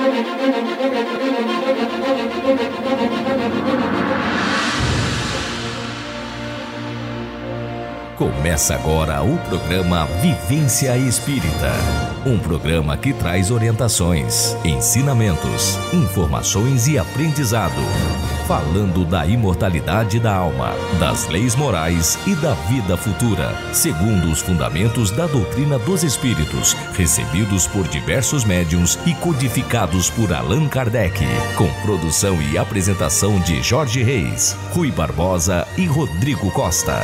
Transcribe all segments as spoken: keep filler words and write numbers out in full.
Começa agora o programa Vivência Espírita, um programa que traz orientações, ensinamentos, informações e aprendizado, falando da imortalidade da alma, das leis morais e da vida futura, segundo os fundamentos da doutrina dos espíritos, recebidos por diversos médiuns e codificados por Allan Kardec, com produção e apresentação de Jorge Reis, Rui Barbosa e Rodrigo Costa.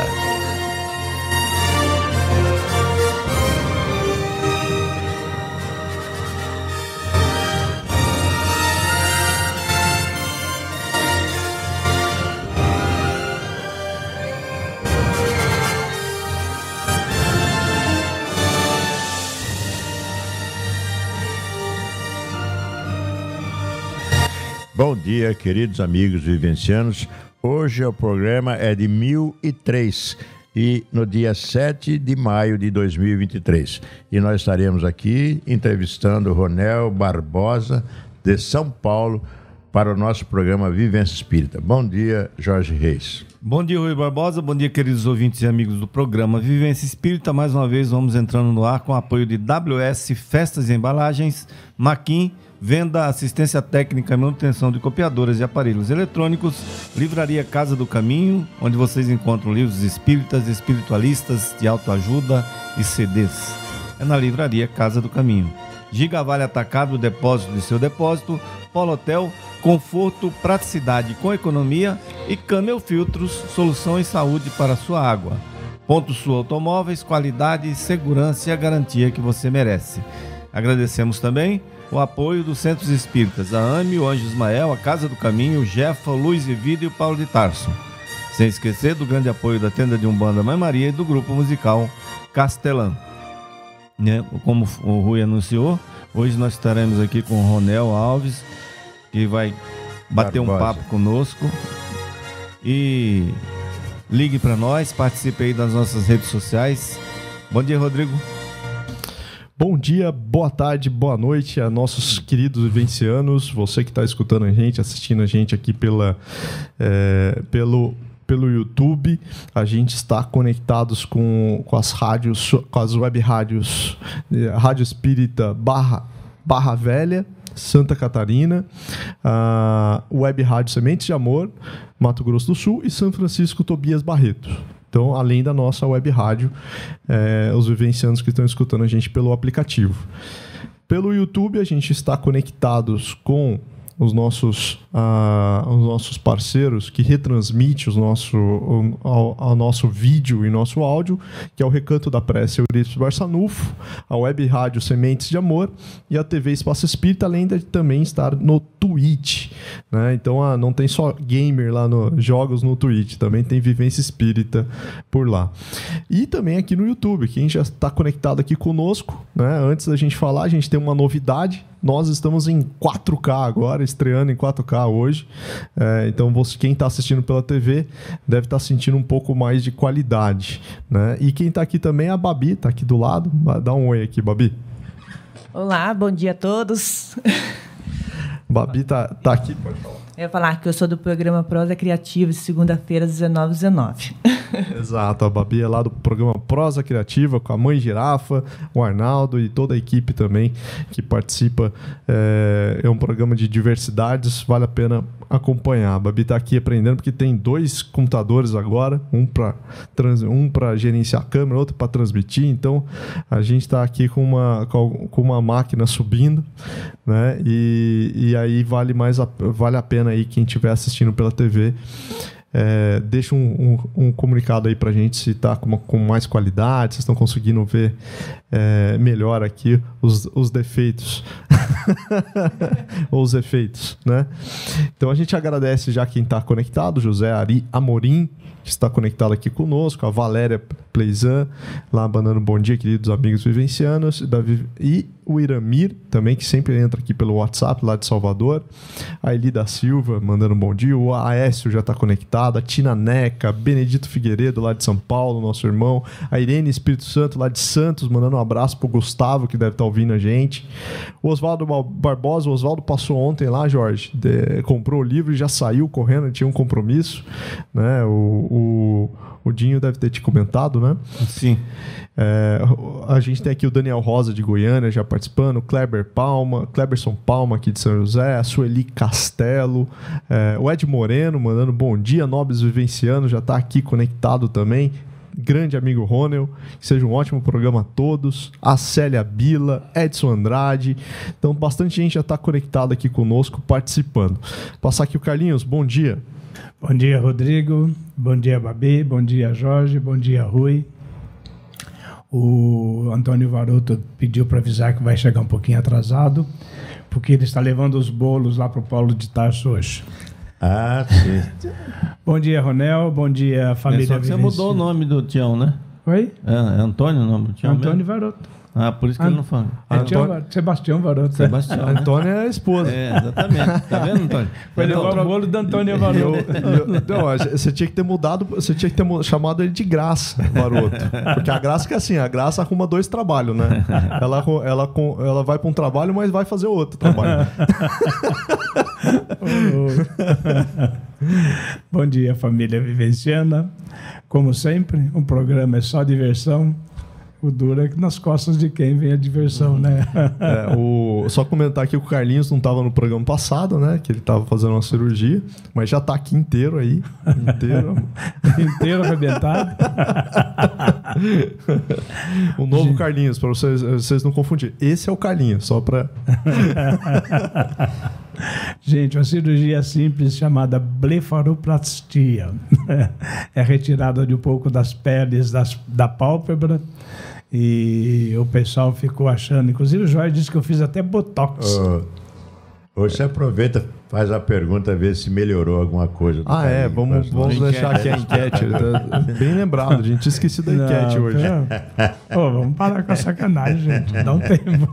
Bom dia, queridos amigos vivencianos. Hoje o programa é de mil e três e no dia sete de maio de dois mil e vinte e três. E nós estaremos aqui entrevistando Ronel Barbosa, de São Paulo, para o nosso programa Vivência Espírita. Bom dia, Jorge Reis. Bom dia, Rui Barbosa. Bom dia, queridos ouvintes e amigos do programa Vivência Espírita. Mais uma vez vamos entrando no ar com o apoio de W S Festas e Embalagens, Maquin, Venda, assistência técnica e manutenção de copiadoras e aparelhos eletrônicos, Livraria Casa do Caminho, onde vocês encontram livros espíritas, espiritualistas, de autoajuda e C Ds. É na Livraria Casa do Caminho. Giga Vale Atacado, o depósito de seu depósito. Polo Hotel, conforto, praticidade com economia. E Camel Filtros, solução em saúde para a sua água. Ponto Sul Automóveis, qualidade, segurança e a garantia que você merece. Agradecemos também o apoio dos Centros Espíritas, a AME, o Anjo Ismael, a Casa do Caminho, o Jefa, o Luiz e Vida e o Paulo de Tarso. Sem esquecer do grande apoio da Tenda de Umbanda Mãe Maria e do grupo musical Castelã. Né? Como o Rui anunciou, hoje nós estaremos aqui com o Ronel Alves, que vai bater Barbosa. um papo conosco. E ligue para nós, participe aí das nossas redes sociais. Bom dia, Rodrigo. Bom dia, boa tarde, boa noite a nossos queridos vivencianos, você que está escutando a gente, assistindo a gente aqui pela, é, pelo, pelo YouTube. A gente está conectados com, com as rádios, com as web rádios, Rádio Espírita Barra, Barra Velha, Santa Catarina, a Web Rádio Sementes de Amor, Mato Grosso do Sul e São Francisco Tobias Barreto. Então, além da nossa web rádio, é, os vivencianos que estão escutando a gente pelo aplicativo. Pelo YouTube, a gente está conectados com os nossos, uh, os nossos parceiros que retransmitem os nosso, o, o, o nosso vídeo e nosso áudio, que é o Recanto da Prece Eurípides Barçanufo, a Web Rádio Sementes de Amor e a T V Espaço Espírita, além de também estar no Twitch. Né? Então, ah, não tem só gamer lá no jogos no Twitch, também tem Vivência Espírita por lá. E também aqui no YouTube, quem já está conectado aqui conosco, né? Antes da gente falar, a gente tem uma novidade. Nós estamos em quatro K agora, estreando em quatro K hoje. É, então, você, quem está assistindo pela T V deve estar tá sentindo um pouco mais de qualidade. Né? E quem está aqui também é a Babi, está aqui do lado. Dá um oi aqui, Babi. Olá, bom dia a todos. Babi está tá aqui, pode falar. Eu ia falar que eu sou do programa Prosa Criativa, de segunda-feira, às dezenove e dezenove. Exato, a Babi é lá do programa Prosa Criativa, com a Mãe Girafa, o Arnaldo e toda a equipe também que participa. É, é um programa de diversidades, vale a pena acompanhar. A Babi está aqui aprendendo, porque tem dois computadores agora, um para trans, um para gerenciar a câmera, outro para transmitir. Então, a gente está aqui com uma, com uma máquina subindo, né? E, e aí vale, mais a, vale a pena aí quem estiver assistindo pela T V. É, deixa um, um, um comunicado aí pra gente se tá com, uma, com mais qualidade, se estão conseguindo ver é, melhor aqui os, os defeitos ou os efeitos, né? Então a gente agradece já quem está conectado, José Ari Amorim, que está conectado aqui conosco, a Valéria Pleizan, lá mandando bom dia, queridos amigos vivencianos, Davi, e o Iramir, também, que sempre entra aqui pelo WhatsApp, lá de Salvador, a Elida Silva, mandando bom dia, o Aécio já está conectado, a Tina Neca, Benedito Figueiredo, lá de São Paulo, nosso irmão, a Irene Espírito Santo, lá de Santos, mandando um abraço pro Gustavo, que deve estar ouvindo a gente. O Oswaldo Barbosa, o Oswaldo passou ontem lá, Jorge, de, comprou o livro e já saiu correndo, tinha um compromisso, né? O, o, o Dinho deve ter te comentado, né? Sim. É, a gente tem aqui o Daniel Rosa de Goiânia já participando, o Kleber Palma, Kleberson Palma aqui de São José, a Sueli Castelo, é, o Ed Moreno mandando bom dia, nobres vivencianos, já está aqui conectado também. Grande amigo Ronel, que seja um ótimo programa a todos. A Célia Bila, Edson Andrade. Então, bastante gente já está conectada aqui conosco, participando. Passar aqui o Carlinhos, bom dia. Bom dia, Rodrigo. Bom dia, Babi. Bom dia, Jorge. Bom dia, Rui. O Antônio Varoto pediu para avisar que vai chegar um pouquinho atrasado, porque ele está levando os bolos lá para o Polo de Tarso hoje. Ah, sim. Bom dia, Ronel. Bom dia, família. É só que você mudou o nome do Tião, né? Oi? É, é Antônio o nome do Tião Antônio mesmo? Varoto. Ah, por isso que An... ele não fala. É Antônio... Tião... Sebastião Varoto. Sebastião. Né? Antônio é a esposa. É, exatamente. Tá vendo, Antônio? Foi levar o bolo do Antônio Varoto. Não, você tinha que ter mudado, você tinha que ter chamado ele de Graça, Varoto. Porque a Graça que é assim, a Graça arruma dois trabalhos, né? Ela, ela, ela vai para um trabalho, mas vai fazer outro trabalho. Bom dia, família vivenciana. Como sempre, o programa é só diversão. O duro é que nas costas de quem vem a diversão, né? É, o... Só comentar aqui que o Carlinhos não estava no programa passado, né? Que ele estava fazendo uma cirurgia, mas já está aqui inteiro aí. Inteiro. Inteiro arrebentado. O novo Gente. Carlinhos, para vocês, vocês não confundirem. Esse é o Carlinhos, só para... Gente, uma cirurgia simples chamada blefaroplastia. É retirada de um pouco das peles das, da pálpebra. E o pessoal ficou achando, inclusive o Jorge disse que eu fiz até botox. Oh, hoje você aproveita, faz a pergunta, vê se melhorou alguma coisa. Ah, carinho, é, vamos, vamos deixar aqui a enquete. Bem lembrado, a gente tinha esquecido da enquete Não, hoje. Oh, vamos parar com a sacanagem, gente. Dá um tempo.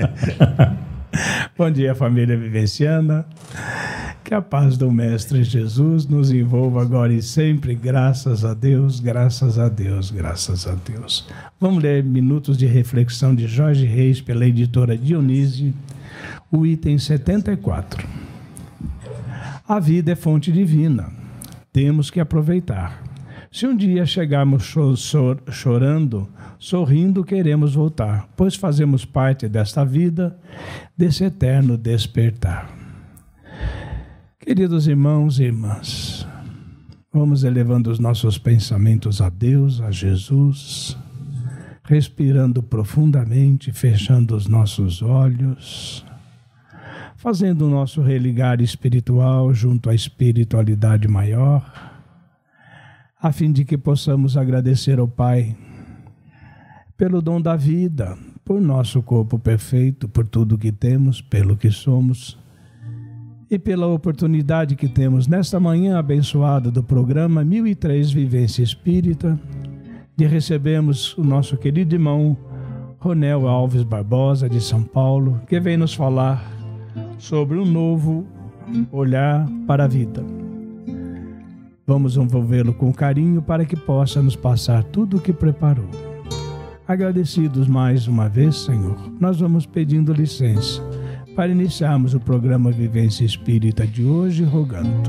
Bom dia, família vivenciana. Que a paz do Mestre Jesus nos envolva agora e sempre, graças a Deus, graças a Deus, graças a Deus. Vamos ler Minutos de Reflexão de Jorge Reis, pela editora Dionísio, o item setenta e quatro. A vida é fonte divina, temos que aproveitar. Se um dia chegarmos cho- cho- chorando, sorrindo queremos voltar, pois fazemos parte desta vida, desse eterno despertar. Queridos irmãos e irmãs, vamos elevando os nossos pensamentos a Deus, a Jesus, respirando profundamente, fechando os nossos olhos, fazendo o nosso religar espiritual junto à espiritualidade maior, a fim de que possamos agradecer ao Pai pelo dom da vida, por nosso corpo perfeito, por tudo que temos, pelo que somos, e pela oportunidade que temos nesta manhã abençoada do programa mil e três Vivência Espírita, de recebermos o nosso querido irmão Ronel Alves Barbosa, de São Paulo, que vem nos falar sobre um novo olhar para a vida. Vamos envolvê-lo com carinho para que possa nos passar tudo o que preparou. Agradecidos mais uma vez, Senhor, nós vamos pedindo licença para iniciarmos o programa Vivência Espírita de hoje, rogando.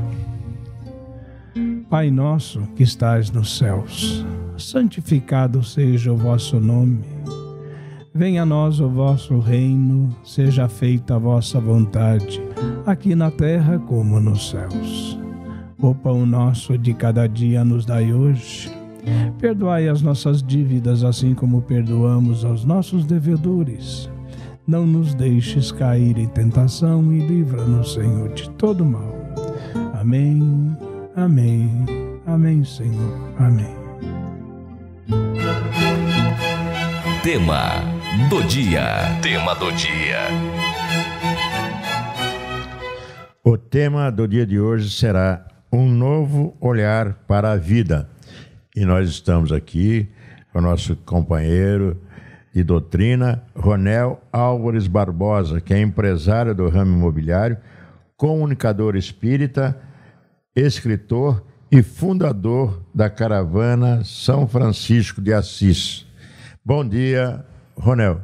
Pai nosso que estás nos céus, santificado seja o vosso nome. Venha a nós o vosso reino, seja feita a vossa vontade, aqui na terra como nos céus. O pão nosso de cada dia nos dai hoje. Perdoai as nossas dívidas, assim como perdoamos aos nossos devedores. Não nos deixes cair em tentação e livra-nos, Senhor, de todo mal. Amém, amém, amém, Senhor, amém. Tema do dia. Tema do dia. O tema do dia de hoje será um novo olhar para a vida. E nós estamos aqui com o nosso companheiro de doutrina, Ronel Álvares Barbosa, que é empresário do ramo imobiliário, comunicador espírita, escritor e fundador da Caravana São Francisco de Assis. Bom dia, Ronel.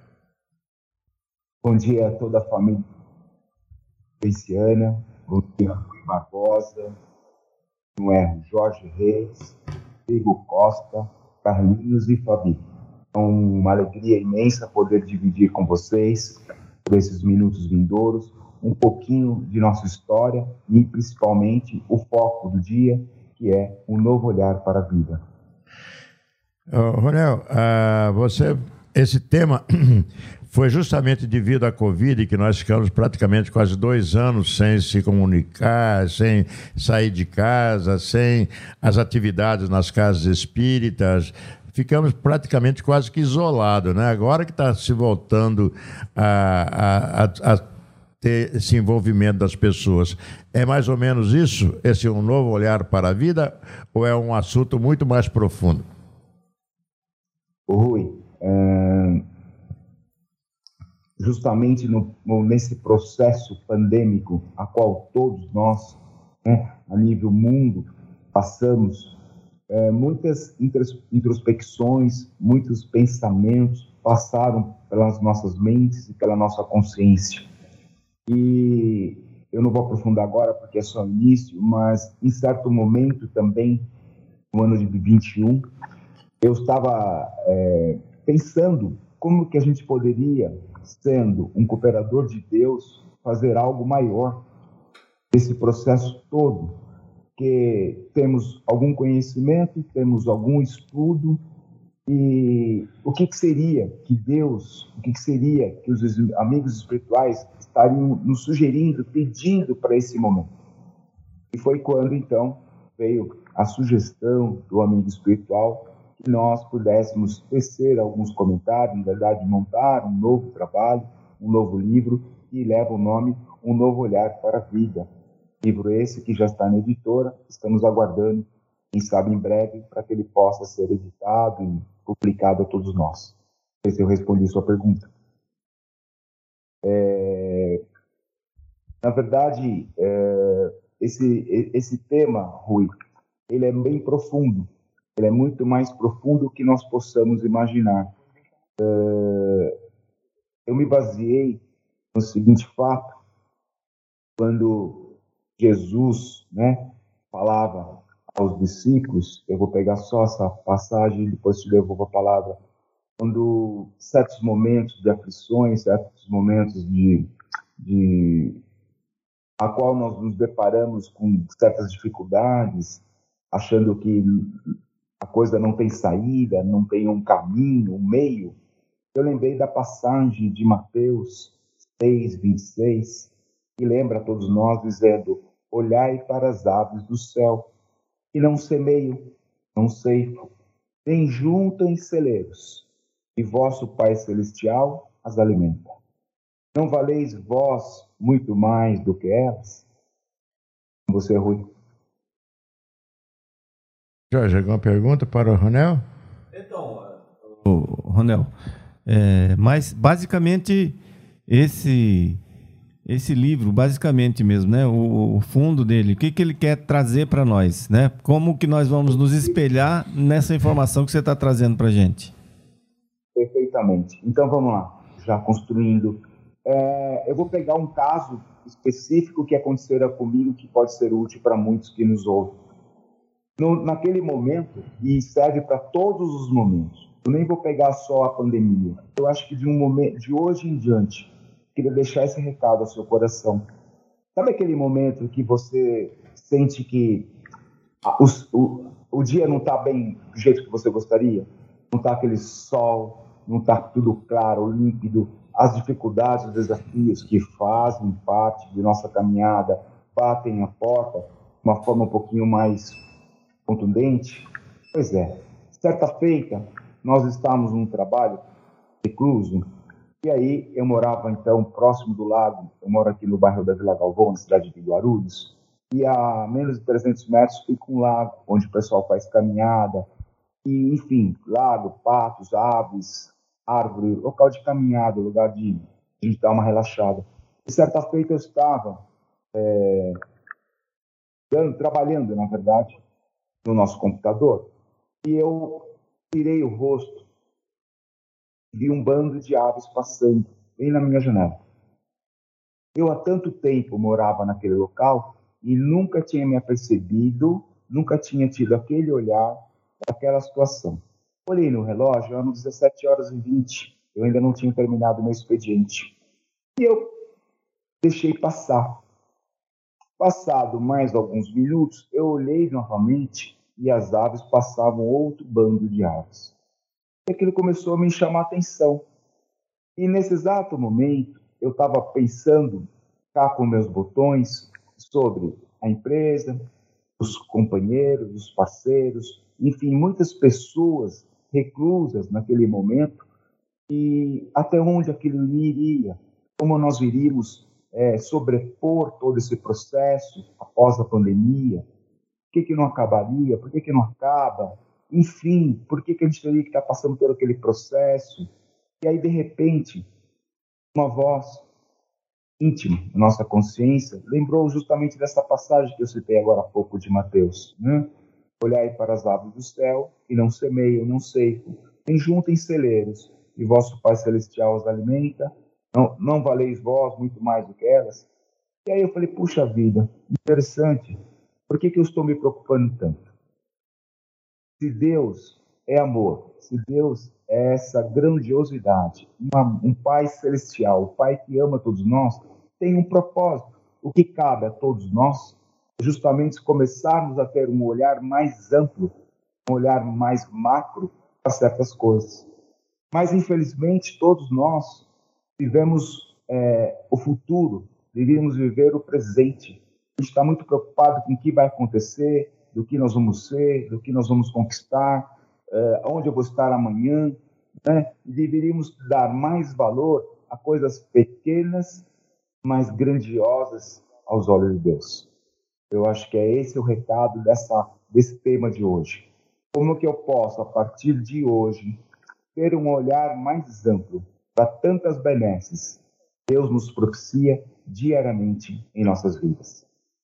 Bom dia a toda a família vivenciana. Bom dia, Rui Barbosa, não é, Jorge Reis, Rodrigo Costa, Carlinhos e Fabi. É uma alegria imensa poder dividir com vocês, por esses minutos vindouros, um pouquinho de nossa história e, principalmente, o foco do dia, que é um novo olhar para a vida. Uh, Ronel, uh, você, esse tema foi justamente devido à Covid, que nós ficamos praticamente quase dois anos sem se comunicar, sem sair de casa, sem as atividades nas casas espíritas. Ficamos praticamente quase que isolados, né? Agora que está se voltando a, a, a, a ter esse envolvimento das pessoas. É mais ou menos isso? Esse é um novo olhar para a vida ou é um assunto muito mais profundo? Rui, é... justamente no, no, nesse processo pandêmico a qual todos nós, né, a nível mundo, passamos, é, muitas introspecções, muitos pensamentos passaram pelas nossas mentes e pela nossa consciência. E eu não vou aprofundar agora porque é só o início, mas em certo momento também, no ano de vinte e um, eu estava é, pensando como que a gente poderia, sendo um cooperador de Deus, fazer algo maior desse processo todo, que temos algum conhecimento, temos algum estudo, e o que, que seria que Deus, o que, que seria que os amigos espirituais estariam nos sugerindo, pedindo para esse momento. E foi quando, então, veio a sugestão do amigo espiritual que nós pudéssemos tecer alguns comentários, na verdade, montar um novo trabalho, um novo livro, que leva o nome Um Novo Olhar para a Vida. Livro esse que já está na editora, estamos aguardando, quem sabe em breve, para que ele possa ser editado e publicado a todos nós. Não sei se eu respondi sua pergunta. É... Na verdade, é... esse, esse tema, Rui, ele é bem profundo. Ele é muito mais profundo do que nós possamos imaginar. É... Eu me baseei no seguinte fato, quando Jesus, né, falava aos discípulos, eu vou pegar só essa passagem e depois te devolvo a palavra, quando certos momentos de aflições, certos momentos de, de a qual nós nos deparamos com certas dificuldades, achando que a coisa não tem saída, não tem um caminho, um meio, eu lembrei da passagem de Mateus seis, vinte e seis, que lembra a todos nós dizendo: olhai para as aves do céu, que não semeiam, não ceifam, nem juntam em celeiros, e vosso Pai Celestial as alimenta. Não valeis vós muito mais do que elas? Você, Rui. Jorge, alguma pergunta para o Ronel? Então, o Ronel, é, mas basicamente esse esse livro, basicamente mesmo, né, o, o fundo dele, o que, que ele quer trazer para nós, né? Como que nós vamos nos espelhar nessa informação que você está trazendo para a gente? Perfeitamente. Então vamos lá, já construindo. É, eu vou pegar um caso específico que aconteceu comigo, que pode ser útil para muitos que nos ouvem. No, naquele momento, e serve para todos os momentos, eu nem vou pegar só a pandemia. Eu acho que de, um momento, de hoje em diante, queria deixar esse recado ao seu coração. Sabe aquele momento que você sente que a, o, o, o dia não está bem do jeito que você gostaria? Não está aquele sol, não está tudo claro, límpido, as dificuldades, os desafios que fazem parte de nossa caminhada batem a porta de uma forma um pouquinho mais contundente? Pois é, certa feita, nós estávamos num trabalho recluso, e aí eu morava então próximo do lago, eu moro aqui no bairro da Vila Galvão, na cidade de Guarulhos, e a menos de trezentos metros fica um lago, onde o pessoal faz caminhada, e enfim, lago, patos, aves, árvore, local de caminhada, lugar de a gente dar uma relaxada. E certa feita eu estava é, trabalhando, na verdade, no nosso computador, e eu tirei o rosto, vi um bando de aves passando bem na minha janela. Eu há tanto tempo morava naquele local e nunca tinha me apercebido, nunca tinha tido aquele olhar daquela situação. Olhei no relógio, eram dezessete horas e vinte, eu ainda não tinha terminado meu expediente. E eu deixei passar. Passado mais alguns minutos, eu olhei novamente e as aves passavam outro bando de aves. E aquilo começou a me chamar a atenção. E nesse exato momento, eu estava pensando cá com meus botões sobre a empresa, os companheiros, os parceiros, enfim, muitas pessoas reclusas naquele momento, e até onde aquilo iria, como nós iríamos é, sobrepor todo esse processo após a pandemia, por que, que não acabaria, por que, que não acaba, enfim, por que, que a gente teria que estar passando por aquele processo. E aí, de repente, uma voz íntima, nossa consciência, lembrou justamente dessa passagem que eu citei agora há pouco de Mateus, né? Olhai para as aves do céu, que não semeiam, não ceifam, nem juntem celeiros, e vosso Pai Celestial os alimenta, não, não valeis vós muito mais do que elas? E aí eu falei, puxa vida, interessante, por que, que eu estou me preocupando tanto? Se Deus é amor, se Deus é essa grandiosidade, uma, um Pai Celestial, o Pai que ama todos nós, tem um propósito. O que cabe a todos nós é justamente começarmos a ter um olhar mais amplo, um olhar mais macro para certas coisas. Mas, infelizmente, todos nós vivemos é, o futuro, deveríamos viver o presente. A gente está muito preocupado com o que vai acontecer, do que nós vamos ser, do que nós vamos conquistar, é, onde eu vou estar amanhã, né? Deveríamos dar mais valor a coisas pequenas, mas grandiosas aos olhos de Deus. Eu acho que é esse o recado dessa, desse tema de hoje. Como que eu posso, a partir de hoje, ter um olhar mais amplo para tantas benesses que Deus nos propicia diariamente em nossas vidas?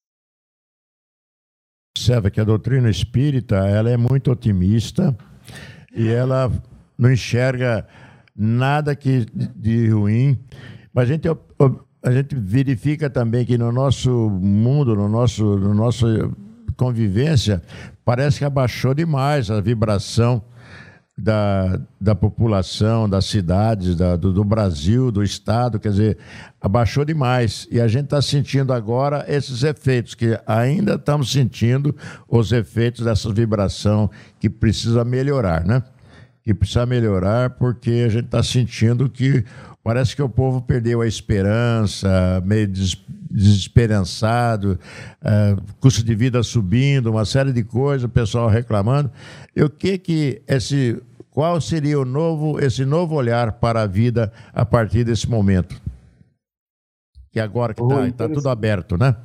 Observa que a doutrina espírita ela é muito otimista e ela não enxerga nada que, de ruim, mas a gente, a gente verifica também que no nosso mundo, no nosso, no nosso convivência, parece que abaixou demais a vibração Da, da população, das cidades, da, do, do Brasil, do Estado, quer dizer, abaixou demais. E a gente está sentindo agora esses efeitos, que ainda estamos sentindo os efeitos dessa vibração que precisa melhorar, né? Que precisa melhorar porque a gente está sentindo que parece que o povo perdeu a esperança, meio des, desesperançado, uh, custo de vida subindo, uma série de coisas, o pessoal reclamando. E o que que esse, qual seria o novo, esse novo olhar para a vida a partir desse momento? Que agora que está tá tudo aberto, né?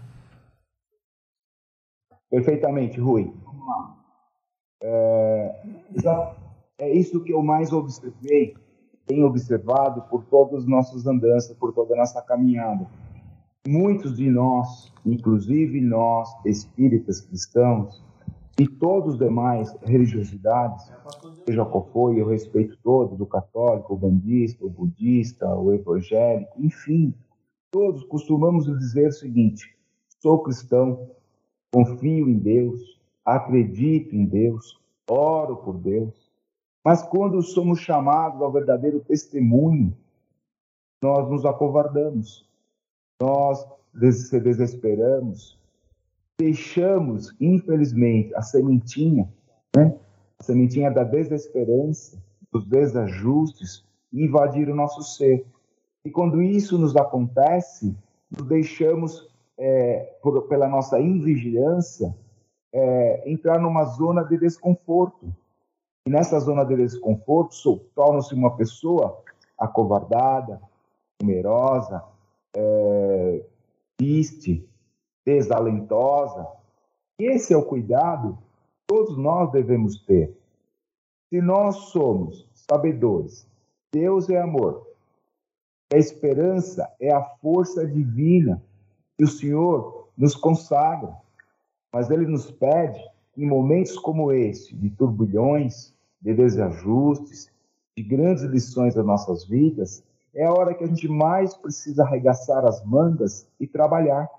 Perfeitamente, Rui. Vamos lá. É, é isso que eu mais observei, tenho observado por todas as nossas andanças, por toda a nossa caminhada. Muitos de nós, inclusive nós, espíritas cristãos, e todos os demais religiosidades, seja qual for, eu respeito todo, do católico, o bandista, o budista, o evangélico, enfim, todos costumamos dizer o seguinte: sou cristão, confio em Deus, acredito em Deus, oro por Deus. Mas quando somos chamados ao verdadeiro testemunho, nós nos acovardamos, nós se desesperamos, deixamos, infelizmente, a sementinha, né? A sementinha da desesperança, dos desajustes, invadir o nosso ser. E quando isso nos acontece, nos deixamos, é, por, pela nossa invigilância, é, entrar numa zona de desconforto. E nessa zona de desconforto, torna-se uma pessoa acovardada, temerosa, é, triste, desalentosa. Esse é o cuidado que todos nós devemos ter. Se nós somos sabedores, Deus é amor, a esperança é a força divina que o Senhor nos consagra, mas Ele nos pede, em momentos como esse, de turbilhões, de desajustes, de grandes lições das nossas vidas, é a hora que a gente mais precisa arregaçar as mangas e trabalhar.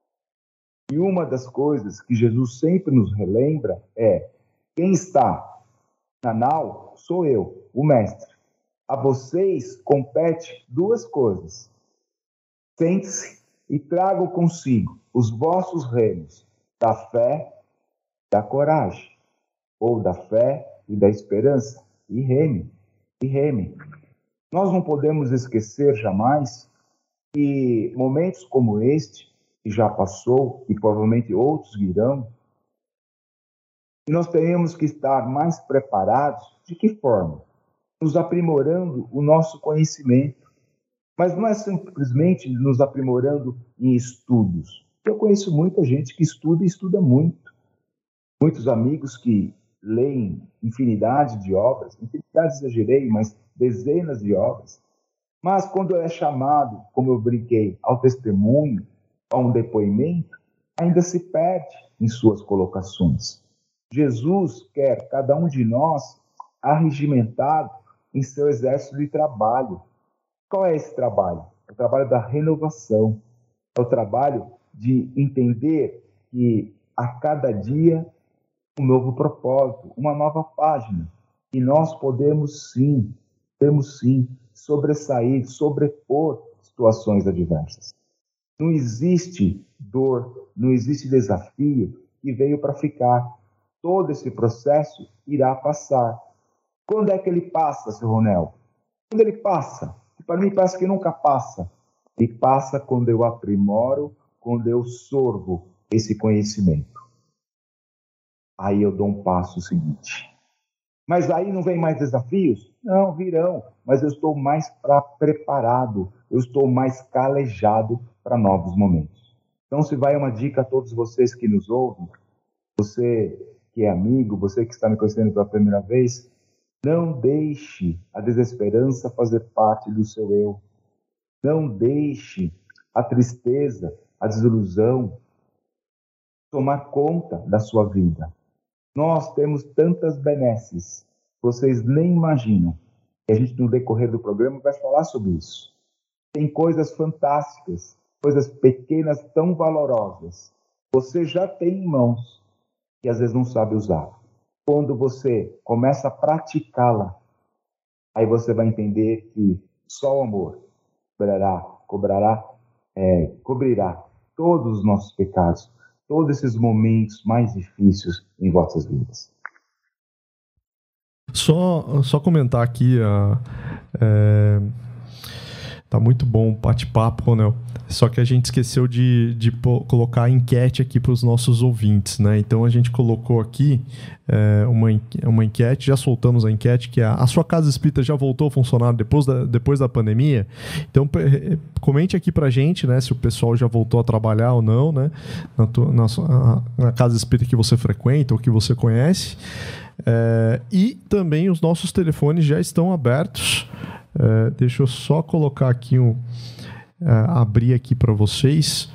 E uma das coisas que Jesus sempre nos relembra é: quem está na nau sou eu, o mestre. A vocês compete duas coisas. Sente-se e tragam consigo os vossos remos da fé e da coragem, ou da fé e da esperança, e reme, e reme. Nós não podemos esquecer jamais que momentos como este, que já passou e provavelmente outros virão, nós teremos que estar mais preparados. De que forma? Nos aprimorando o nosso conhecimento. Mas não é simplesmente nos aprimorando em estudos. Eu conheço muita gente que estuda e estuda muito. Muitos amigos que leem infinidade de obras, infinidade exagerei, mas dezenas de obras. Mas quando é chamado, como eu brinquei, ao testemunho, a um depoimento, ainda se perde em suas colocações. Jesus quer cada um de nós arregimentado em seu exército de trabalho. Qual é esse trabalho? É o trabalho da renovação. É o trabalho de entender que a cada dia um novo propósito, uma nova página. E nós podemos sim, podemos sim sobressair, sobrepor situações adversas. Não existe dor, não existe desafio que veio para ficar. Todo esse processo irá passar. Quando é que ele passa, seu Ronel? Quando ele passa? Para mim parece que nunca passa. Ele passa quando eu aprimoro, quando eu sorvo esse conhecimento. Aí eu dou um passo seguinte. Mas aí não vem mais desafios? Não, virão. Mas eu estou mais pra, preparado, eu estou mais calejado para novos momentos. Então, se vai uma dica a todos vocês que nos ouvem, você que é amigo, você que está me conhecendo pela primeira vez, não deixe a desesperança fazer parte do seu eu. Não deixe a tristeza, a desilusão tomar conta da sua vida. Nós temos tantas benesses, vocês nem imaginam. E a gente, no decorrer do programa, vai falar sobre isso. Tem coisas fantásticas, coisas pequenas tão valorosas. Você já tem em mãos e às vezes não sabe usar. Quando você começa a praticá-la, aí você vai entender que só o amor cobrará, cobrará, é, cobrirá todos os nossos pecados, todos esses momentos mais difíceis em vossas vidas. Só, só comentar aqui, uh, é, tá muito bom o bate-papo, Ronel. Só que a gente esqueceu de, de pô, colocar a enquete aqui para os nossos ouvintes, né? Então a gente colocou aqui é, uma, uma enquete, já soltamos a enquete, que é: a sua casa espírita já voltou a funcionar depois da, depois da pandemia? Então comente aqui pra gente, né, se o pessoal já voltou a trabalhar ou não, né? Na, tua, na, na casa espírita que você frequenta ou que você conhece. É, e também os nossos telefones já estão abertos. É, deixa eu só colocar aqui um. Uh, abrir aqui para vocês.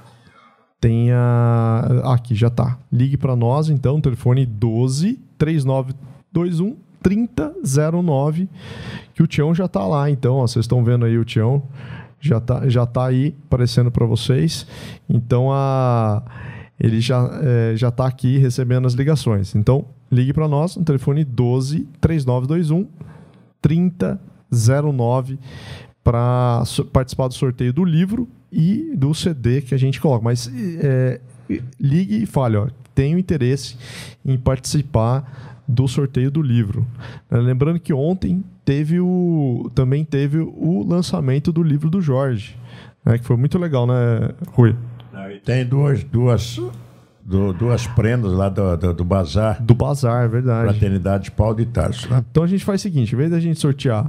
Tem a... Aqui, já tá. Ligue para nós, então, telefone doze, três nove dois um, trinta zero nove, que o Tião já tá lá, então, ó, vocês estão vendo aí o Tião, já tá, já tá aí aparecendo para vocês. Então, a... ele já, é, já tá aqui recebendo as ligações. Então, ligue para nós no telefone doze, três nove dois um, trinta zero nove, para participar do sorteio do livro e do C D que a gente coloca. Mas é, ligue e fale, ó, tenho interesse em participar do sorteio do livro. Lembrando que ontem teve o, também teve o lançamento do livro do Jorge, né, que foi muito legal, né, Rui? Tem duas, duas, do, duas prendas lá do, do, do Bazar. Do Bazar, é verdade. Fraternidade Paulo de Tarso. Então a gente faz o seguinte, em vez da gente sortear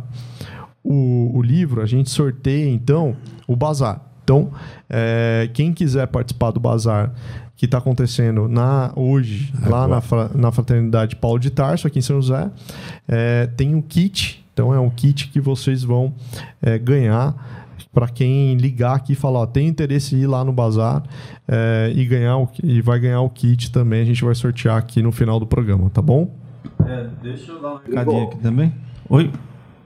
O, o livro, a gente sorteia, então, o Bazar. Então, é, quem quiser participar do Bazar que está acontecendo na, hoje, lá na, na Fraternidade Paulo de Tarso, aqui em São José, é, tem um kit. Então, é um kit que vocês vão é, ganhar para quem ligar aqui e falar, ó, tem interesse em ir lá no Bazar é, e, ganhar o, e vai ganhar o kit também. A gente vai sortear aqui no final do programa, tá bom? É, deixa eu dar uma recadinha aqui também. Oi?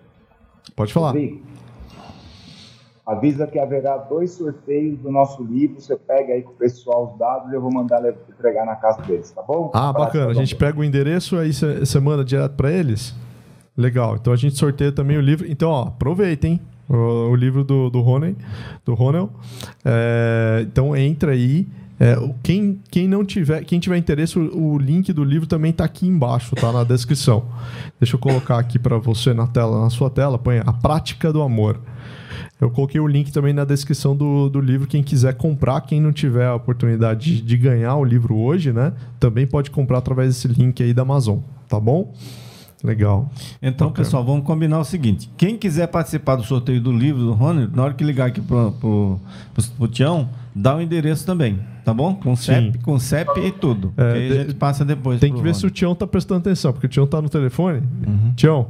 Pode falar. Rodrigo, avisa que haverá dois sorteios do nosso livro. Você pega aí com o pessoal os dados e eu vou mandar entregar na casa deles, tá bom? Ah, bacana. A gente pega o endereço aí você manda direto para eles? Legal. Então a gente sorteia também o livro. Então, ó, aproveitem o, o livro do, do Ronel. Do Ronel. É, então entra aí. É, quem, quem não tiver, quem tiver interesse, o, o link do livro também está aqui embaixo, tá na descrição. Deixa eu colocar aqui para você na tela, na sua tela, põe A Prática do Amor. Eu coloquei o link também na descrição do, do livro. Quem quiser comprar, quem não tiver a oportunidade de, de ganhar o livro hoje, né, também pode comprar através desse link aí da Amazon, tá bom? Legal. Então, okay. Pessoal, vamos combinar o seguinte. Quem quiser participar do sorteio do livro do Rony, na hora que ligar aqui pro, pro, pro, pro Tião, dá o endereço também, tá bom? Com C E P, com C E P e tudo. É, aí de, a gente passa depois. Tem que ver Rony. Se o Tião tá prestando atenção, porque o Tião tá no telefone. Uhum. Tião.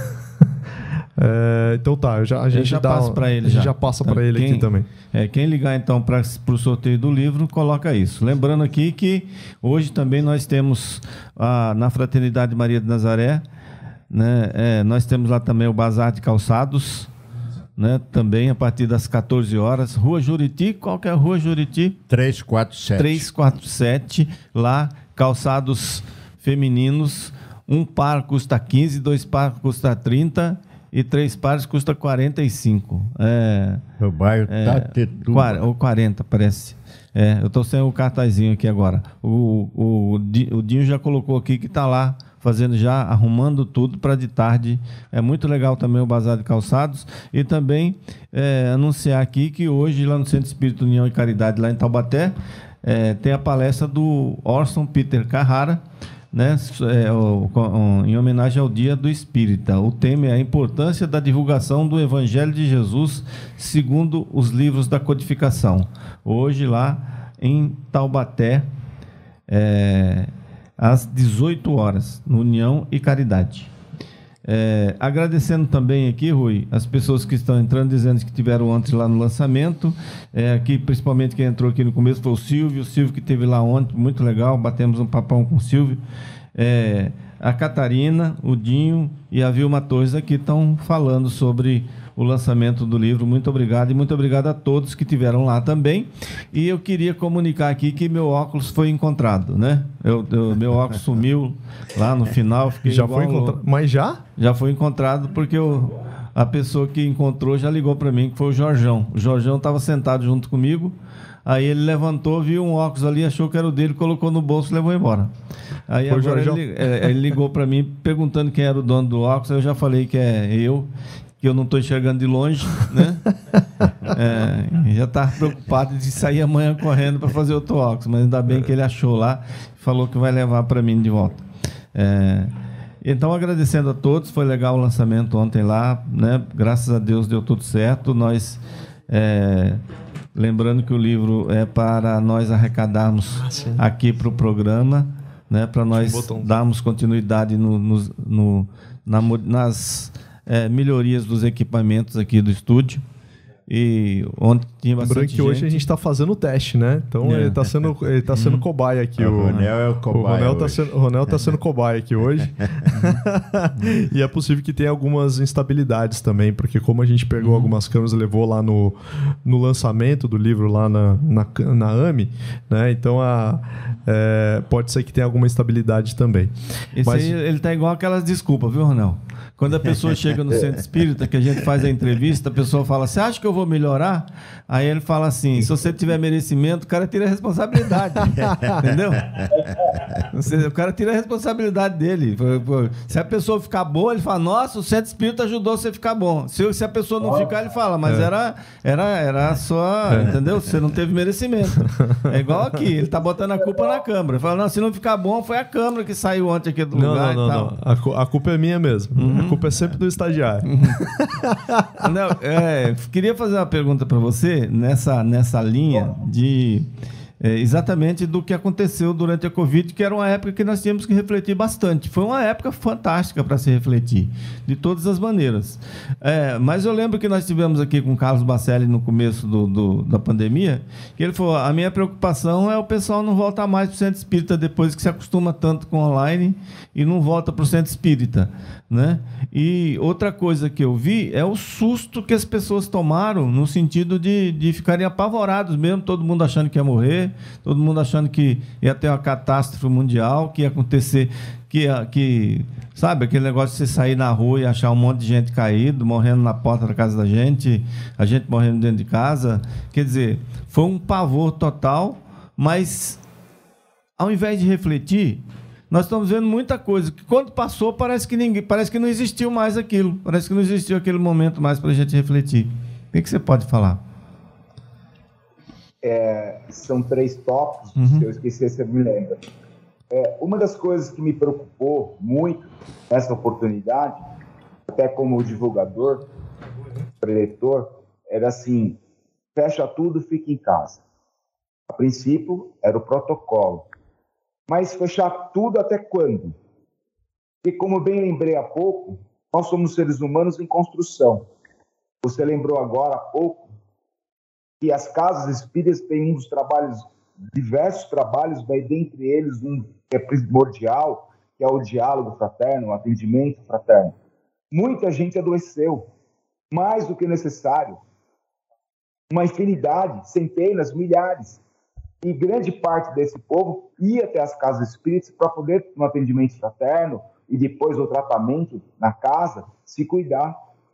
É, então tá, eu já, a gente já dá, passa para ele. A gente já, já passa para ele quem, aqui também. É, quem ligar então para o sorteio do livro, coloca isso. Lembrando aqui que hoje também nós temos a, na Fraternidade Maria de Nazaré, né, é, nós temos lá também o Bazar de Calçados, né, também a partir das quatorze horas. Rua Juriti, qual que é a Rua Juriti? trezentos e quarenta e sete. trezentos e quarenta e sete, lá, calçados femininos. Um par custa quinze, dois par custa trinta e três pares custa quarenta e cinco. É, o bairro é, Tatetuba. Ou quarenta, parece. É, eu estou sem o cartazinho aqui agora. O, o, o Dinho já colocou aqui que está lá, fazendo já, arrumando tudo para de tarde. É muito legal também o Bazar de Calçados. E também é, anunciar aqui que hoje, lá no Centro Espírita União e Caridade, lá em Taubaté, é, tem a palestra do Orson Peter Carrara, né, é, o, o, em homenagem ao Dia do Espírita. O tema é a importância da divulgação do Evangelho de Jesus segundo os livros da codificação. Hoje lá em Taubaté, é, às dezoito horas, no União e Caridade. É, agradecendo também aqui, Rui, as pessoas que estão entrando, dizendo que tiveram ontem lá no lançamento. É, aqui, principalmente quem entrou aqui no começo foi o Silvio. O Silvio que esteve lá ontem, muito legal, batemos um papão com o Silvio. É, a Catarina, o Dinho e a Vilma Torres aqui estão falando sobre o lançamento do livro. Muito obrigado e muito obrigado a todos que estiveram lá também. E eu queria comunicar aqui que meu óculos foi encontrado, né? Eu, eu, meu óculos sumiu lá no final. Fiquei já foi encontrado? Mas já? Já foi encontrado porque eu, a pessoa que encontrou já ligou para mim, que foi o Jorjão. O Jorjão estava sentado junto comigo. Aí ele levantou, viu um óculos ali, achou que era o dele, colocou no bolso e levou embora. Aí foi agora ele, é, ele ligou para mim perguntando quem era o dono do óculos. Eu já falei que é eu, que eu não estou enxergando de longe, né? É, já estava preocupado de sair amanhã correndo para fazer outro óculos, mas ainda bem que ele achou lá e falou que vai levar para mim de volta. É, então, agradecendo a todos, foi legal o lançamento ontem lá, né? Graças a Deus deu tudo certo. Nós, é, lembrando que o livro é para nós arrecadarmos ah, aqui para o programa, né? Para nós darmos continuidade no, no, no, na, nas É, melhorias dos equipamentos aqui do estúdio. E ontem tinha bastante Lembrando que gente. hoje a gente está fazendo o teste, né? Então é. ele está sendo, ele tá sendo cobaia aqui. O, o Ronel é o cobaia. O Ronel está sendo, o Ronel tá sendo cobaia aqui hoje. E é possível que tenha algumas instabilidades também, porque como a gente pegou uhum. algumas câmeras e levou lá no, no lançamento do livro lá na, na, na A M E, né? Então a, é, pode ser que tenha alguma instabilidade também. Esse Mas... aí, ele tá igual aquelas desculpas, viu, Ronel? Quando a pessoa chega no centro espírita, que a gente faz a entrevista, a pessoa fala, você acha que eu vou melhorar? Aí ele fala assim, se você tiver merecimento, o cara tira a responsabilidade. Entendeu? O cara tira a responsabilidade dele. Se a pessoa ficar boa, ele fala, nossa, o centro espírita ajudou você a ficar bom. Se, se a pessoa não ficar, ele fala, mas é. era, era, era só, é. entendeu? Você não teve merecimento. É igual aqui, ele tá botando a culpa na Câmara. Ele fala, não, se não ficar bom, foi a Câmara que saiu ontem aqui do não, lugar não, e não, tal. Não. A, a culpa é minha mesmo. Uhum. A culpa é sempre do estagiário. Não, é, queria fazer uma pergunta para você nessa, nessa linha de é, exatamente do que aconteceu durante a Covid, que era uma época que nós tínhamos que refletir bastante. Foi uma época fantástica para se refletir, de todas as maneiras. É, mas eu lembro que nós tivemos aqui com o Carlos Bacelli no começo do, do, da pandemia, que ele falou, a minha preocupação é o pessoal não voltar mais para o centro espírita depois que se acostuma tanto com online e não volta para o centro espírita. né? E outra coisa que eu vi é o susto que as pessoas tomaram, no sentido de, de ficarem apavorados mesmo, todo mundo achando que ia morrer, todo mundo achando que ia ter uma catástrofe mundial, que ia acontecer, que, que sabe, aquele negócio de você sair na rua e achar um monte de gente caído, morrendo na porta da casa da gente, a gente morrendo dentro de casa. Quer dizer, foi um pavor total, mas ao invés de refletir, nós estamos vendo muita coisa que quando passou parece que ninguém, parece que não existiu mais aquilo, parece que não existiu aquele momento mais para a gente refletir. O que, que você pode falar? É, são três tópicos, uhum. Se eu esquecer, você me lembra. É, uma das coisas que me preocupou muito nessa oportunidade, até como divulgador, preletor, era assim: fecha tudo, fica em casa. A princípio era o protocolo. Mas fechar tudo até quando? Porque, como bem lembrei há pouco, nós somos seres humanos em construção. Você lembrou agora há pouco que as casas espíritas têm um dos trabalhos, diversos trabalhos, mas dentre eles um que é primordial, que é o diálogo fraterno, o atendimento fraterno. Muita gente adoeceu, mais do que necessário. Uma infinidade, centenas, milhares. E grande parte desse povo ia até as casas espíritas para poder, no atendimento fraterno e depois no tratamento na casa, se cuidar.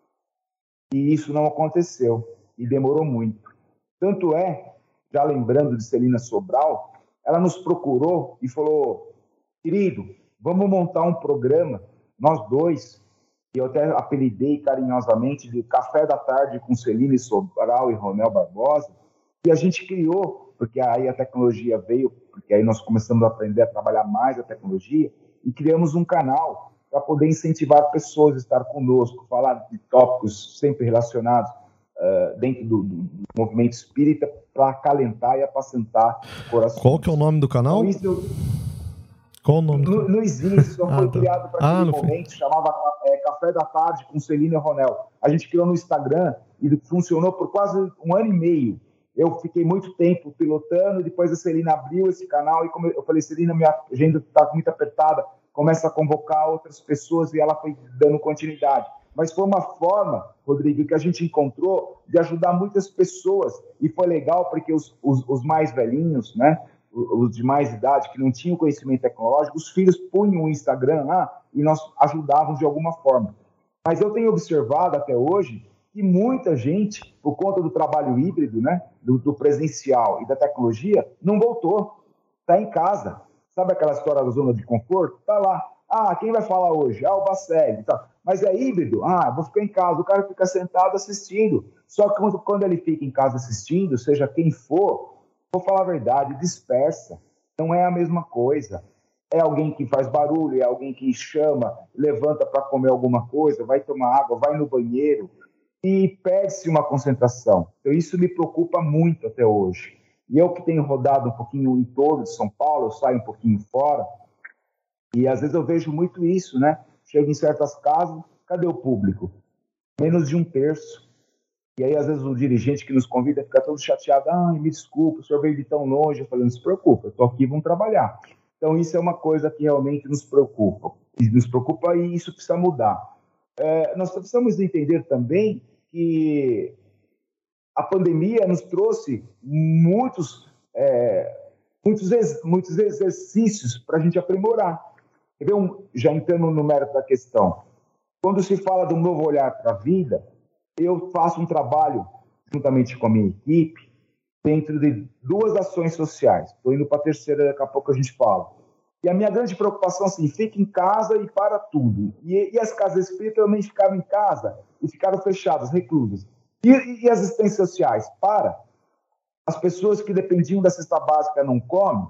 E isso não aconteceu, e demorou muito. Tanto é, já lembrando de Celina Sobral, ela nos procurou e falou: querido, vamos montar um programa, nós dois, que eu até apelidei carinhosamente de Café da Tarde com Celina Sobral e Ronel Barbosa, e a gente criou, porque aí a tecnologia veio, porque aí nós começamos a aprender a trabalhar mais a tecnologia, e criamos um canal para poder incentivar pessoas a estar conosco, falar de tópicos sempre relacionados uh, dentro do, do, do movimento espírita, para acalentar e apacentar o coração. Qual que é o nome do canal? Então, isso, Qual o nome? Não, não existe, só ah, foi tá. criado para ah, aquele momento, foi. chamava é, Café da Tarde com Celina e Ronel. A gente criou no Instagram e funcionou por quase um ano e meio. Eu fiquei muito tempo pilotando, depois a Celina abriu esse canal e como eu falei: Celina, minha agenda está muito apertada, começa a convocar outras pessoas, e ela foi dando continuidade. Mas foi uma forma, Rodrigo, que a gente encontrou de ajudar muitas pessoas, e foi legal porque os, os, os mais velhinhos, né, os de mais idade, que não tinham conhecimento tecnológico, os filhos punham o Instagram lá e nós ajudávamos de alguma forma. Mas eu tenho observado até hoje que muita gente, por conta do trabalho híbrido, né, do, do presencial e da tecnologia, não voltou, está em casa. Sabe aquela história da zona de conforto? Está lá. Ah, quem vai falar hoje? Ah, o Bacelli. Tá. Mas é híbrido? Ah, vou ficar em casa. O cara fica sentado assistindo. Só que quando, quando ele fica em casa assistindo, seja quem for, vou falar a verdade, dispersa. Não é a mesma coisa. É alguém que faz barulho, é alguém que chama, levanta para comer alguma coisa, vai tomar água, vai no banheiro, e perde-se uma concentração. Então, isso me preocupa muito até hoje. E eu que tenho rodado um pouquinho em torno de São Paulo, eu saio um pouquinho fora, e às vezes eu vejo muito isso, né? Chego em certas casas, cadê o público? Menos de um terço. E aí, às vezes, o dirigente que nos convida fica todo chateado: ah, me desculpa, o senhor veio de tão longe. Eu falei: não se preocupa, eu estou aqui, vamos trabalhar. Então, isso é uma coisa que realmente nos preocupa. E nos preocupa, e isso precisa mudar. É, nós precisamos entender também que a pandemia nos trouxe muitos, é, muitos, ex, muitos exercícios para a gente aprimorar. Um, já entrando no mérito da questão, quando se fala de um novo olhar para a vida, eu faço um trabalho, juntamente com a minha equipe, dentro de duas ações sociais. Estou indo para a terceira, daqui a pouco a gente fala. E a minha grande preocupação é assim: fica em casa e para tudo. E, e as casas espíritas também ficaram em casa e ficaram fechadas, reclusas. E, e as assistências sociais? Para. As pessoas que dependiam da cesta básica não comem.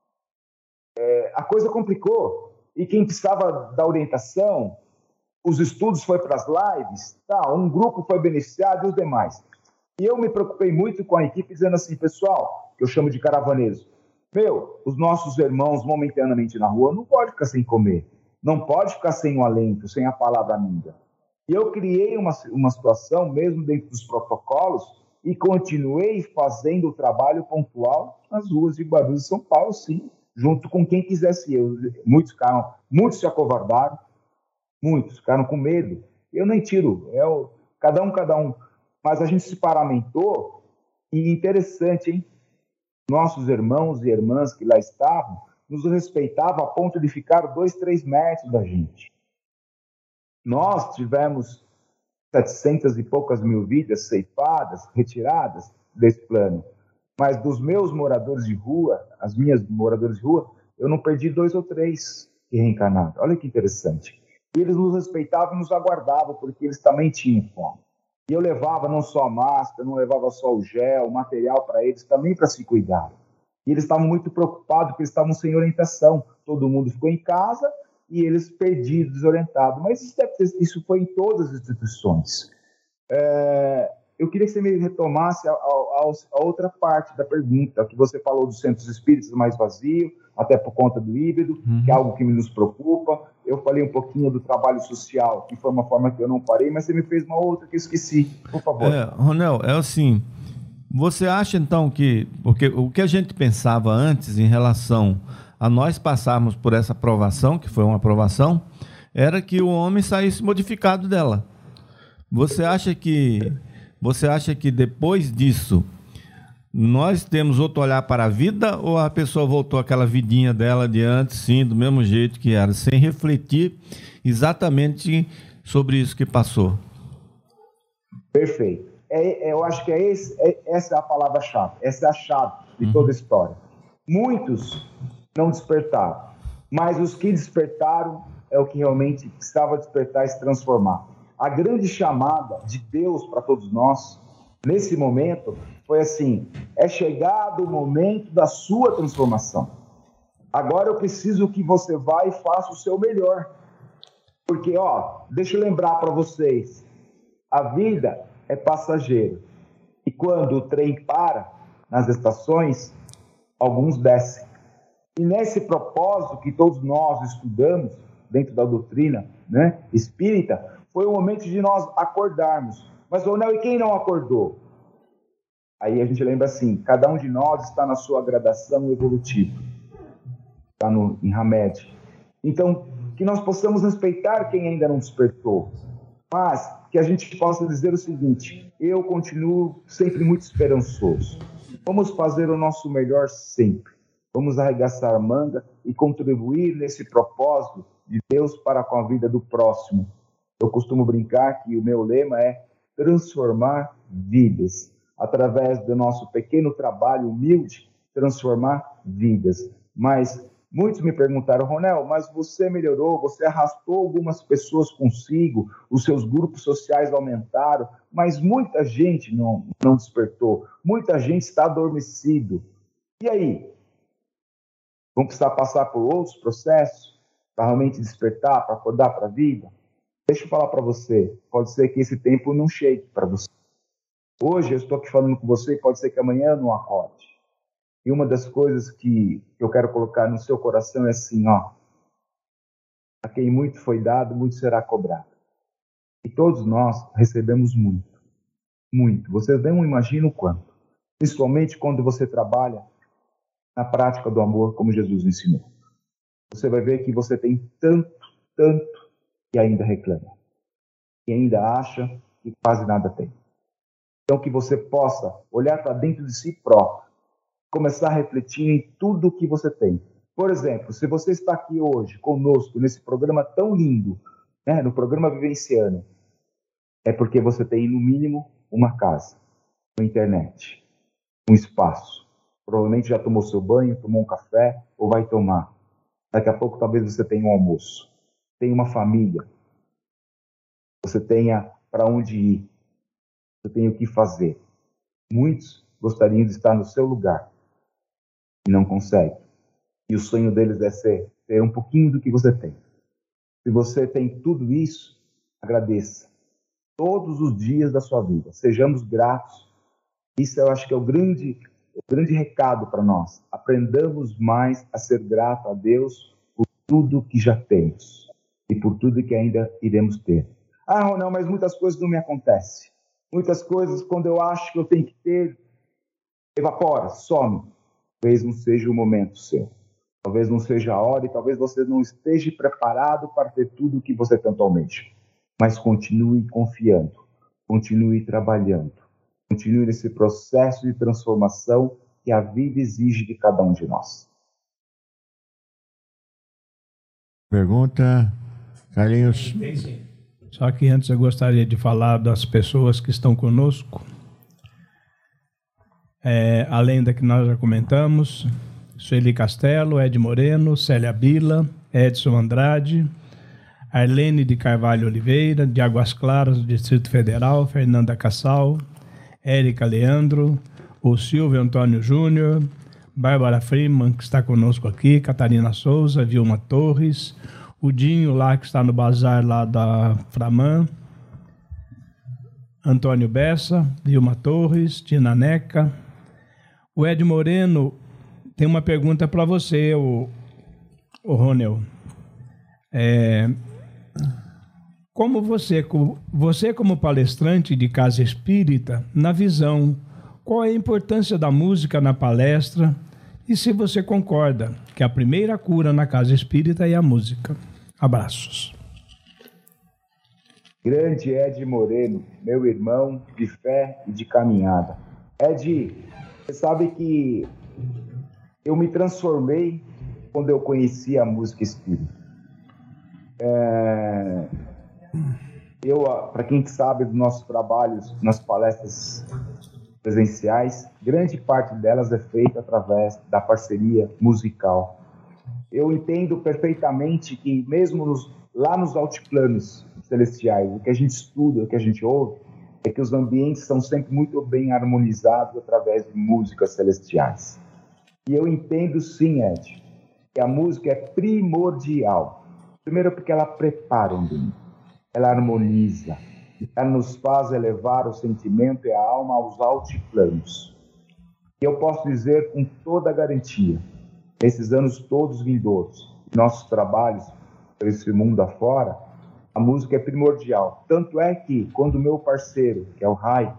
É, a coisa complicou. E quem precisava da orientação, os estudos foi para as lives, tá, um grupo foi beneficiado e os demais. E eu me preocupei muito com a equipe, dizendo assim: pessoal, que eu chamo de caravaneiros, meu, os nossos irmãos momentaneamente na rua não pode ficar sem comer, não pode ficar sem o alento, sem a palavra amiga. E eu criei uma, uma situação, mesmo dentro dos protocolos, e continuei fazendo o trabalho pontual nas ruas de Guarulhos e São Paulo, sim, junto com quem quisesse eu. Muitos ficaram, muitos se acovardaram, Muitos ficaram com medo. Eu nem tiro, é o, cada um, cada um. Mas a gente se paramentou, e interessante, hein? Nossos irmãos e irmãs que lá estavam nos respeitavam a ponto de ficar dois, três metros da gente. Nós tivemos setecentas e poucas mil vidas ceifadas, retiradas desse plano. Mas dos meus moradores de rua, as minhas moradores de rua, eu não perdi dois ou três que reencarnaram. Olha que interessante. E eles nos respeitavam e nos aguardavam, porque eles também tinham fome. E eu levava não só a máscara, não levava só o gel, o material para eles, também para se cuidar. E eles estavam muito preocupados, porque eles estavam sem orientação. Todo mundo ficou em casa e eles perdidos, desorientados. Mas isso, deve ter, isso foi em todas as instituições. É, eu queria que você me retomasse a, a, a outra parte da pergunta, que você falou dos centros espíritas mais vazios, até por conta do híbrido, uhum. que é algo que nos preocupa. Eu falei um pouquinho do trabalho social, que foi uma forma que eu não parei, mas você me fez uma outra que eu esqueci. Por favor. É, Ronel, é assim, você acha então que... Porque o que a gente pensava antes em relação a nós passarmos por essa aprovação, que foi uma aprovação, era que o homem saísse modificado dela. Você acha que, você acha que depois disso nós temos outro olhar para a vida, ou a pessoa voltou àquela vidinha dela de antes, sim, do mesmo jeito que era, sem refletir exatamente sobre isso que passou? Perfeito. É, eu acho que é esse, é, essa é a palavra-chave, essa é a chave de uhum. toda a história. Muitos não despertaram, mas os que despertaram é o que realmente precisava despertar e se transformar. A grande chamada de Deus para todos nós, nesse momento, foi assim: é chegado o momento da sua transformação. Agora eu preciso que você vá e faça o seu melhor. Porque, ó, deixa eu lembrar para vocês, a vida é passageira. E quando o trem para nas estações, alguns descem. E nesse propósito que todos nós estudamos, dentro da doutrina, né, espírita, foi o momento de nós acordarmos. Mas, Ronel, e quem não acordou? Aí a gente lembra assim: cada um de nós está na sua gradação evolutiva. Está no, em Hamed. Então, que nós possamos respeitar quem ainda não despertou. Mas que a gente possa dizer o seguinte: eu continuo sempre muito esperançoso. Vamos fazer o nosso melhor sempre. Vamos arregaçar a manga e contribuir nesse propósito de Deus para com a vida do próximo. Eu costumo brincar que o meu lema é transformar vidas. Através do nosso pequeno trabalho humilde, transformar vidas. Mas muitos me perguntaram: Ronel, mas você melhorou, você arrastou algumas pessoas consigo, os seus grupos sociais aumentaram, mas muita gente não, não despertou, muita gente está adormecido. E aí? Vão precisar passar por outros processos para realmente despertar, para acordar para a vida? Deixa eu falar para você, pode ser que esse tempo não chegue para você. Hoje eu estou aqui falando com você e pode ser que amanhã eu não acorde. E uma das coisas que eu quero colocar no seu coração é assim, ó: a quem muito foi dado, muito será cobrado. E todos nós recebemos muito, muito. Vocês não imaginam o quanto. Principalmente quando você trabalha na prática do amor, como Jesus ensinou. Você vai ver que você tem tanto, tanto, e ainda reclama. E ainda acha que quase nada tem. Então, que você possa olhar para dentro de si próprio, começar a refletir em tudo o que você tem. Por exemplo, se você está aqui hoje conosco, nesse programa tão lindo, né, no programa Vivenciano, é porque você tem, no mínimo, uma casa, uma internet, um espaço. Provavelmente já tomou seu banho, tomou um café, ou vai tomar. Daqui a pouco, talvez você tenha um almoço. Tenha uma família. Você tenha para onde ir. Você tem o que fazer. Muitos gostariam de estar no seu lugar e não conseguem. E o sonho deles é ser, ter um pouquinho do que você tem. Se você tem tudo isso, agradeça. Todos os dias da sua vida. Sejamos gratos. Isso eu acho que é o grande, o grande recado para nós. Aprendamos mais a ser grato a Deus por tudo que já temos e por tudo que ainda iremos ter. Ah, Ronel, mas muitas coisas não me acontecem. Muitas coisas, quando eu acho que eu tenho que ter, evapora, some. Talvez não seja o momento seu. Talvez não seja a hora e talvez você não esteja preparado para ter tudo o que você tanto almeja. Mas continue confiando, continue trabalhando, continue nesse processo de transformação que a vida exige de cada um de nós. Pergunta, Carlinhos. Só que antes eu gostaria de falar das pessoas que estão conosco. É, além da que nós já comentamos, Sueli Castelo, Ed Moreno, Célia Bila, Edson Andrade, Arlene de Carvalho Oliveira, de Águas Claras, do Distrito Federal, Fernanda Cassal, Érica Leandro, o Silvio Antônio Júnior, Bárbara Freeman, que está conosco aqui, Catarina Souza, Vilma Torres, o Dinho lá, que está no bazar lá da Framan, Antônio Bessa, Vilma Torres, Tina Neca. O Ed Moreno tem uma pergunta para você, o, o Ronel. É, como você, você como palestrante de casa espírita, na visão, qual é a importância da música na palestra e se você concorda que a primeira cura na casa espírita é a música? Abraços. Grande Ed Moreno, meu irmão de fé e de caminhada. Ed, você sabe que eu me transformei quando eu conheci a música espírita. É... Eu, para quem sabe dos nossos trabalhos nas palestras presenciais, grande parte delas é feita através da parceria musical. Eu entendo perfeitamente que mesmo nos, lá nos altiplanos celestiais, o que a gente estuda, o que a gente ouve, é que os ambientes são sempre muito bem harmonizados através de músicas celestiais. E eu entendo sim, Ed, que a música é primordial. Primeiro porque ela prepara o ambiente, ela harmoniza, ela nos faz elevar o sentimento e a alma aos altiplanos. E eu posso dizer com toda a garantia, nesses anos todos vindouros, nossos trabalhos por esse mundo afora, a música é primordial. Tanto é que quando o meu parceiro, que é o Rai,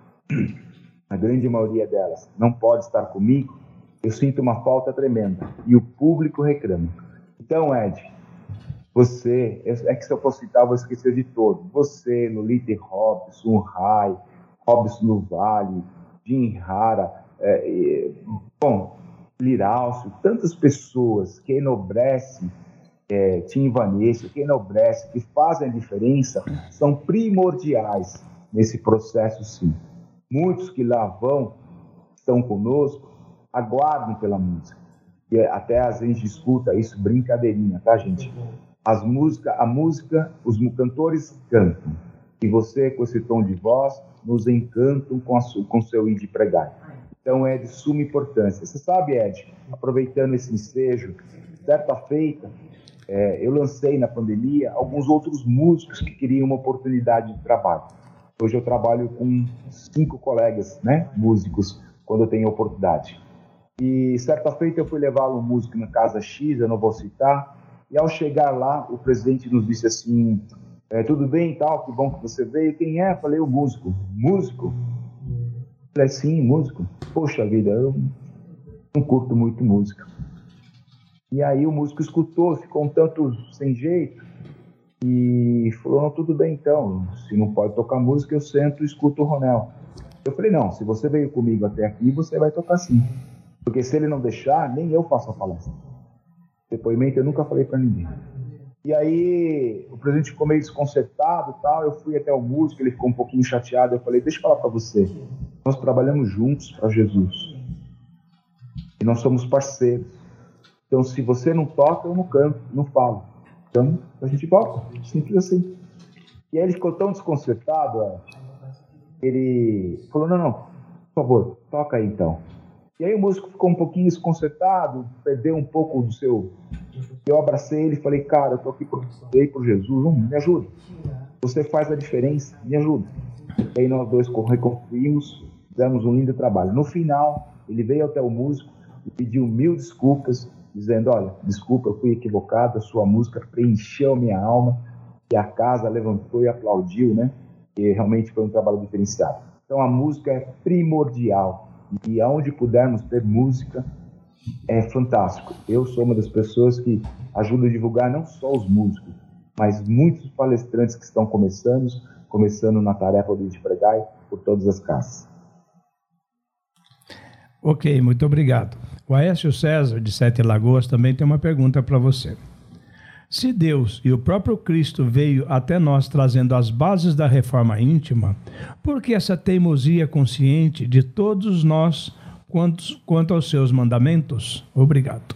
a grande maioria delas, não pode estar comigo, eu sinto uma falta tremenda. E o público reclama. Então, Ed, você, é que se eu for citar, eu vou esquecer de todos. Você, Lolita e Robson, Rai, Robson no Vale, Jim Rara, é, é, bom, Liralcio, tantas pessoas que enobrecem, é, Tim Vanessa, que enobrecem, que fazem a diferença, são primordiais nesse processo, sim. Muitos que lá vão, estão conosco, aguardam pela música. E até às vezes a gente escuta isso, brincadeirinha, tá, gente? As música, a música, os cantores cantam. E você, com esse tom de voz, nos encantam com o com seu ir de pregar. Então é de suma importância. Você sabe, Ed, aproveitando esse ensejo, certa feita, é, eu lancei na pandemia alguns outros músicos que queriam uma oportunidade de trabalho. Hoje eu trabalho com cinco colegas, né, músicos, quando eu tenho oportunidade. E certa feita eu fui levá-lo um músico na Casa X, eu não vou citar, e ao chegar lá, o presidente nos disse assim, é, tudo bem e tal, que bom que você veio. Quem é? Eu falei, o músico. Músico? Eu falei, sim, músico. Poxa vida, eu não curto muito música. E aí o músico escutou, ficou um tanto sem jeito, e falou, não, tudo bem então, se não pode tocar música, eu sento e escuto o Ronel. Eu falei, não, se você veio comigo até aqui, você vai tocar sim. Porque se ele não deixar, nem eu faço a palestra. Depoimento eu nunca falei para ninguém. E aí o presidente ficou meio desconcertado e tal, eu fui até o músico, ele ficou um pouquinho chateado, eu falei, deixa eu falar para você, nós trabalhamos juntos para Jesus. E nós somos parceiros. Então se você não toca, eu não canto, não falo. Então a gente toca, simples assim. E aí ele ficou tão desconcertado, ele falou, não, não, por favor, toca aí então. E aí o músico ficou um pouquinho desconcertado, perdeu um pouco do seu... Eu abracei ele e falei, cara, eu tô aqui por você e por Jesus, um, me ajuda. Você faz a diferença, me ajuda. E aí nós dois reconstruímos, fizemos um lindo trabalho. No final, ele veio até o músico e pediu mil desculpas, dizendo, olha, desculpa, eu fui equivocado, a sua música preencheu minha alma, e a casa levantou e aplaudiu, né? E realmente foi um trabalho diferenciado. Então a música é primordial. E aonde pudermos ter música, é fantástico. Eu sou uma das pessoas que ajuda a divulgar não só os músicos, mas muitos palestrantes que estão começando, começando na tarefa do Pregai por todas as casas. Ok, muito obrigado. O Aécio César, de Sete Lagoas, também tem uma pergunta para você. Se Deus e o próprio Cristo veio até nós trazendo as bases da reforma íntima, por que essa teimosia consciente de todos nós quanto, quanto aos seus mandamentos? Obrigado.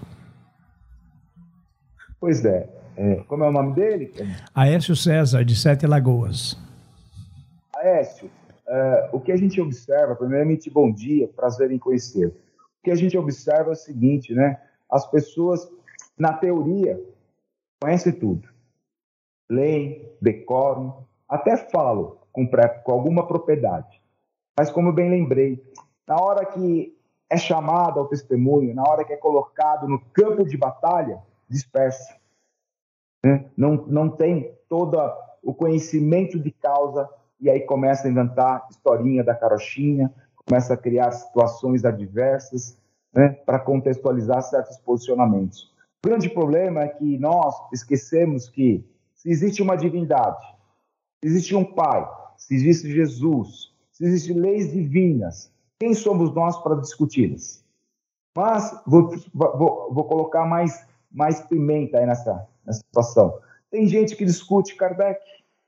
Pois é. é como é o nome dele? Aécio César, de Sete Lagoas. Aécio, uh, o que a gente observa, primeiramente, bom dia, prazer em conhecer. O que a gente observa é o seguinte, né? As pessoas, na teoria, conhecem tudo. Leem, decoram, até falam com, com alguma propriedade. Mas, como eu bem lembrei, na hora que é chamado ao testemunho, na hora que é colocado no campo de batalha, dispersa. Né? Não, não tem todo o conhecimento de causa, e aí começa a inventar historinha da carochinha, começa a criar situações adversas, né, para contextualizar certos posicionamentos. O grande problema é que nós esquecemos que se existe uma divindade, se existe um Pai, se existe Jesus, se existem leis divinas, quem somos nós para discuti-las? Mas vou, vou, vou colocar mais, mais pimenta aí nessa, nessa situação. Tem gente que discute Kardec,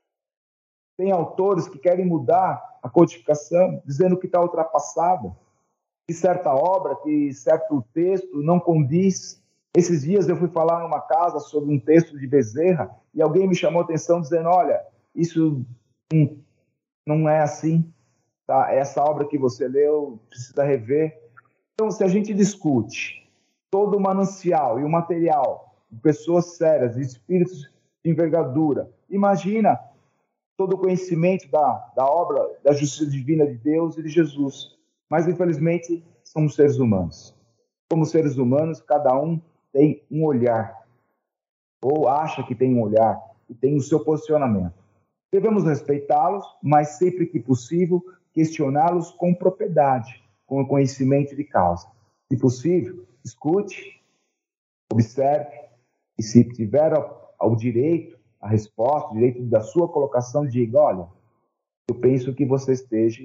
tem autores que querem mudar a codificação, dizendo que está ultrapassada, que certa obra, que certo texto não condiz. Esses dias eu fui falar numa casa sobre um texto de Bezerra e alguém me chamou a atenção dizendo, olha, isso hum, não é assim, tá? Essa obra que você leu precisa rever. Então, se a gente discute todo o manancial e o material de pessoas sérias, de espíritos de envergadura, imagina todo o conhecimento da, da obra da justiça divina de Deus e de Jesus. Mas, infelizmente, somos seres humanos. Como seres humanos, cada um tem um olhar, ou acha que tem um olhar, e tem o seu posicionamento. Devemos respeitá-los, mas sempre que possível, questioná-los com propriedade, com o conhecimento de causa. Se possível, escute, observe, e se tiver ao, ao direito, a resposta, o direito da sua colocação, diga, olha, eu penso que você esteja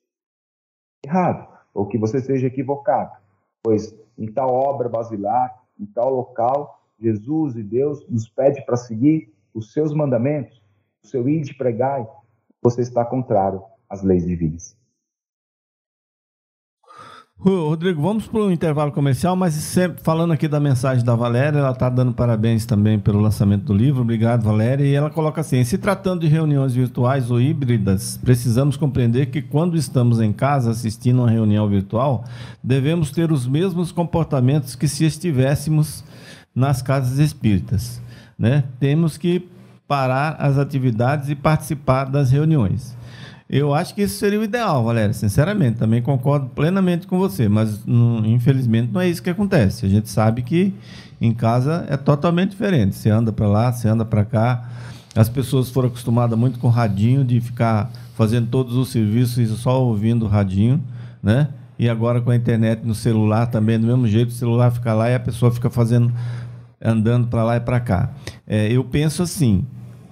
errado, ou que você esteja equivocado, pois em tal obra basilar, em tal local, Jesus e Deus nos pede para seguir os seus mandamentos, o seu ide pregai, você está contrário às leis divinas. Rodrigo, vamos para o intervalo comercial, mas sempre falando aqui da mensagem da Valéria, ela está dando parabéns também pelo lançamento do livro. Obrigado, Valéria. E ela coloca assim, se tratando de reuniões virtuais ou híbridas, precisamos compreender que quando estamos em casa assistindo uma reunião virtual, devemos ter os mesmos comportamentos que se estivéssemos nas casas espíritas, né? Temos que parar as atividades e participar das reuniões. Eu acho que isso seria o ideal, Valéria, sinceramente, também concordo plenamente com você, mas não, infelizmente não é isso que acontece. A gente sabe que em casa é totalmente diferente, você anda para lá, você anda para cá, as pessoas foram acostumadas muito com o radinho, de ficar fazendo todos os serviços e só ouvindo o radinho, né? E agora com a internet no celular também, do mesmo jeito, o celular fica lá e a pessoa fica fazendo, andando para lá e para cá. É, eu penso assim,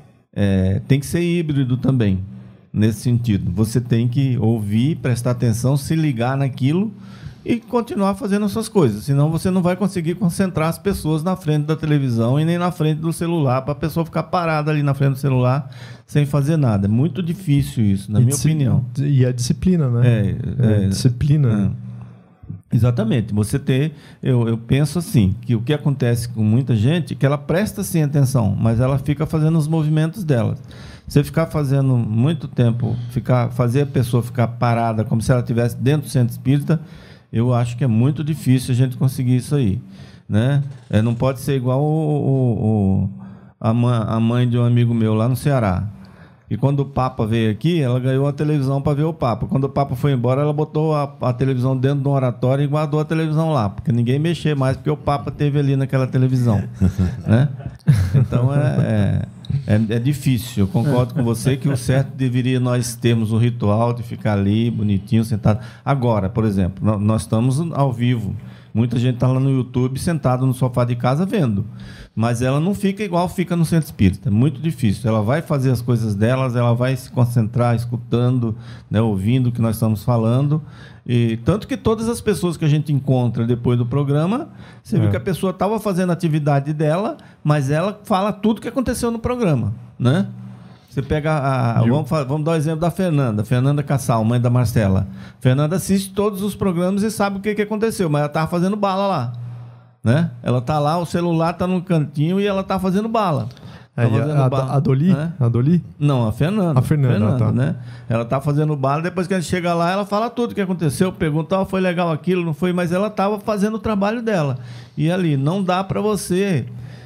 é, tem que ser híbrido também. Nesse sentido, você tem que ouvir, prestar atenção, se ligar naquilo e continuar fazendo as suas coisas, senão você não vai conseguir concentrar as pessoas na frente da televisão e nem na frente do celular, para a pessoa ficar parada ali na frente do celular sem fazer nada. É muito difícil isso, na e minha opinião. E a disciplina, né? É, é, é disciplina. É. Exatamente. Você ter, eu, eu penso assim, que o que acontece com muita gente, que ela presta sim atenção, mas ela fica fazendo os movimentos dela. Você ficar fazendo muito tempo, ficar, fazer a pessoa ficar parada como se ela estivesse dentro do centro espírita, eu acho que é muito difícil a gente conseguir isso aí, né? É, não pode ser igual o, o, o, a, mãe, a mãe de um amigo meu lá no Ceará. E quando o Papa veio aqui, ela ganhou a televisão para ver o Papa. Quando o Papa foi embora, ela botou a, a televisão dentro de um oratório e guardou a televisão lá, porque ninguém mexia mais, porque o Papa teve ali naquela televisão, né? Então é, é, é, é difícil. Eu concordo com você que o certo deveria nós termos o ritual de ficar ali bonitinho, sentado. Agora, por exemplo, nós estamos ao vivo. Muita gente está lá no YouTube, sentado no sofá de casa vendo. Mas ela não fica igual fica no centro espírita. É muito difícil. Ela vai fazer as coisas delas, ela vai se concentrar, escutando, né, ouvindo o que nós estamos falando. E tanto que todas as pessoas que a gente encontra depois do programa, você é. viu que a pessoa estava fazendo a atividade dela, mas ela fala tudo o que aconteceu no programa, né? Você pega a... Vamos, vamos dar o exemplo da Fernanda. Fernanda Cassal, mãe da Marcela. Fernanda assiste todos os programas e sabe o que, que aconteceu, mas ela estava fazendo bala lá. Né? Ela está lá, o celular está no cantinho e ela está fazendo bala. Tá é, fazendo a, bala, a Doli? né? A Doli? Não, a Fernanda. A Fernanda, Fernanda tá. né? Ela está fazendo bala, depois que a gente chega lá, ela fala tudo o que aconteceu, pergunta, oh, foi legal aquilo, não foi, mas ela estava fazendo o trabalho dela. E ali, não dá para você...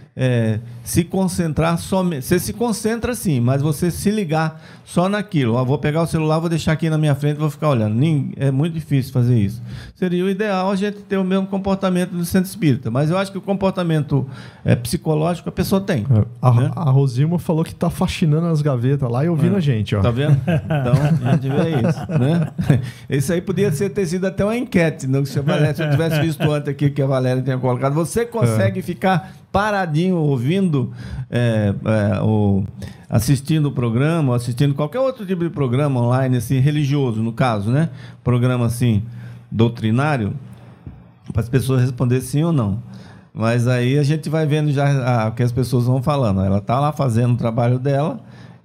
É, se concentrar somente. Você se concentra sim, mas você se ligar só naquilo. Ah, vou pegar o celular, vou deixar aqui na minha frente e vou ficar olhando. É muito difícil fazer isso. Seria o ideal a gente ter o mesmo comportamento do centro espírita, mas eu acho que o comportamento é, psicológico a pessoa tem. É, a, né? a Rosilma falou que está faxinando as gavetas lá e ouvindo é. a gente. Ó. Tá vendo? Então a gente vê isso. Né? Isso aí podia ser, ter sido até uma enquete. Não? Se, a Valéria, se eu tivesse visto antes aqui que a Valéria tinha colocado, você consegue é. ficar paradinho ouvindo, é, é, ou assistindo o programa, ou assistindo qualquer outro tipo de programa online, assim, religioso, no caso, né? Programa, assim, doutrinário, para as pessoas responderem sim ou não. Mas aí a gente vai vendo já o que as pessoas vão falando. Ela está lá fazendo o trabalho dela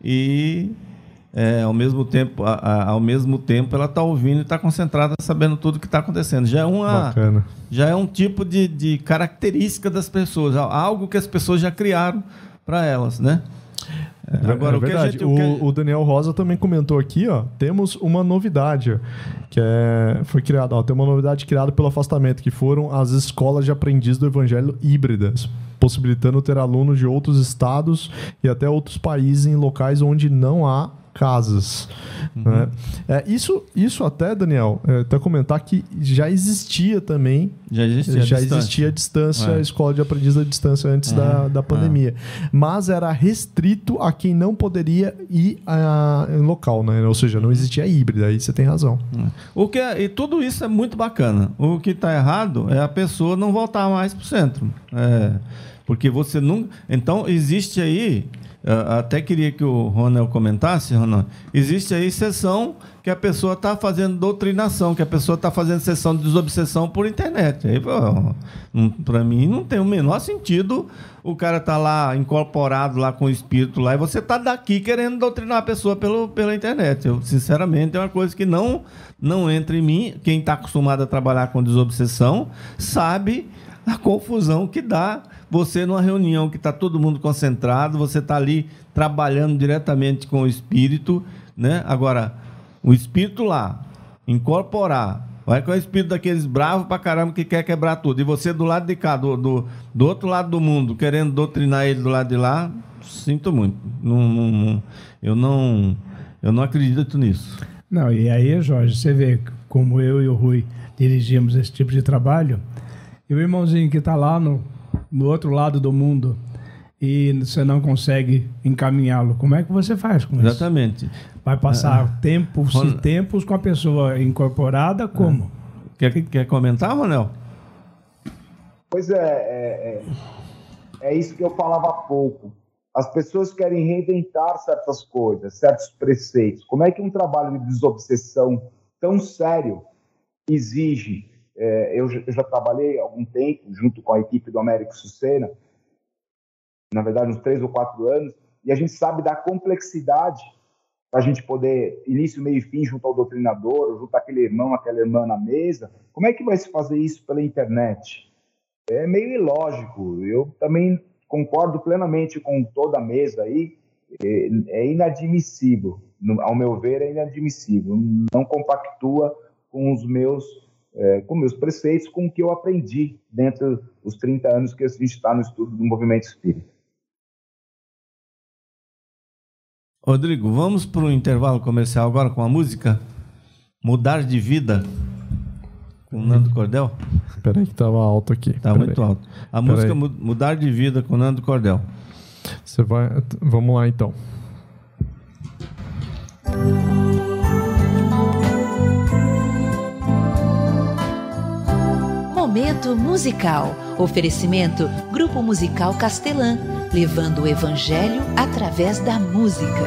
e... É, ao mesmo tempo, a, a, ao mesmo tempo ela está ouvindo e está concentrada, sabendo tudo o que está acontecendo. Já é uma, Bacana. já é um tipo de, de característica das pessoas, algo que as pessoas já criaram para elas, né? É, Agora, é o, verdade. Que gente, o, que... o Daniel Rosa também comentou aqui, ó, temos uma novidade, ó, que é, foi criada, ó, tem uma novidade criada pelo afastamento, que foram as escolas de aprendiz do Evangelho híbridas, possibilitando ter alunos de outros estados e até outros países em locais onde não há casas. Uhum. Né? É, isso, isso até, Daniel, é, até comentar que já existia também, já existia, já a existia a distância, é. a escola de aprendiz à distância antes uhum. da, da pandemia. Uhum. Mas era restrito a quem não poderia ir a, em local, né? Ou seja, não existia híbrida, aí você tem razão. Uhum. O que é, e tudo isso é muito bacana. O que está errado é a pessoa não voltar mais para o centro. É, porque você não... Então, existe aí... Até queria que o Ronel comentasse, Ronel. Existe aí sessão que a pessoa está fazendo doutrinação, que a pessoa está fazendo sessão de desobsessão por internet. Aí, para mim, não tem o menor sentido o cara estar tá lá incorporado lá com o espírito lá e você está daqui querendo doutrinar a pessoa pelo, pela internet. Eu, sinceramente, é uma coisa que não, não entra em mim. Quem está acostumado a trabalhar com desobsessão sabe a confusão que dá você numa reunião que está todo mundo concentrado, você está ali trabalhando diretamente com o espírito, né? Agora, o espírito lá, incorporar, vai com o espírito daqueles bravos pra caramba que quer quebrar tudo, e você do lado de cá, do, do, do outro lado do mundo, querendo doutrinar ele do lado de lá, sinto muito. Não, não, não, eu, não, eu não acredito nisso. Não, e aí, Jorge, você vê como eu e o Rui dirigimos esse tipo de trabalho, e o irmãozinho que está lá no, no outro lado do mundo e você não consegue encaminhá-lo, como é que você faz com isso? Exatamente. Vai passar ah, tempos Ron... e tempos com a pessoa incorporada, como? Ah. Quer, quer comentar, Ronel? Pois é, é, é, é isso que eu falava há pouco. As pessoas querem reinventar certas coisas, certos preceitos. Como é que um trabalho de desobsessão tão sério exige... É, eu, eu já trabalhei há algum tempo junto com a equipe do Américo Sucena, na verdade uns três ou quatro anos, e a gente sabe da complexidade para a gente poder, início, meio e fim, junto ao doutrinador, junto àquele irmão, aquela irmã na mesa. Como é que vai se fazer isso pela internet? É meio ilógico. Eu também concordo plenamente com toda a mesa aí, é, é inadmissível, no, ao meu ver é inadmissível, não compactua com os meus É, com meus preceitos, com o que eu aprendi dentro dos trinta anos que a gente está no estudo do movimento espírita. Rodrigo, vamos para o intervalo comercial agora com a música Mudar de Vida, com o Nando Cordel. Espera aí que estava alto aqui. Está muito aí. alto. A Pera música aí. Mudar de Vida com o Nando Cordel. Você vai... Vamos lá, então. Momento musical. Oferecimento Grupo Musical Castelã, levando o evangelho através da música.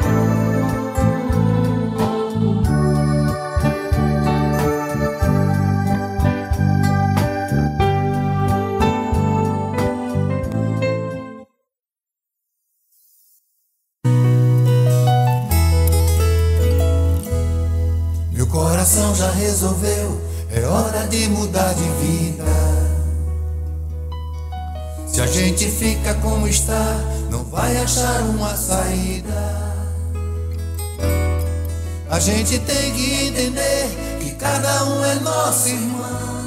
Meu coração já resolveu, é hora de mudar de vida. Se a gente fica como está, não vai achar uma saída. A gente tem que entender que cada um é nosso irmão.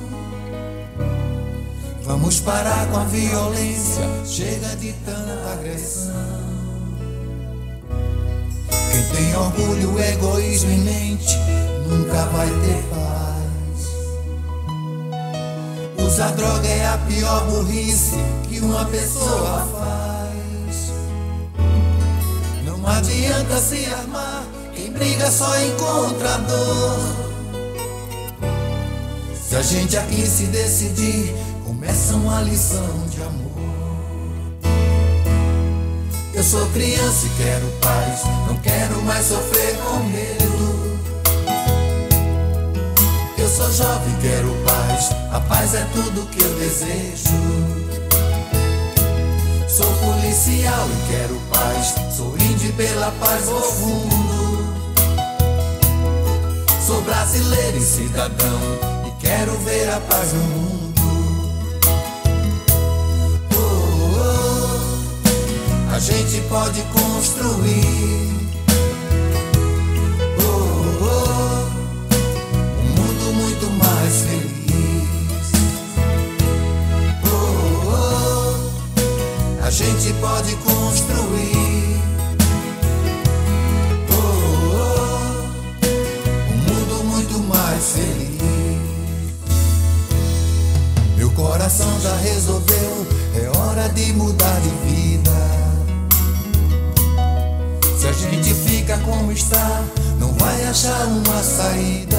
Vamos parar com a violência, chega de tanta agressão. Quem tem orgulho, egoísmo em mente, nunca vai ter paz. Usar droga é a pior burrice que uma pessoa faz. Não adianta se armar, quem briga só encontra dor. Se a gente aqui se decidir, começa uma lição de amor. Eu sou criança e quero paz, não quero mais sofrer com medo. Eu sou jovem e quero paz, a paz é tudo que eu desejo. Sou policial e quero paz, sou índio e pela paz vou fundo. Sou brasileiro e cidadão e quero ver a paz no mundo. A gente pode construir oh, oh, um mundo muito mais feliz. Oh, oh, a gente pode construir oh, oh, um mundo muito mais feliz. Meu coração já resolveu, é hora de mudar de vida. Se a gente fica como está, não vai achar uma saída.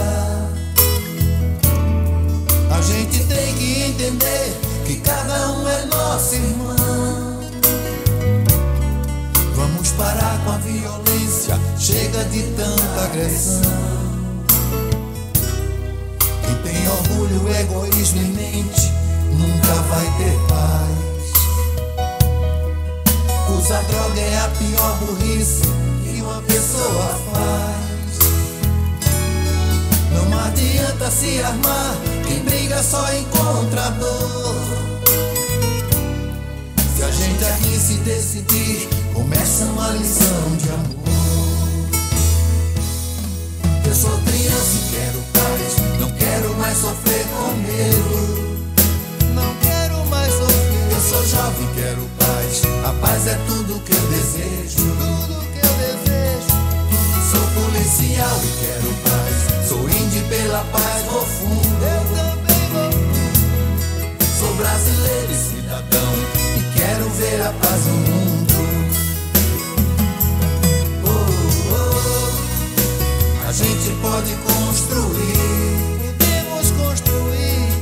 A gente tem que entender que cada um é nosso irmão. Vamos parar com a violência, chega de tanta agressão. Quem tem orgulho, egoísmo em mente, nunca vai ter paz. Usar droga é a pior burrice que uma pessoa faz. Não adianta se armar, quem briga só encontra dor. Se a gente aqui se decidir, começa uma lição de amor. Eu sou criança e quero paz, não quero mais sofrer com medo. Não quero mais sofrer. Eu sou jovem, quero paz, a paz é tudo que eu desejo. Tudo que eu desejo. Sou policial e quero paz, sou índio e pela paz vou fundo. Eu também vou fundo. Sou brasileiro e cidadão e quero ver a paz no mundo. Oh, oh, a gente pode construir, podemos construir.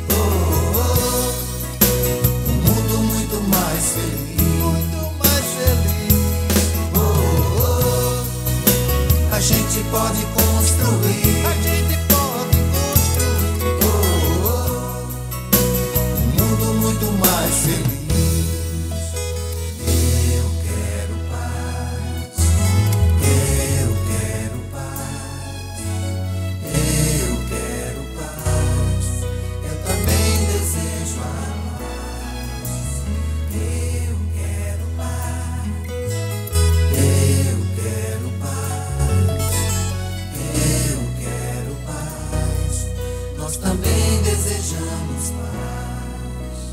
Mais feliz, muito mais feliz. Oh, oh, a gente pode construir, a gente pode construir. Oh, oh, um mundo muito mais feliz. Eu quero paz, eu quero paz, eu quero paz. Eu também desejo a também desejamos paz.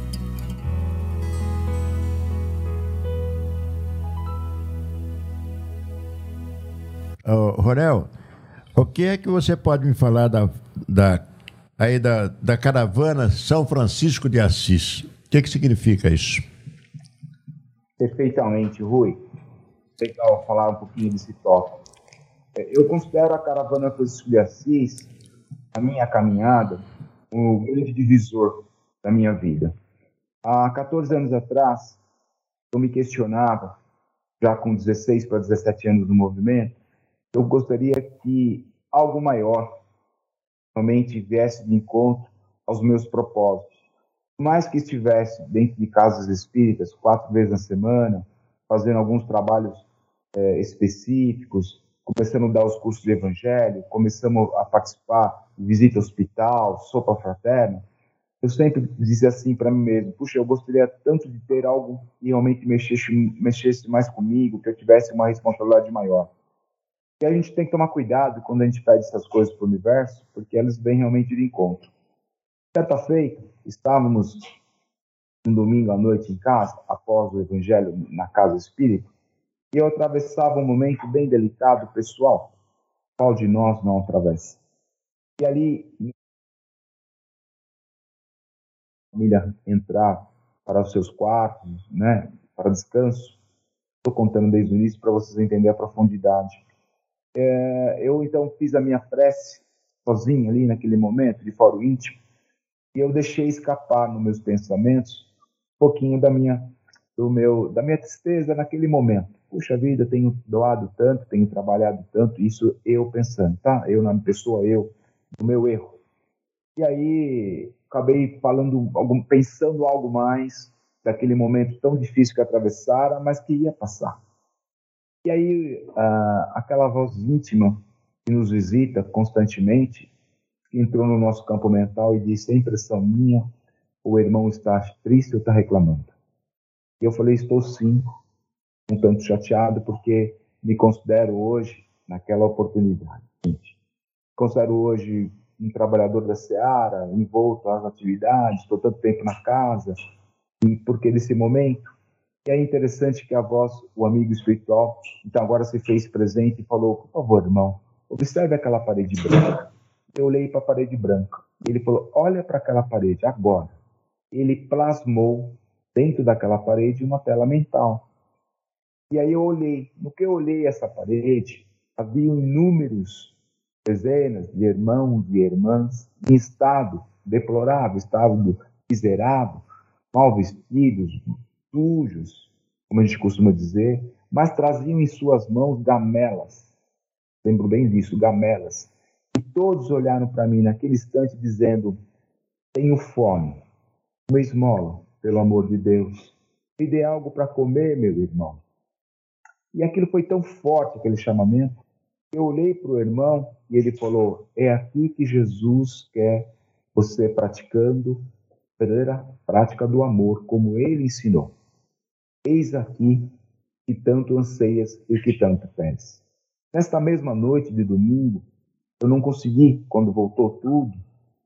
Oh, Rorel, o que é que você pode me falar da, da, aí da, da caravana São Francisco de Assis? O que, que significa isso? Perfeitamente, Rui. Legal falar um pouquinho desse tópico. Eu considero a caravana Francisco de Assis, a minha caminhada, o grande divisor da minha vida. Há quatorze anos atrás, eu me questionava, já com dezesseis para dezessete anos no movimento, eu gostaria que algo maior realmente viesse de encontro aos meus propósitos. Por mais que estivesse dentro de casas espíritas, quatro vezes na semana, fazendo alguns trabalhos é, específicos, começando a dar os cursos de evangelho, começamos a participar de visita ao hospital, sopa fraterna, eu sempre dizia assim para mim mesmo, puxa, eu gostaria tanto de ter algo que realmente mexesse, mexesse mais comigo, que eu tivesse uma responsabilidade maior. E a gente tem que tomar cuidado quando a gente pede essas coisas para o universo, porque elas vêm realmente de encontro. Certa feita, estávamos um domingo à noite em casa, após o evangelho na casa espírita, e eu atravessava um momento bem delicado, pessoal. Qual de nós não atravessa? E ali, a família entrar para os seus quartos, né, para descanso. Estou contando desde o início para vocês entenderem a profundidade. É, eu, então, fiz a minha prece sozinho ali naquele momento, de fórum íntimo, e eu deixei escapar nos meus pensamentos um pouquinho da minha, do meu, da minha tristeza naquele momento. Puxa vida, tenho doado tanto, tenho trabalhado tanto, isso eu pensando, tá? Eu, na pessoa, eu, do meu erro. E aí, acabei falando, pensando algo mais daquele momento tão difícil que atravessara, mas que ia passar. E aí, ah, aquela voz íntima que nos visita constantemente, entrou no nosso campo mental e disse, é impressão minha, o irmão está triste ou está reclamando? E eu falei, estou sim, um tanto chateado, porque me considero hoje, naquela oportunidade, gente, considero hoje um trabalhador da seara, envolto às atividades, estou tanto tempo na casa, e porque desse momento, e é interessante que a voz, o amigo espiritual, então agora se fez presente e falou, por favor, irmão, observe aquela parede branca. Eu olhei para a parede branca. Ele falou, olha para aquela parede agora. Ele plasmou dentro daquela parede uma tela mental. E aí eu olhei. No que eu olhei essa parede, havia inúmeros dezenas de irmãos e irmãs em estado deplorável, estado miserável, mal vestidos, sujos, como a gente costuma dizer, mas traziam em suas mãos gamelas. Lembro bem disso, gamelas. E todos olharam para mim naquele instante dizendo, tenho fome, uma esmola, pelo amor de Deus. Me dê algo para comer, meu irmão. E aquilo foi tão forte, aquele chamamento, que eu olhei para o irmão e ele falou, é aqui que Jesus quer você praticando a verdadeira prática do amor, como ele ensinou. Eis aqui que tanto anseias e que tanto pedes. Nesta mesma noite de domingo, eu não consegui, quando voltou tudo,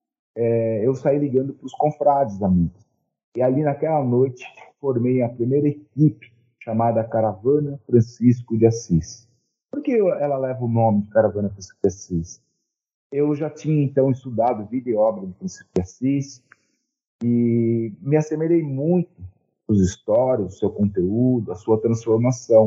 é, eu saí ligando para os confrades amigos. E ali naquela noite, formei a primeira equipe, chamada Caravana Francisco de Assis. Por que ela leva o nome de Caravana Francisco de Assis? Eu já tinha, então, estudado vida e obra de Francisco de Assis e me assemelhei muito às histórias, o seu conteúdo, a sua transformação.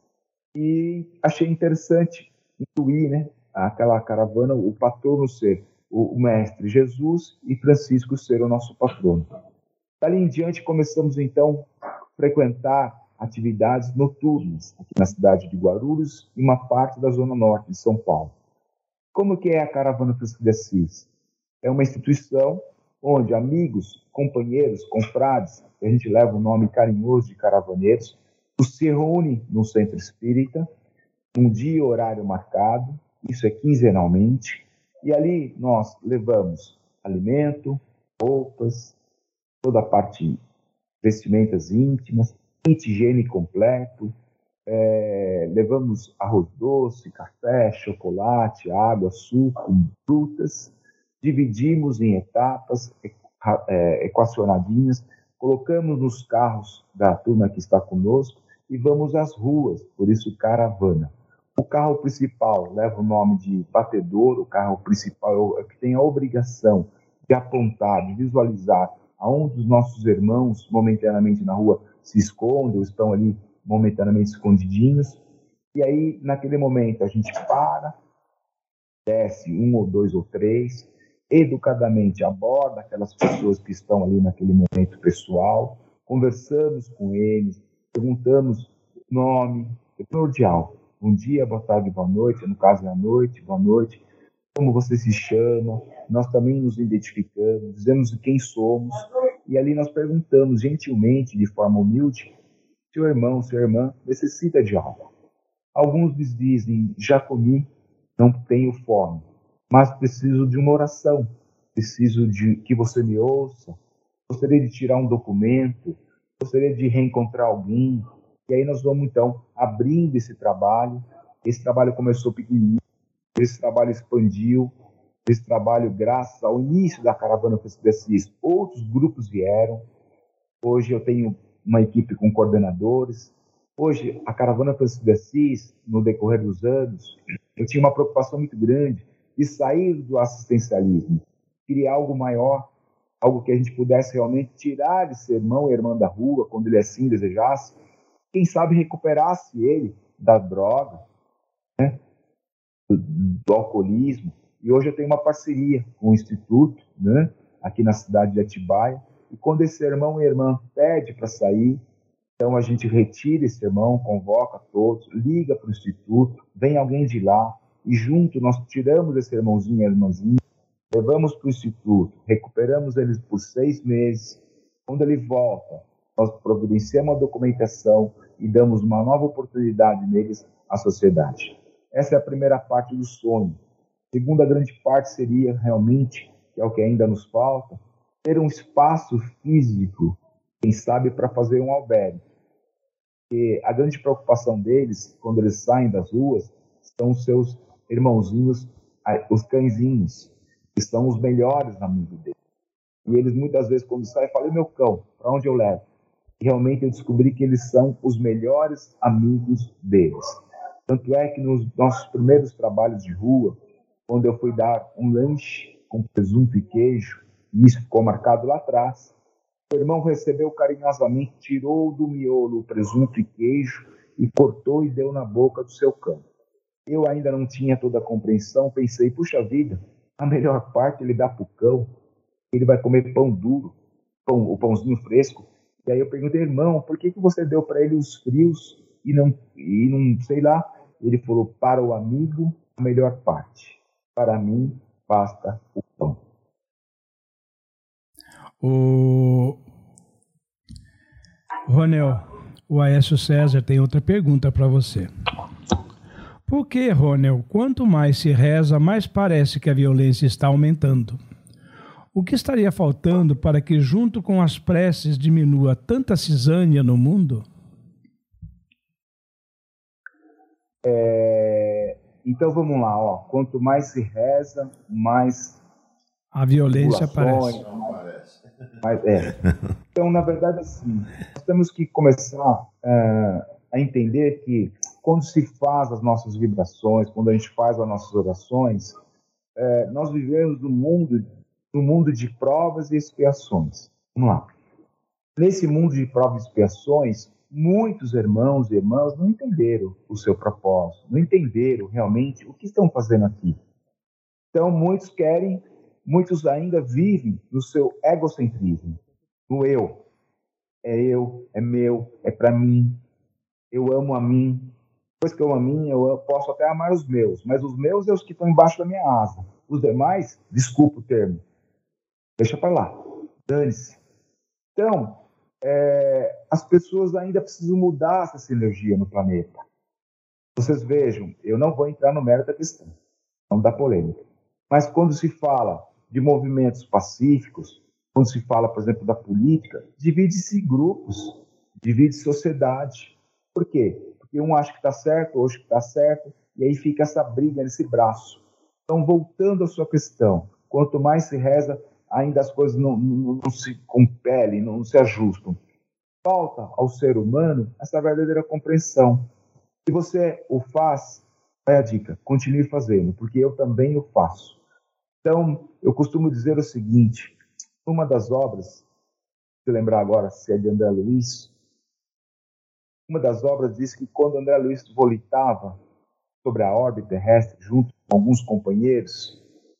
E achei interessante intuir, né, aquela caravana, o patrono ser o mestre Jesus e Francisco ser o nosso patrono. Dali em diante começamos então a frequentar atividades noturnas aqui na cidade de Guarulhos e uma parte da zona norte de São Paulo. Como que é a Caravana Francisco de Assis? É uma instituição onde amigos, companheiros, confrades, que a gente leva o nome carinhoso de caravaneiros, se reúnem no centro espírita, num dia e horário marcado, isso é quinzenalmente, e ali nós levamos alimento, roupas, toda a parte, vestimentas íntimas, kit higiene completo, é, levamos arroz doce, café, chocolate, água, suco, frutas, dividimos em etapas é, equacionadinhas, colocamos nos carros da turma que está conosco e vamos às ruas, por isso caravana. O carro principal leva o nome de batedor, o carro principal é o que tem a obrigação de apontar, de visualizar aonde os nossos irmãos momentaneamente na rua se escondem, ou estão ali momentaneamente escondidinhos. E aí, naquele momento, a gente para, desce um ou dois ou três, educadamente aborda aquelas pessoas que estão ali naquele momento pessoal, conversamos com eles, perguntamos o nome, é primordial. Bom dia, boa tarde, boa noite, no caso é a noite, boa noite, como você se chama, nós também nos identificamos, dizemos quem somos, e ali nós perguntamos gentilmente, de forma humilde, seu irmão, sua irmã necessita de algo. Alguns nos dizem, já comi, não tenho fome, mas preciso de uma oração, preciso de que você me ouça, gostaria de tirar um documento, gostaria de reencontrar alguém, e aí nós vamos então abrindo esse trabalho. Esse trabalho começou pequenininho, esse trabalho expandiu, esse trabalho, graças ao início da Caravana Francisco de Assis, outros grupos vieram. Hoje eu tenho uma equipe com coordenadores. Hoje, a Caravana Francisco de Assis, no decorrer dos anos, eu tinha uma preocupação muito grande de sair do assistencialismo, criar algo maior, algo que a gente pudesse realmente tirar esse irmão e irmã da rua, quando ele assim desejasse, quem sabe recuperasse ele da droga, né, do, do alcoolismo. E hoje eu tenho uma parceria com o Instituto, né, aqui na cidade de Atibaia, e quando esse irmão e irmã pede para sair, então a gente retira esse irmão, convoca todos, liga para o Instituto, vem alguém de lá, e junto nós tiramos esse irmãozinho e irmãzinha, levamos para o Instituto, recuperamos eles por seis meses. Quando ele volta, nós providenciamos a documentação e damos uma nova oportunidade neles à sociedade. Essa é a primeira parte do sonho. A segunda grande parte seria realmente, que é o que ainda nos falta, ter um espaço físico, quem sabe, para fazer um albergue. Porque a grande preocupação deles, quando eles saem das ruas, são os seus irmãozinhos, os cãezinhos, que são os melhores amigos deles. E eles muitas vezes, quando saem, falam, e meu cão, para onde eu levo? E realmente eu descobri que eles são os melhores amigos deles. Tanto é que nos nossos primeiros trabalhos de rua, quando eu fui dar um lanche com presunto e queijo, e isso ficou marcado lá atrás, o irmão recebeu carinhosamente, tirou do miolo o presunto e queijo e cortou e deu na boca do seu cão. Eu ainda não tinha toda a compreensão, pensei, puxa vida, a melhor parte ele dá para o cão, ele vai comer pão duro, pão, o pãozinho fresco. E aí eu perguntei, irmão, por que, que você deu para ele os frios e não, e não, sei lá? Ele falou, para o amigo, a melhor parte. Para mim, basta o pão. O Ronel, o Aécio César tem outra pergunta para você. Por que, Ronel, quanto mais se reza, mais parece que a violência está aumentando? O que estaria faltando para que, junto com as preces, diminua tanta cisânia no mundo? É, então vamos lá, ó. Quanto mais se reza, mais a violência aparece. Mais, é. Então, na verdade, assim, nós temos que começar é, a entender que quando se faz as nossas vibrações, quando a gente faz as nossas orações, é, nós vivemos num mundo, num mundo de provas e expiações. Vamos lá. Nesse mundo de provas e expiações, muitos irmãos e irmãs não entenderam o seu propósito, não entenderam realmente o que estão fazendo aqui. Então, muitos querem, muitos ainda vivem no seu egocentrismo, no eu. É eu, é meu, é para mim, eu amo a mim. Depois que eu amo a mim, eu posso até amar os meus, mas os meus é os que estão embaixo da minha asa. Os demais, desculpa o termo, deixa para lá, dane-se. Então, é, as pessoas ainda precisam mudar essa sinergia no planeta. Vocês vejam, eu não vou entrar no mérito da questão, não dá polêmica. Mas quando se fala de movimentos pacíficos, quando se fala, por exemplo, da política, divide-se grupos, divide-se sociedade. Por quê? Porque um acha que está certo, outro que está certo, e aí fica essa briga nesse braço. Então, voltando à sua questão, quanto mais se reza, ainda as coisas não, não, não se compelem, não se ajustam. Falta ao ser humano essa verdadeira compreensão. Se você o faz, vai a dica, continue fazendo, porque eu também o faço. Então, eu costumo dizer o seguinte, uma das obras, se lembrar agora se é de André Luiz, uma das obras diz que quando André Luiz volitava sobre a órbita terrestre, junto com alguns companheiros,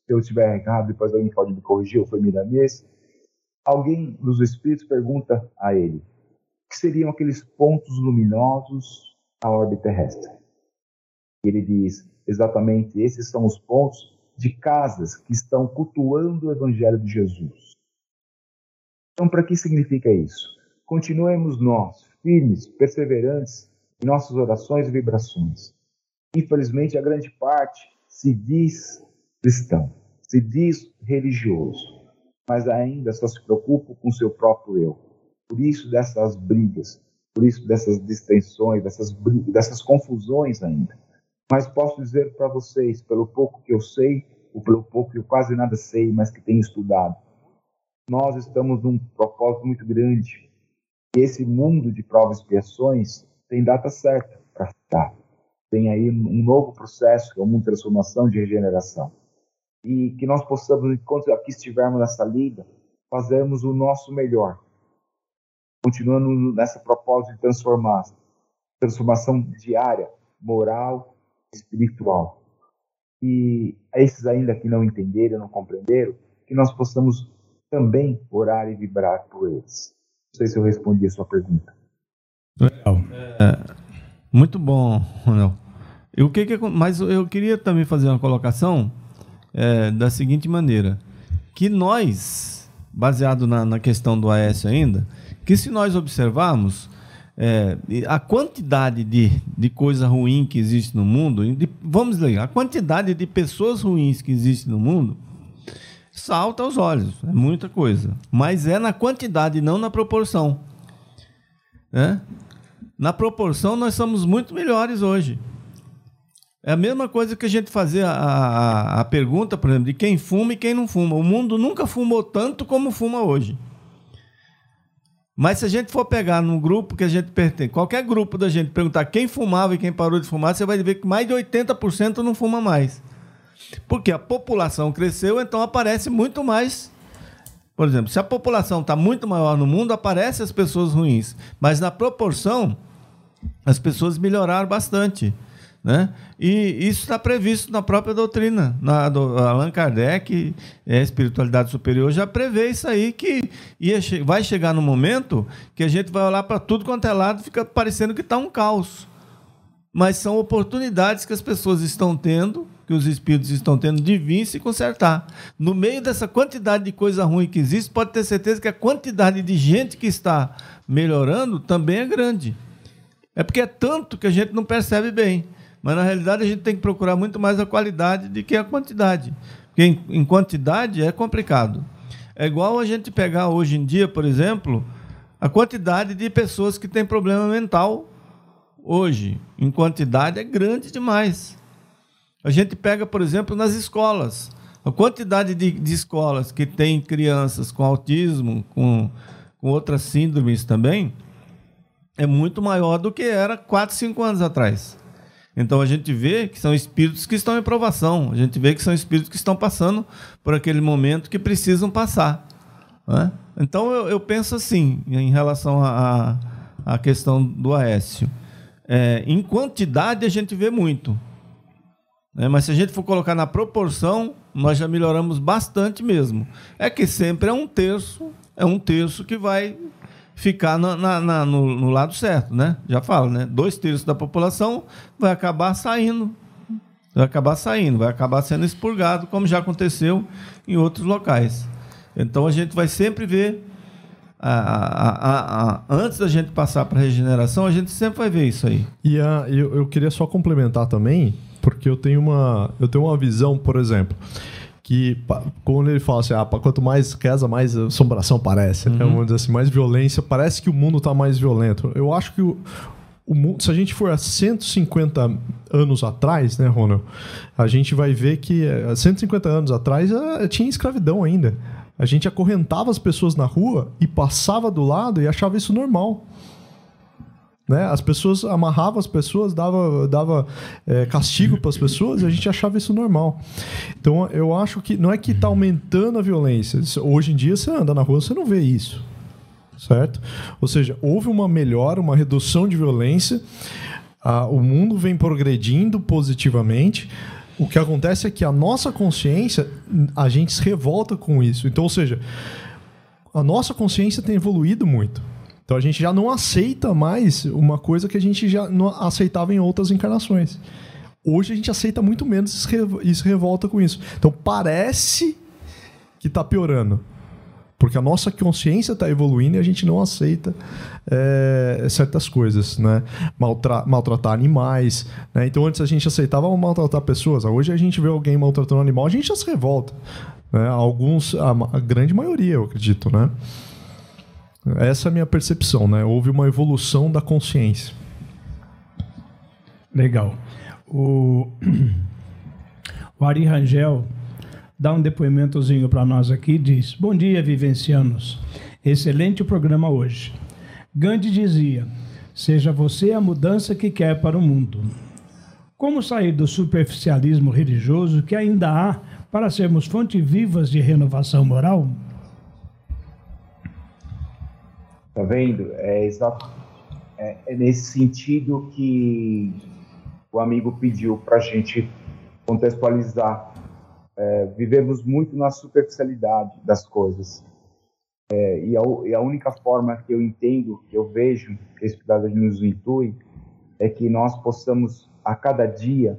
Se eu estiver errado, depois alguém pode me corrigir, eu fui milanês. Alguém dos Espíritos pergunta a ele: o que seriam aqueles pontos luminosos à órbita terrestre? Ele diz: exatamente, esses são os pontos de casas que estão cultuando o Evangelho de Jesus. Então, para que significa isso? Continuemos nós, firmes, perseverantes em nossas orações e vibrações. Infelizmente, a grande parte se diz cristão, se diz religioso, mas ainda só se preocupa com o seu próprio eu. Por isso dessas brigas, por isso dessas distensões, dessas, brigas, dessas confusões ainda. Mas posso dizer para vocês, pelo pouco que eu sei, ou pelo pouco que eu quase nada sei, mas que tenho estudado, nós estamos num propósito muito grande. Esse mundo de provas e expiações tem data certa para ficar. Tem aí um novo processo, que é uma transformação de regeneração. E que nós possamos, enquanto aqui estivermos nessa lida, fazermos o nosso melhor. Continuando nessa propósito de transformar. Transformação diária, moral, espiritual. E a esses ainda que não entenderam, não compreenderam, que nós possamos também orar e vibrar por eles. Não sei se eu respondi a sua pergunta. Legal. É, muito bom, Ronel. Eu, que que, mas eu queria também fazer uma colocação é, da seguinte maneira, que nós, baseado na, na questão do Aécio ainda, que se nós observarmos é, a quantidade de, de coisa ruim que existe no mundo, de, vamos ler, a quantidade de pessoas ruins que existe no mundo, salta aos olhos, é muita coisa, mas é na quantidade, não na proporção, né? Na proporção nós somos muito melhores hoje. É a mesma coisa que a gente fazer a, a, a pergunta, por exemplo, de quem fuma e quem não fuma. O mundo nunca fumou tanto como fuma hoje. Mas se a gente for pegar num grupo que a gente pertence, qualquer grupo da gente, perguntar quem fumava e quem parou de fumar, você vai ver que mais de oitenta por cento não fuma mais. Porque a população cresceu, então aparece muito mais. Por exemplo, se a população está muito maior no mundo, aparecem as pessoas ruins. Mas na proporção, as pessoas melhoraram bastante, né? E isso está previsto na própria doutrina. Na, do Allan Kardec, a espiritualidade superior, já prevê isso aí, que ia, vai chegar no momento que a gente vai olhar para tudo quanto é lado e fica parecendo que está um caos. Mas são oportunidades que as pessoas estão tendo, que os espíritos estão tendo de vir se consertar. No meio dessa quantidade de coisa ruim que existe, pode ter certeza que a quantidade de gente que está melhorando também é grande. É porque é tanto que a gente não percebe bem. Mas, na realidade, a gente tem que procurar muito mais a qualidade do que a quantidade. Porque em, em quantidade é complicado. É igual a gente pegar hoje em dia, por exemplo, a quantidade de pessoas que têm problema mental hoje, em quantidade, é grande demais. A gente pega, por exemplo, nas escolas. A quantidade de, de escolas que tem crianças com autismo, com, com outras síndromes também, é muito maior do que era quatro, cinco anos atrás. Então a gente vê que são espíritos que estão em provação, a gente vê que são espíritos que estão passando por aquele momento que precisam passar, né? Então eu, eu penso assim, em relação à a, a questão do Aécio. É, em quantidade a gente vê muito, né? Mas se a gente for colocar na proporção, nós já melhoramos bastante mesmo. É que sempre é um terço, é um terço que vai ficar na, na, na, no, no lado certo, né? Já falo, né? Dois terços da população vai acabar saindo, vai acabar saindo, vai acabar sendo expurgado, como já aconteceu em outros locais. Então a gente vai sempre ver, a, a, a, a, antes da gente passar para a regeneração, a gente sempre vai ver isso aí. E a, eu, eu queria só complementar também, porque eu tenho uma, eu tenho uma visão, por exemplo, que quando ele fala assim, ah, quanto mais reza, mais assombração parece, uhum. né? Vamos dizer assim, mais violência, parece que o mundo está mais violento. Eu acho que o, o mundo, se a gente for há cento e cinquenta anos atrás, né, Ronald, a gente vai ver que há cento e cinquenta anos atrás tinha escravidão ainda. A gente acorrentava as pessoas na rua e passava do lado e achava isso normal. Né? As pessoas amarravam as pessoas, dava, dava é, castigo para as pessoas e a gente achava isso normal. Então eu acho que não é que está aumentando a violência. Hoje em dia você anda na rua, você não vê isso, certo? Ou seja, houve uma melhora, uma redução de violência, ah, o mundo vem progredindo positivamente, O que acontece é que a nossa consciência, a gente se revolta com isso. Então, ou seja, a nossa consciência tem evoluído muito. Então a gente já não aceita mais uma coisa que a gente já não aceitava em outras encarnações. Hoje a gente aceita muito menos e se revolta com isso. Então parece que está piorando. Porque a nossa consciência está evoluindo e a gente não aceita é, certas coisas, né? Maltra- maltratar animais, né? Então antes a gente aceitava maltratar pessoas. Hoje a gente vê alguém maltratando um animal, a gente já se revolta, né? Alguns, a, a grande maioria, eu acredito, né? Essa é a minha percepção, né? Houve uma evolução da consciência. Legal. O, o Ari Rangel dá um depoimentozinho para nós aqui e diz: bom dia, vivencianos. Excelente o programa hoje. Gandhi dizia: seja você a mudança que quer para o mundo. Como sair do superficialismo religioso que ainda há para sermos fontes vivas de renovação moral? Tá vendo? É, exato, é, é nesse sentido que o amigo pediu para a gente contextualizar. É, vivemos muito na superficialidade das coisas. É, e, a, e a única forma que eu entendo, que eu vejo, que a espiritualidade nos intui, é que nós possamos, a cada dia,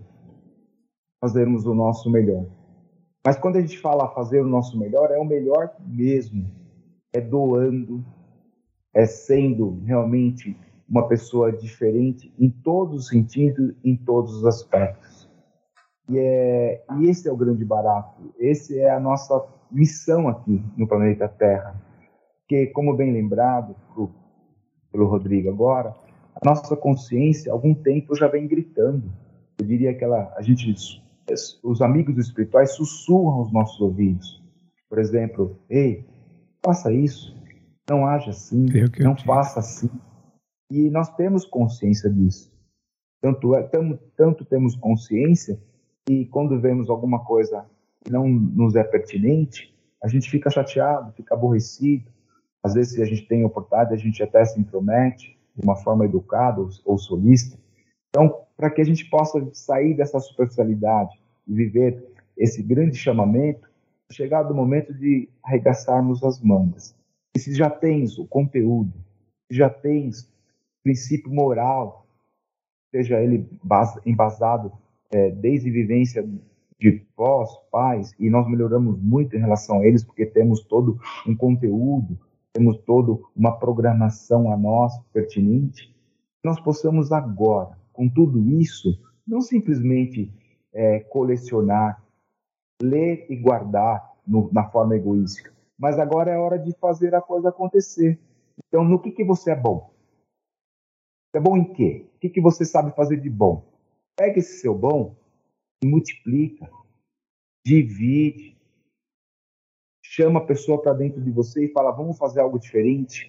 fazermos o nosso melhor. Mas quando a gente fala fazer o nosso melhor, é o melhor mesmo. É doando, é sendo realmente uma pessoa diferente em todos os sentidos, em todos os aspectos. E, é, e esse é o grande barato, esse é a nossa missão aqui no planeta Terra. Porque, como bem lembrado pro, pelo Rodrigo agora, a nossa consciência, há algum tempo, já vem gritando. Eu diria que ela, a gente, os amigos espirituais sussurram os nossos ouvidos. Por exemplo, ei, faça isso. Não haja assim, não faça assim. E nós temos consciência disso. Tanto, é, tanto, tanto temos consciência que quando vemos alguma coisa que não nos é pertinente, a gente fica chateado, fica aborrecido. Às vezes, se a gente tem oportunidade, a gente até se intromete de uma forma educada ou, ou solista. Então, para que a gente possa sair dessa superficialidade e viver esse grande chamamento, é chegado o momento de arregaçarmos as mangas. E se já tens o conteúdo, se já tens o princípio moral, seja ele embasado é, desde a vivência de vós, pais, e nós melhoramos muito em relação a eles, porque temos todo um conteúdo, temos toda uma programação a nós pertinente, nós possamos agora, com tudo isso, não simplesmente é, colecionar, ler e guardar no, na forma egoística, mas agora é hora de fazer a coisa acontecer. Então, no que, que você é bom? Você é bom em quê? O que, que você sabe fazer de bom? Pega esse seu bom e multiplica, divide, chama a pessoa para dentro de você e fala, vamos fazer algo diferente.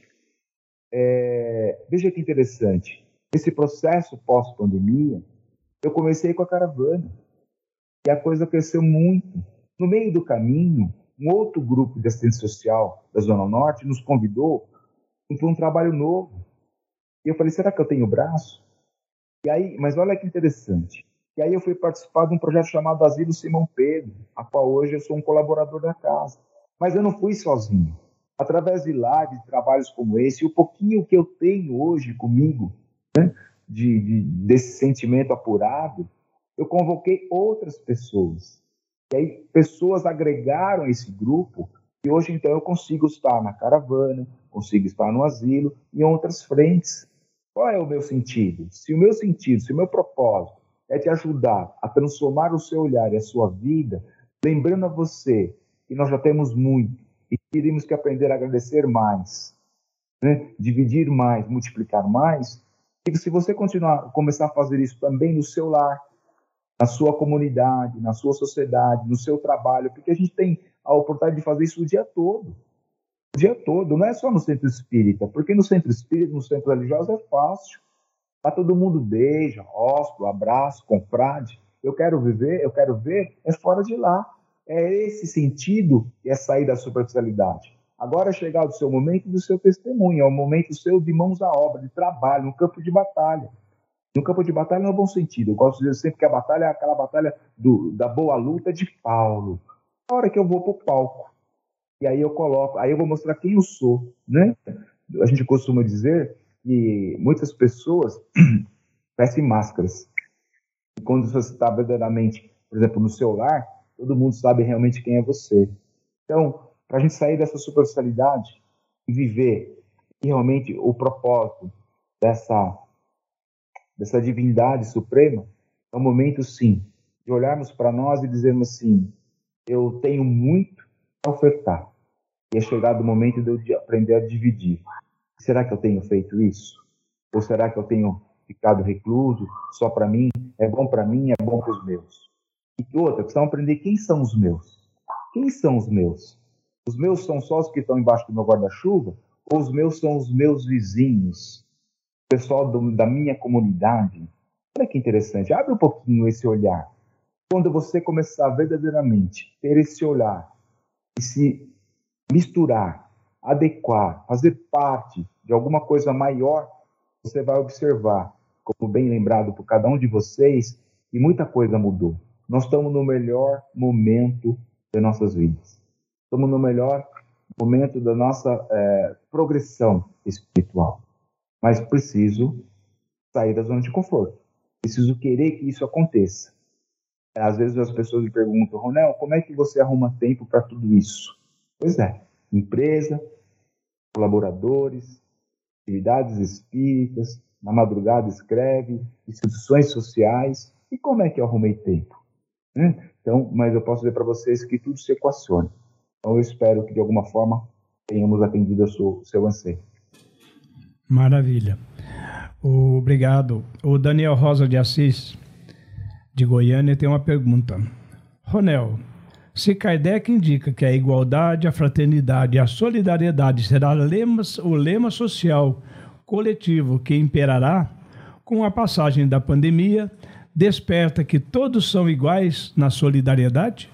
É, veja que interessante. Esse processo pós-pandemia, eu comecei com a caravana. E a coisa cresceu muito. No meio do caminho, um outro grupo de assistência social da Zona Norte nos convidou para um trabalho novo. E eu falei, será que eu tenho braço? E aí, mas olha que interessante. E aí eu fui participar de um projeto chamado Asilo Simão Pedro, a qual hoje eu sou um colaborador da casa. Mas eu não fui sozinho. Através de lives, de trabalhos como esse, e o pouquinho que eu tenho hoje comigo, né, de, de, desse sentimento apurado, eu convoquei outras pessoas. E aí pessoas agregaram a esse grupo, e hoje então eu consigo estar na caravana, consigo estar no asilo e em outras frentes. Qual é o meu sentido? Se o meu sentido, se o meu propósito é te ajudar a transformar o seu olhar e a sua vida, lembrando a você que nós já temos muito e teríamos que aprender a agradecer mais, né? Dividir mais, multiplicar mais, e se você continuar, começar a fazer isso também no seu lar, na sua comunidade, na sua sociedade, no seu trabalho, porque a gente tem a oportunidade de fazer isso o dia todo. O dia todo, não é só no centro espírita, porque no centro espírita, no centro religioso é fácil. Lá todo mundo beija, hóspede, abraço, confrade. Eu quero viver, eu quero ver, é fora de lá. É esse sentido que é sair da superficialidade. Agora é chegado o seu momento do seu testemunho, é o momento seu de mãos à obra, de trabalho, no campo de batalha. No campo de batalha não é bom sentido. Eu gosto de dizer sempre que a batalha é aquela batalha do, da boa luta de Paulo. A hora que eu vou para o palco, e aí eu coloco, aí eu vou mostrar quem eu sou, né? A gente costuma dizer que muitas pessoas vestem máscaras. E quando você está verdadeiramente, por exemplo, no seu lar, todo mundo sabe realmente quem é você. Então, para a gente sair dessa superficialidade e viver realmente o propósito dessa, dessa divindade suprema, é o momento, sim, de olharmos para nós e dizermos assim, eu tenho muito a ofertar. E é chegado o momento de eu aprender a dividir. Será que eu tenho feito isso? Ou será que eu tenho ficado recluso só para mim? É bom para mim, é bom para os meus. E outra, precisamos aprender quem são os meus. Quem são os meus? Os meus são só os que estão embaixo do meu guarda-chuva? Ou os meus são os meus vizinhos? O pessoal do, da minha comunidade? Olha que interessante. Abre um pouquinho esse olhar. Quando você começar verdadeiramente a ter esse olhar e se misturar, adequar, fazer parte de alguma coisa maior, você vai observar, como bem lembrado por cada um de vocês, que muita coisa mudou. Nós estamos no melhor momento de nossas vidas. Estamos no melhor momento da nossa é, progressão espiritual. Mas preciso sair da zona de conforto. Preciso querer que isso aconteça. Às vezes as pessoas me perguntam, Ronel, como é que você arruma tempo para tudo isso? Pois é, empresa, colaboradores, atividades espíritas, na madrugada escreve, instituições sociais. E como é que eu arrumei tempo? Hum? Então, mas eu posso dizer para vocês que tudo se equaciona. Então eu espero que de alguma forma tenhamos atendido ao seu, seu anseio. Maravilha. Obrigado. O Daniel Rosa de Assis, de Goiânia, tem uma pergunta. Ronel, se Kardec indica que a igualdade, a fraternidade e a solidariedade será lemas, o lema social coletivo que imperará, com a passagem da pandemia, desperta que todos são iguais na solidariedade?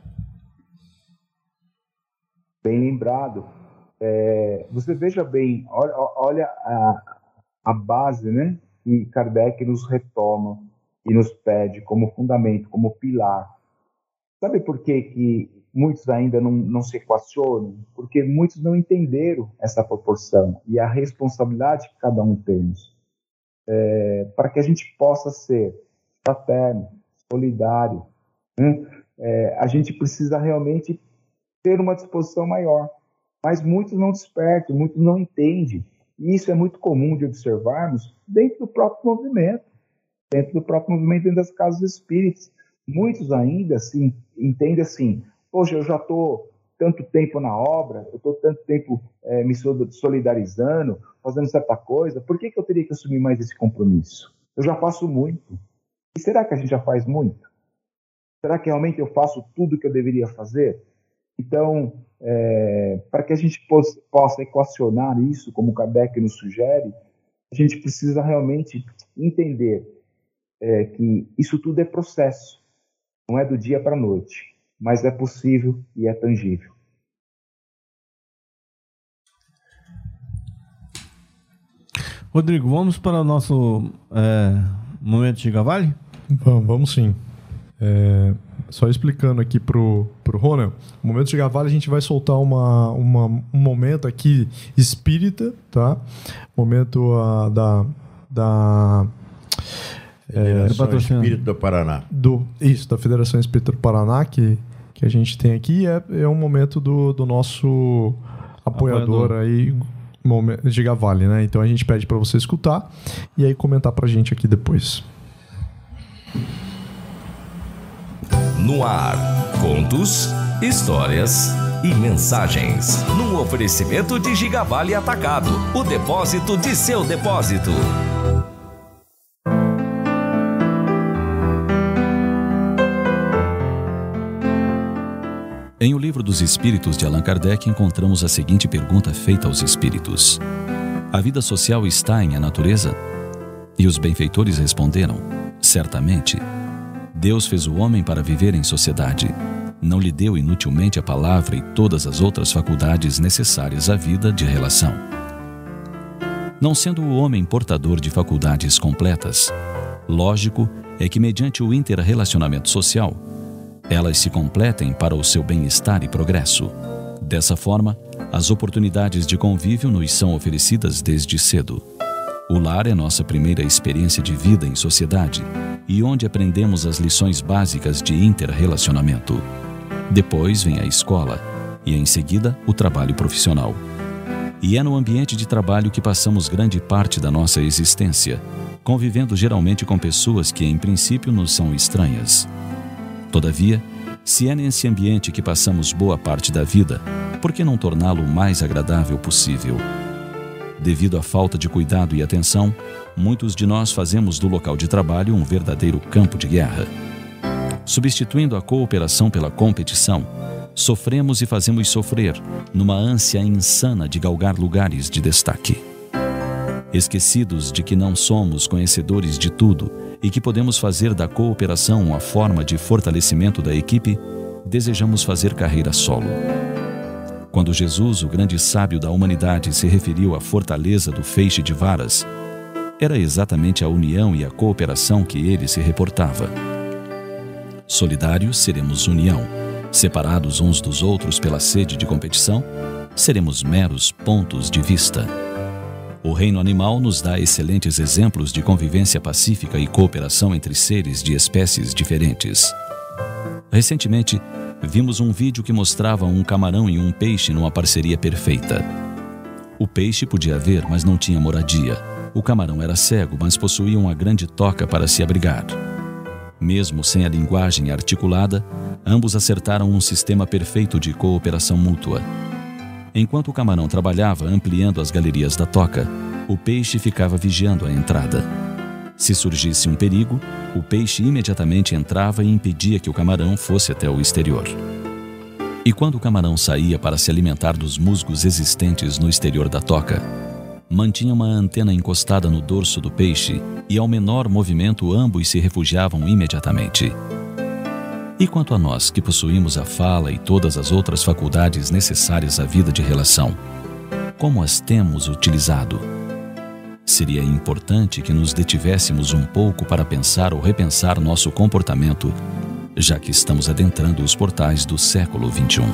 Bem lembrado. É, você veja bem, olha, olha a, a base, né, que Kardec nos retoma e nos pede como fundamento, como pilar. Sabe por que, que muitos ainda não, não se equacionam? Porque muitos não entenderam essa proporção e a responsabilidade que cada um temos. É, para que a gente possa ser fraterno, solidário, né? é, a gente precisa realmente ter uma disposição maior. Mas muitos não despertam, muitos não entendem. E isso é muito comum de observarmos dentro do próprio movimento, dentro do próprio movimento, dentro das casas espíritas. Muitos ainda assim, entendem assim, poxa, eu já estou tanto tempo na obra, eu estou tanto tempo é, me solidarizando, fazendo certa coisa, por que, que eu teria que assumir mais esse compromisso? Eu já faço muito. E será que a gente já faz muito? Será que realmente eu faço tudo o que eu deveria fazer? Então, é, para que a gente possa, possa equacionar isso, como o Kardec nos sugere, a gente precisa realmente entender é, que isso tudo é processo. Não é do dia para a noite, mas é possível e é tangível. Rodrigo, vamos para o nosso é, momento Gigavale? Vamos, vamos sim. É, só explicando aqui pro, pro Ronel, no momento Gigavale a gente vai soltar uma, uma, um momento aqui espírita, tá? Momento uh, da... da Federação é, Espírita do Paraná. Do, isso, da Federação Espírita do Paraná, que, que a gente tem aqui, é, é um momento do, do nosso apoiador, apoiador. aí, Gigavale, né? Então a gente pede para você escutar e aí comentar pra gente aqui depois. No ar, contos, histórias e mensagens. Num oferecimento de Gigavale Atacado, o depósito de seu depósito. Em O Livro dos Espíritos de Allan Kardec encontramos a seguinte pergunta feita aos espíritos: a vida social está em a natureza? E os benfeitores responderam: certamente. Deus fez o homem para viver em sociedade. Não lhe deu inutilmente a palavra e todas as outras faculdades necessárias à vida de relação. Não sendo o homem portador de faculdades completas, Lógico é que, mediante o interrelacionamento social, elas se completem para o seu bem-estar e progresso. Dessa forma, as oportunidades de convívio nos são oferecidas desde cedo. O lar é nossa primeira experiência de vida em sociedade e onde aprendemos as lições básicas de interrelacionamento. Depois vem a escola e, em seguida, o trabalho profissional. E é no ambiente de trabalho que passamos grande parte da nossa existência, convivendo geralmente com pessoas que, em princípio, nos são estranhas. Todavia, se é nesse ambiente que passamos boa parte da vida, por que não torná-lo o mais agradável possível? Devido à falta de cuidado e atenção, muitos de nós fazemos do local de trabalho um verdadeiro campo de guerra. Substituindo a cooperação pela competição, sofremos e fazemos sofrer numa ânsia insana de galgar lugares de destaque. Esquecidos de que não somos conhecedores de tudo e que podemos fazer da cooperação uma forma de fortalecimento da equipe, desejamos fazer carreira solo. Quando Jesus, o grande sábio da humanidade, se referiu à fortaleza do feixe de varas, era exatamente a união e a cooperação que ele se reportava. Solidários, seremos união. Separados uns dos outros pela sede de competição, seremos meros pontos de vista. O reino animal nos dá excelentes exemplos de convivência pacífica e cooperação entre seres de espécies diferentes. Recentemente, vimos um vídeo que mostrava um camarão e um peixe numa parceria perfeita. O peixe podia ver, mas não tinha moradia. O camarão era cego, mas possuía uma grande toca para se abrigar. Mesmo sem a linguagem articulada, ambos acertaram um sistema perfeito de cooperação mútua. Enquanto o camarão trabalhava ampliando as galerias da toca, o peixe ficava vigiando a entrada. Se surgisse um perigo, o peixe imediatamente entrava e impedia que o camarão fosse até o exterior. E quando o camarão saía para se alimentar dos musgos existentes no exterior da toca, mantinha uma antena encostada no dorso do peixe e, ao menor movimento, ambos se refugiavam imediatamente. E quanto a nós, que possuímos a fala e todas as outras faculdades necessárias à vida de relação, como as temos utilizado? Seria importante que nos detivéssemos um pouco para pensar ou repensar nosso comportamento, já que estamos adentrando os portais do século vinte e um.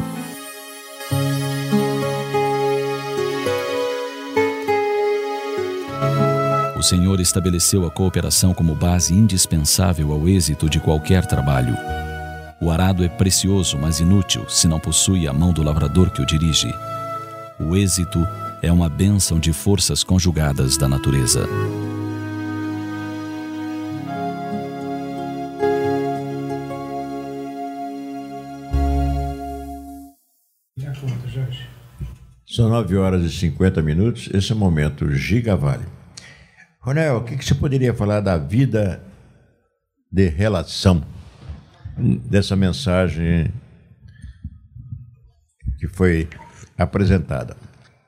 O Senhor estabeleceu a cooperação como base indispensável ao êxito de qualquer trabalho. O arado é precioso, mas inútil se não possui a mão do lavrador que o dirige. O êxito é uma bênção de forças conjugadas da natureza. São nove horas e cinquenta minutos. Esse é o momento Gigavale. Ronel, o que você poderia falar da vida de relação? Dessa mensagem que foi apresentada.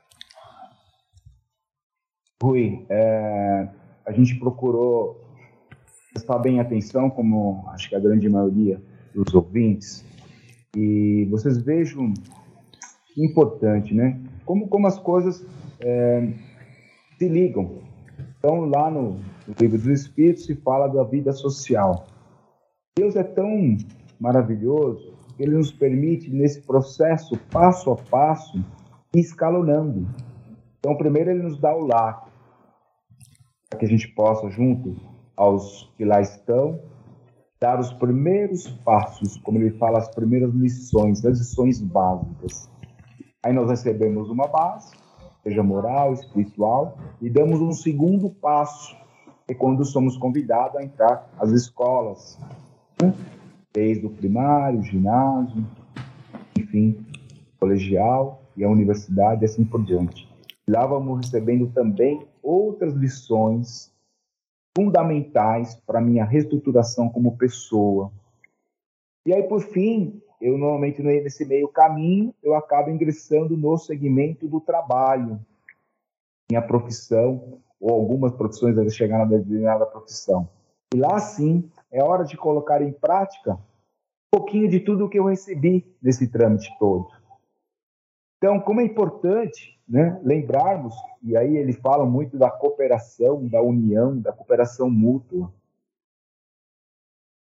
Rui, é, a gente procurou prestar bem atenção, como acho que a grande maioria dos ouvintes, e vocês vejam que importante, né? Como, como as coisas é, se ligam. Então, lá no, no Livro dos Espíritos se fala da vida social. Deus é tão maravilhoso que Ele nos permite, nesse processo, passo a passo, ir escalonando. Então, primeiro Ele nos dá o lar, para que a gente possa, junto aos que lá estão, dar os primeiros passos, como Ele fala, as primeiras lições, as lições básicas. Aí nós recebemos uma base, seja moral, espiritual, e damos um segundo passo, que é quando somos convidados a entrar às escolas, desde o primário, o ginásio, enfim, colegial e a universidade e assim por diante. Lá vamos recebendo também outras lições fundamentais para a minha reestruturação como pessoa. E aí, por fim, eu normalmente nesse meio caminho, eu acabo ingressando no segmento do trabalho, minha profissão, ou algumas profissões até chegar na determinada profissão. E lá sim, é hora de colocar em prática um pouquinho de tudo que eu recebi nesse trâmite todo. Então, como é importante, né, lembrarmos, e aí ele fala muito da cooperação, da união, da cooperação mútua.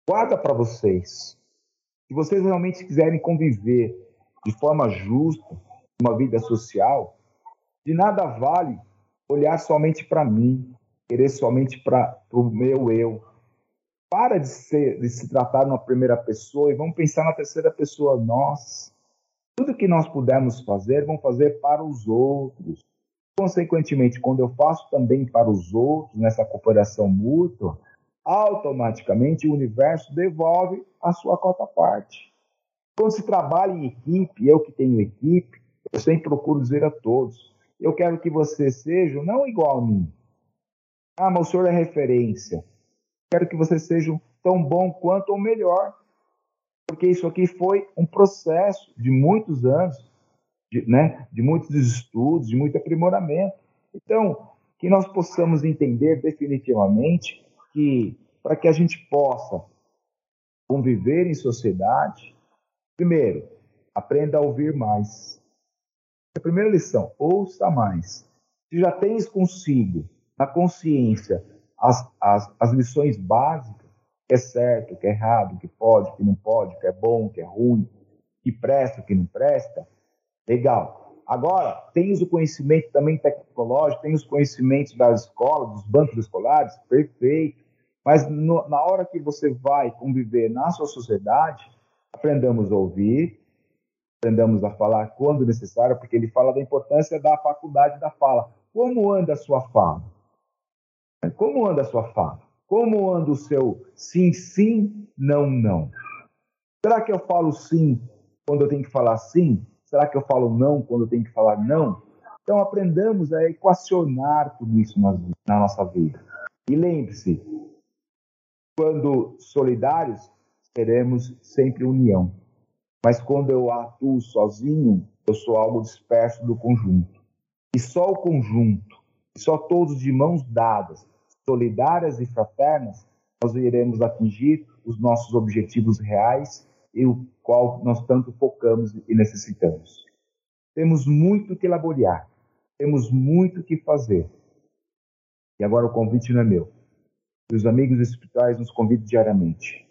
Guarda para vocês. Se vocês realmente quiserem conviver de forma justa, uma vida social, de nada vale olhar somente para mim, querer somente para o meu eu. Para de, ser, de se tratar numa primeira pessoa e vamos pensar na terceira pessoa, nós. Tudo que nós pudermos fazer, vamos fazer para os outros. Consequentemente, quando eu faço também para os outros, nessa cooperação mútua, automaticamente o universo devolve a sua cota parte. Quando se trabalha em equipe, eu que tenho equipe, eu sempre procuro dizer a todos, eu quero que você seja não igual a mim. Ah, mas o senhor é referência. Quero que você seja tão bom quanto ou melhor. Porque isso aqui foi um processo de muitos anos, de, né, de muitos estudos, de muito aprimoramento. Então, que nós possamos entender definitivamente que, para que a gente possa conviver em sociedade, primeiro, aprenda a ouvir mais. A primeira lição, ouça mais. Se já tens consigo, na consciência, as, as, as lições básicas, que é certo, que é errado, que pode, que não pode, que é bom, que é ruim, que presta, que não presta, legal. Agora, tens o conhecimento também tecnológico, tens os conhecimentos das escolas, dos bancos escolares, perfeito. Mas no, na hora que você vai conviver na sua sociedade, aprendamos a ouvir, aprendamos a falar quando necessário, porque ele fala da importância da faculdade da fala. Como anda a sua fala? Como anda a sua fala? Como anda o seu sim, sim, não, não? Será que eu falo sim quando eu tenho que falar sim? Será que eu falo não quando eu tenho que falar não? Então, aprendamos a equacionar tudo isso na, na nossa vida. E lembre-se, quando solidários, teremos sempre união. Mas quando eu atuo sozinho, eu sou algo disperso do conjunto. E só o conjunto, só todos de mãos dadas, solidárias e fraternas, nós iremos atingir os nossos objetivos reais e o qual nós tanto focamos e necessitamos. Temos muito que laborear, temos muito que fazer. E agora o convite não é meu. E os amigos espirituais nos convidam diariamente.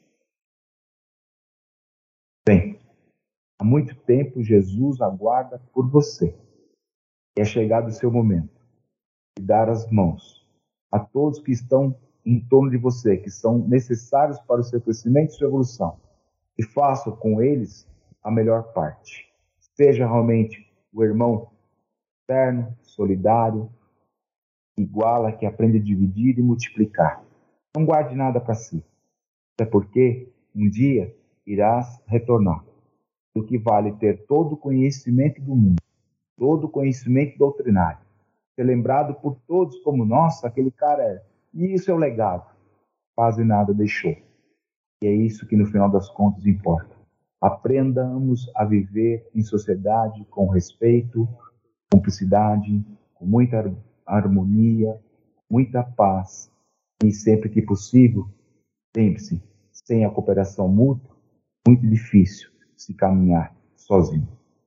Bem, há muito tempo Jesus aguarda por você. E é chegado o seu momento de dar as mãos a todos que estão em torno de você, que são necessários para o seu crescimento e sua evolução. E faça com eles a melhor parte. Seja realmente o irmão terno, solidário, iguala, que aprende a dividir e multiplicar. Não guarde nada para si. Até porque um dia irás retornar. O que vale ter todo o conhecimento do mundo, todo o conhecimento doutrinário, ser lembrado por todos como, nossa, aquele cara é. E isso é o legado. Quase nada deixou. E é isso que no final das contas importa. Aprendamos a viver em sociedade com respeito, cumplicidade, com muita harmonia, muita paz. E sempre que possível, lembre-se, sem a cooperação mútua, muito difícil se caminhar sozinho.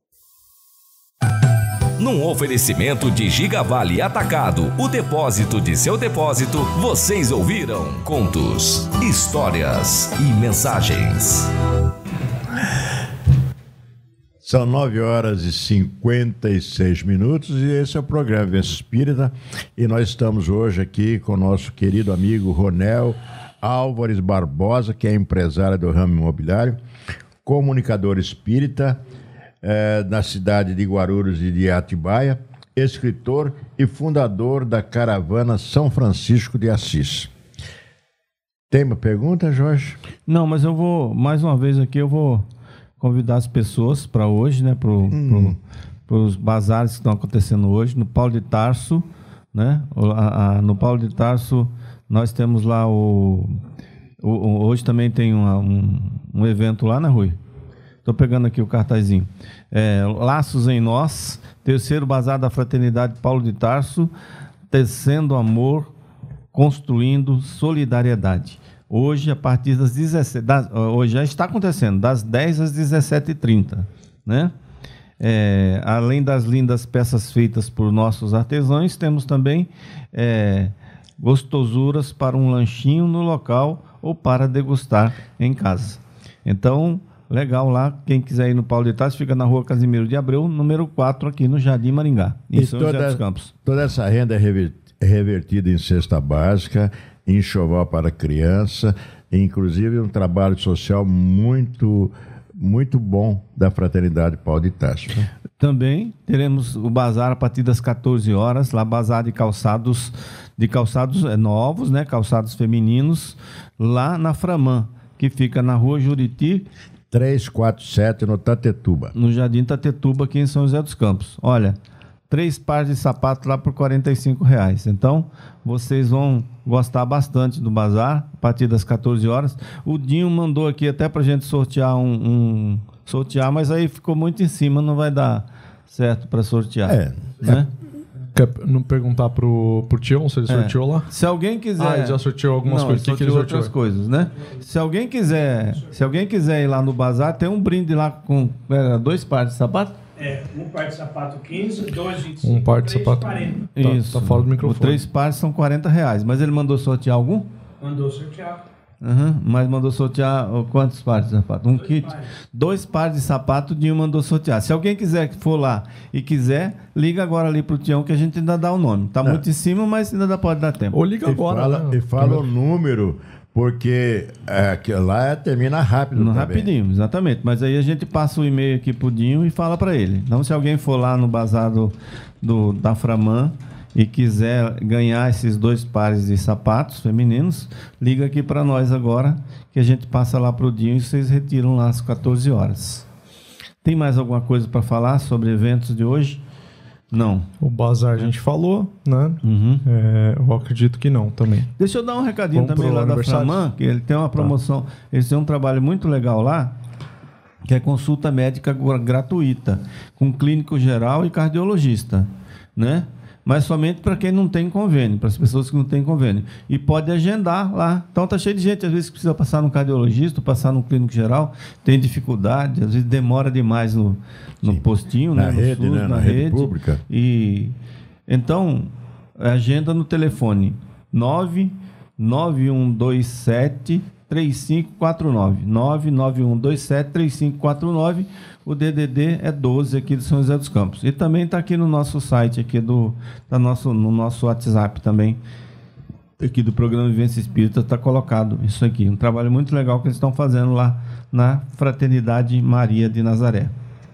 Num oferecimento de Gigavale Atacado, o depósito de seu depósito, vocês ouviram contos, histórias e mensagens. São nove horas e cinquenta e seis minutos e esse é o programa Vivência Espírita e nós estamos hoje aqui com o nosso querido amigo Ronel Álvares Barbosa, que é empresário do ramo imobiliário, comunicador espírita, É, na cidade de Guarulhos e de Atibaia, escritor e fundador da caravana São Francisco de Assis. Tem uma pergunta, Jorge? Não, mas eu vou, mais uma vez aqui, eu vou convidar as pessoas para hoje, né, para hum. pro, os bazares que estão acontecendo hoje, no Paulo de Tarso, né, a, a, no Paulo de Tarso nós temos lá o, o, o hoje também tem uma, um, um evento lá, né, Rui? Estou pegando aqui o cartazinho. É, Laços em Nós, terceiro Bazar da Fraternidade Paulo de Tarso, tecendo amor, construindo solidariedade. Hoje, a partir das dezessete... Das, hoje já está acontecendo, das dez às dezessete e trinta, né? É, além das lindas peças feitas por nossos artesãos, temos também é, gostosuras para um lanchinho no local ou para degustar em casa. Então, legal lá, quem quiser ir no Paulo de Tarso, fica na rua Casimiro de Abreu, número quatro, aqui no Jardim Maringá, em e São toda, José dos Campos. Toda essa renda é rever- revertida em cesta básica, em enxoval para criança, inclusive um trabalho social muito, muito bom da Fraternidade Paulo de Tarso. Também teremos o bazar a partir das quatorze horas, lá bazar de calçados, de calçados novos, né, calçados femininos, lá na Framã, que fica na rua Juriti, trezentos e quarenta e sete, no Tatetuba. no Jardim Tatetuba, aqui em São José dos Campos. Olha, três pares de sapatos lá por quarenta e cinco reais. Então, vocês vão gostar bastante do bazar, a partir das quatorze horas. O Dinho mandou aqui até pra gente sortear um, um sortear, mas aí ficou muito em cima, não vai dar certo para sortear. É. Né? Quer não perguntar pro, pro Tião se ele É. sorteou lá? Se alguém quiser... Ah, ele já sorteou algumas Não, coisas. O que, que ele sorteou? outras coisas, né? Se alguém quiser, se alguém quiser ir lá no bazar, tem um brinde lá com é, dois pares de sapato. É, um par de sapato quinze, dois vinte e cinco, Um par de três sapato. quarenta. Tá, Isso. tá fora do Os microfone. três pares são quarenta reais. Mas ele mandou sortear algum? Mandou sortear. Uhum, mas mandou sortear oh, quantos pares de sapato? Um Dois kit? pares. Dois pares de sapato, o Dinho mandou sortear. Se alguém quiser que for lá e quiser, liga agora ali pro Tião que a gente ainda dá o nome. Tá muito em cima, mas ainda dá, pode dar tempo. Ou liga E agora. fala, né? e fala o número, porque é, que lá termina rápido No também. rapidinho, exatamente. Mas aí a gente passa o e-mail aqui pro Dinho e fala para ele. Então, se alguém for lá no bazar do, do, da Framã e quiser ganhar esses dois pares de sapatos femininos, liga aqui para nós agora, que a gente passa lá pro Dinho e vocês retiram lá às quatorze horas. Tem mais alguma coisa para falar sobre eventos de hoje? Não. O bazar a gente falou, né? Uhum. É, eu acredito que não também. Deixa eu dar um recadinho Vamos também pro lá da aniversário? Framã, que ele tem uma promoção, eles têm um trabalho muito legal lá, que é consulta médica gra- gratuita, com clínico geral e cardiologista, né? Mas somente para quem não tem convênio, para as pessoas que não têm convênio. E pode agendar lá. Então tá cheio de gente, às vezes, que precisa passar no cardiologista, passar no clínico geral, tem dificuldade, às vezes demora demais no, no postinho, Na né? No rede, SUS, né? Na rede pública. E então, agenda no telefone nove nove um dois sete três cinco quatro nove. nove nove um dois sete três cinco quatro nove. O D D D é doze aqui de São José dos Campos. E também está aqui no nosso site, aqui do, tá nosso, no nosso WhatsApp também, aqui do programa Vivência Espírita, está colocado isso aqui. Um trabalho muito legal que eles estão fazendo lá na Fraternidade Maria de Nazaré.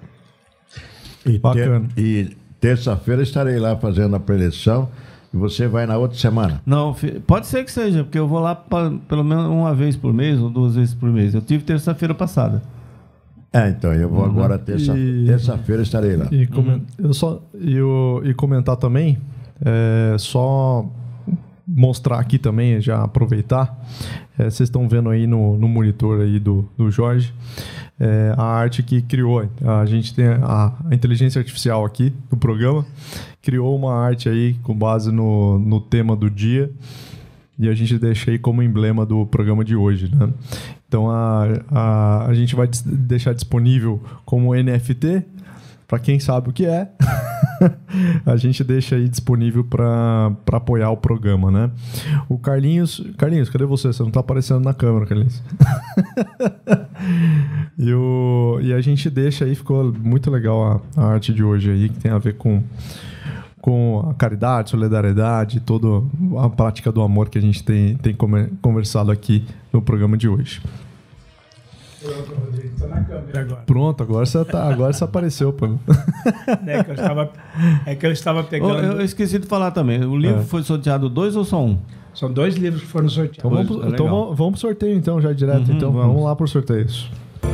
E, ter- Bacana. e terça-feira estarei lá fazendo a preleção e você vai na outra semana. Não, fi- pode ser que seja, porque eu vou lá pra, pelo menos uma vez por mês ou duas vezes por mês. Eu tive terça-feira passada. É, então, eu vou agora terça, E- terça-feira estarei lá. E, comen- eu só, e, eu- e comentar também, é, só mostrar aqui também, já aproveitar, é, vocês estão vendo aí no, no monitor aí do, do Jorge, é, a arte que criou. A gente tem a, a inteligência artificial aqui do programa, criou uma arte aí com base no, no tema do dia, e a gente deixa aí como emblema do programa de hoje, né? Então a, a, a gente vai dis- deixar disponível como N F T, para quem sabe o que é. A gente deixa aí disponível para apoiar o programa, né? O Carlinhos... Carlinhos, cadê você? Você não tá aparecendo na câmera, Carlinhos. e, o, e a gente deixa aí, ficou muito legal a, a arte de hoje aí, que tem a ver com... com a caridade, solidariedade, toda a prática do amor que a gente tem, tem come- conversado aqui no programa de hoje. Pronto, Rodrigo, tô na câmera agora. Pronto, agora você, tá, agora você apareceu, pô. É que eu estava, é que eu estava Oh, pegando... eu, eu esqueci de falar também. O livro É. foi sorteado dois ou só um? São dois livros que foram sorteados. Então, vamos, Pois, pro- é então legal. vamos, vamos pro sorteio então, já direto. Uhum, então vamos. vamos lá pro sorteios.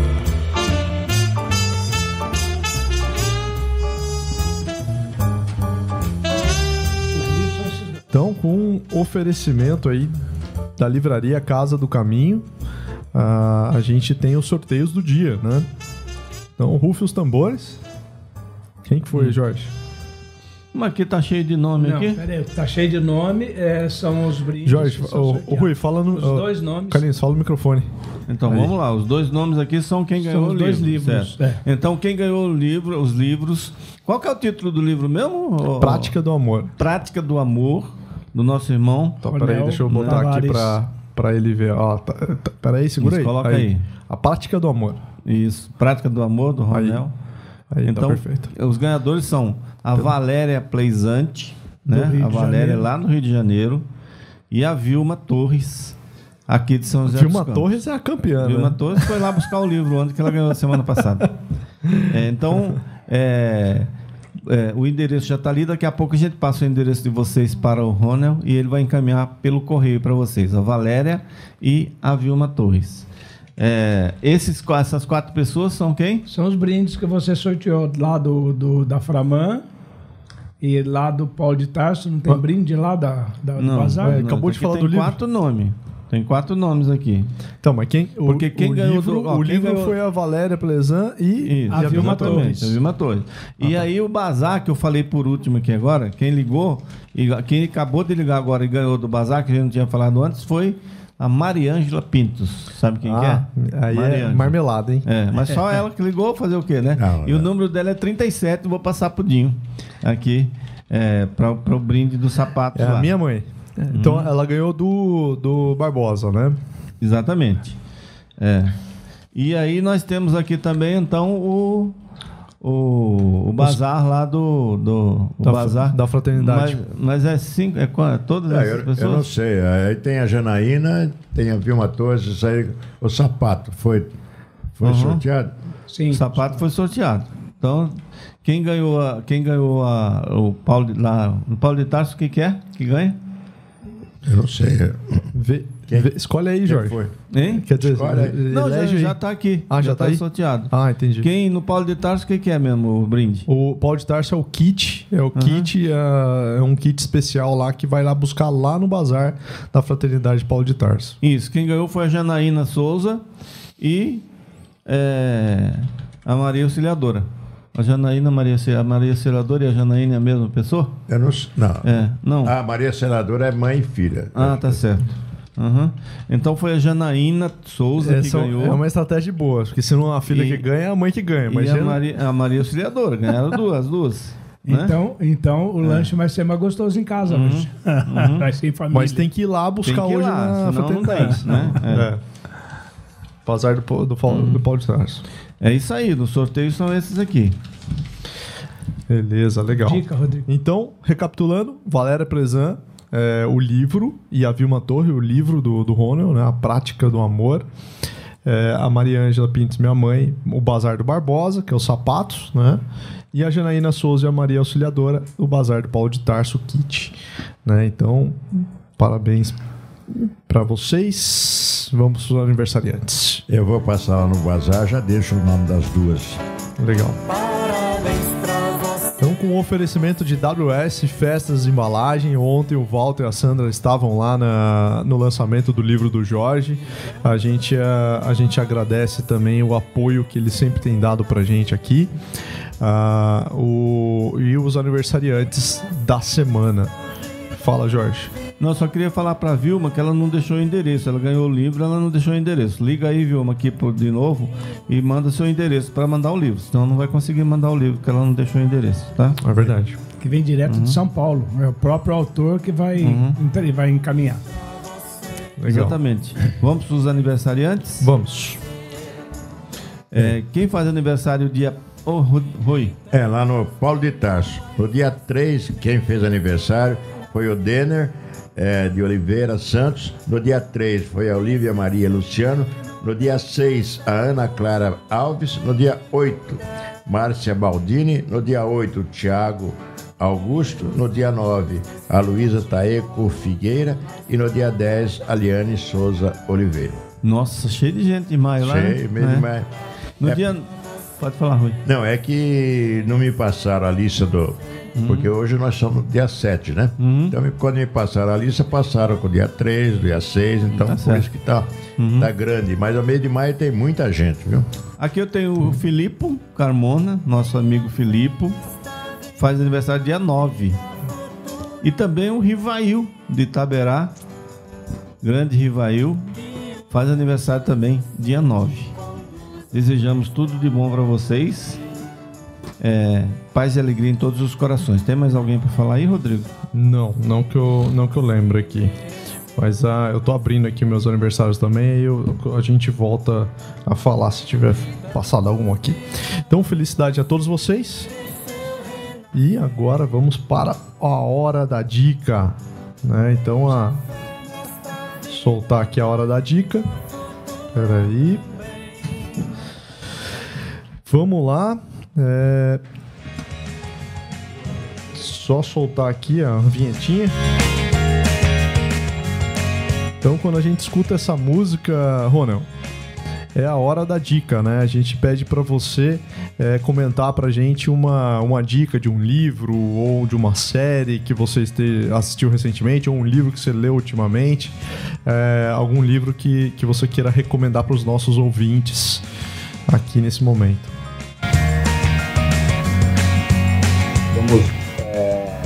Então, com um oferecimento aí da livraria Casa do Caminho, ah, a gente tem os sorteios do dia, né? Então, rufe os tambores. Quem que Hum. foi, Jorge? Mas aqui tá cheio de nome Não, aqui. peraí, tá cheio de nome, é, são os brindes. Jorge, que são o, o sorteados. Rui, fala no... Os ó, dois nomes Carlinhos, fala no microfone. Então Aí. vamos lá, os dois nomes aqui são quem ganhou São os o dois livro, livros, certo? Então quem ganhou o livro, os livros. Qual que é o título do livro mesmo? ô? Prática do Amor. Prática do Amor, do nosso irmão. Então, peraí, deixa eu botar aqui Tavares. pra, para ele ver. Ó, tá, tá, peraí, segura Isso, aí. coloca aí. aí. A prática do amor. Isso, Prática do Amor, do Ronel. Aí, então, tá perfeito. os ganhadores são a Valéria Pleisante, né? A Valéria lá no Rio de Janeiro, e a Vilma Torres, aqui de São José Vilma dos Campos. Torres é a campeã, Vilma né? Torres foi lá buscar o livro onde que ela ganhou semana passada. É, então, é, é, o endereço já está ali. Daqui a pouco a gente passa o endereço de vocês para o Ronel e ele vai encaminhar pelo correio para vocês, a Valéria e a Vilma Torres. É, esses, essas quatro pessoas são quem? São os brindes que você sorteou lá do, do, da Framan e lá do Paulo de Tarso. Não tem ah. brinde lá da, da, não, do bazar? Não, acabou de falar do livro. Tem quatro nomes. Tem quatro nomes aqui. Então, mas quem... Porque quem o ganhou livro, do, ó, o livro ganhou... foi a Valéria Plezan e, Isso, e a Vilma Torres. A Vilma Torres. E ah, tá. aí o bazar, que eu falei por último aqui agora, quem ligou, e quem acabou de ligar agora e ganhou do bazar, que a gente não tinha falado antes, foi a Mariângela Pintos. Sabe quem ah, que é? Aí Mariângela. É marmelada, hein? É, mas só ela que ligou, fazer o quê, né? Não, e não. O número dela é trinta e sete, vou passar pro Dinho aqui, é, para o brinde do sapato. É lá. A minha mãe. Uhum. Então ela ganhou do, do Barbosa, né? Exatamente. É. E aí nós temos aqui também, então, o, o, o bazar lá do... do o da, bazar. Da fraternidade. Mas, mas é cinco, é todas é, essas eu, pessoas? Eu não sei. Aí tem a Janaína, tem a Vilma Torres, isso aí, o sapato foi, foi uhum. sorteado? Sim. O sapato foi sorteado. Então, quem ganhou, a, quem ganhou a, o Paulo de, lá, o Paulo de Tarso, o que, que é que ganha? Eu não sei. Vê, vê, escolhe aí, Jorge. Quem foi? Hein? Quer dizer, não, já, já tá aqui. Ah, já, já tá, tá aí? sorteado. Ah, entendi. Quem no Paulo de Tarso, o que, que é mesmo o brinde? O Paulo de Tarso é o kit. É o uhum. kit, é, é um kit especial lá que vai lá buscar lá no bazar da Fraternidade Paulo de Tarso. Isso. Quem ganhou foi a Janaína Souza e é, a Maria Auxiliadora. A Janaína, Maria, a Maria Auxiliadora e a Janaína é a mesma pessoa? Eu não, não. É, não. A Maria Auxiliadora é mãe e filha. Ah, tá certo. Uhum. Então foi a Janaína Souza Essa que ganhou. É uma estratégia boa, porque se não a filha e, que ganha, é a mãe que ganha. E mas a, Maria, a Maria Auxiliadora, ganharam duas, as duas. Então, né? então o é. lanche vai ser mais gostoso em casa uhum. hoje. Uhum. Vai ser em família. Mas tem que ir lá buscar ir hoje lá, na Fraternidade. Né? É. É. Bazar do, do, do, uhum. do Paulo de Tarso. É isso aí, no sorteio são esses aqui. Beleza, legal. Dica, Rodrigo. Então, recapitulando, Valéria Plezan, é, o livro, e a Vilma Torre, o livro do, do Ronel, né, A Prática do Amor. É, a Mariângela Pintos, minha mãe, o Bazar do Barbosa, que é os sapatos, né? E a Janaína Souza e a Maria Auxiliadora, o Bazar do Paulo de Tarso, kit. Né? Então, parabéns para vocês. Vamos para os aniversariantes. Eu vou passar lá no bazar, já deixo o nome das duas. Legal. Então, com o oferecimento de W S Festas e Embalagem, ontem o Walter e a Sandra estavam lá na, no lançamento do livro do Jorge. A gente, a, a gente agradece também o apoio que eles sempre têm dado pra gente aqui. Uh, o, e os aniversariantes da semana. Fala, Jorge. Não, só queria falar pra Vilma que ela não deixou o endereço. Ela ganhou o livro, ela não deixou o endereço. Liga aí, Vilma, aqui de novo e manda seu endereço para mandar o livro. Senão não vai conseguir mandar o livro, porque ela não deixou o endereço, tá? É verdade. Que vem direto uhum. de São Paulo. É o próprio autor que vai, uhum. vai encaminhar. Legal. Exatamente. Vamos para os aniversariantes? Vamos. É, quem faz aniversário dia... Ô, oh, Rui. É, lá no Paulo de Tarso. No dia três, quem fez aniversário foi o Denner é, de Oliveira Santos. No dia três foi a Olívia Maria Luciano. No dia seis, a Ana Clara Alves. No dia oito, Márcia Baldini. No dia oito, o Tiago Augusto. No dia nove, a Luísa Taeco Figueira. E no dia dez, a Liane Souza Oliveira. Nossa, cheio de gente de maio lá, Cheio, né? meio é. de maio. No é, dia... Pode falar, Rui. Não, é que não me passaram a lista do... Uhum. Porque hoje nós somos no dia sete, né? Uhum. Então, quando me passaram a lista, passaram com o dia três, dia seis. Então, tá por certo. Isso que tá, uhum. tá grande. Mas ao meio de maio tem muita gente, viu? Aqui eu tenho o Filipe Carmona, nosso amigo Filipe. Faz aniversário dia nove. E também o Rivail, de Itaberá. Grande Rivail. Faz aniversário também dia nove. Desejamos tudo de bom para vocês. É, paz e alegria em todos os corações. Tem mais alguém para falar aí, Rodrigo? Não, não que eu, não que eu lembro aqui. Mas ah, eu tô abrindo aqui meus aniversários também e eu, a gente volta a falar se tiver passado algum aqui. Então, felicidade a todos vocês. E agora vamos para a hora da dica, né? Então, a soltar aqui a hora da dica. Espera aí. Vamos lá. É... Só soltar aqui a vinhetinha. Então, quando a gente escuta essa música, Ronel, é a hora da dica, né? A gente pede para você é, comentar pra gente uma, uma dica de um livro ou de uma série que você este, assistiu recentemente, ou um livro que você leu ultimamente, é, algum livro que, que você queira recomendar para os nossos ouvintes aqui nesse momento. Vamos. É...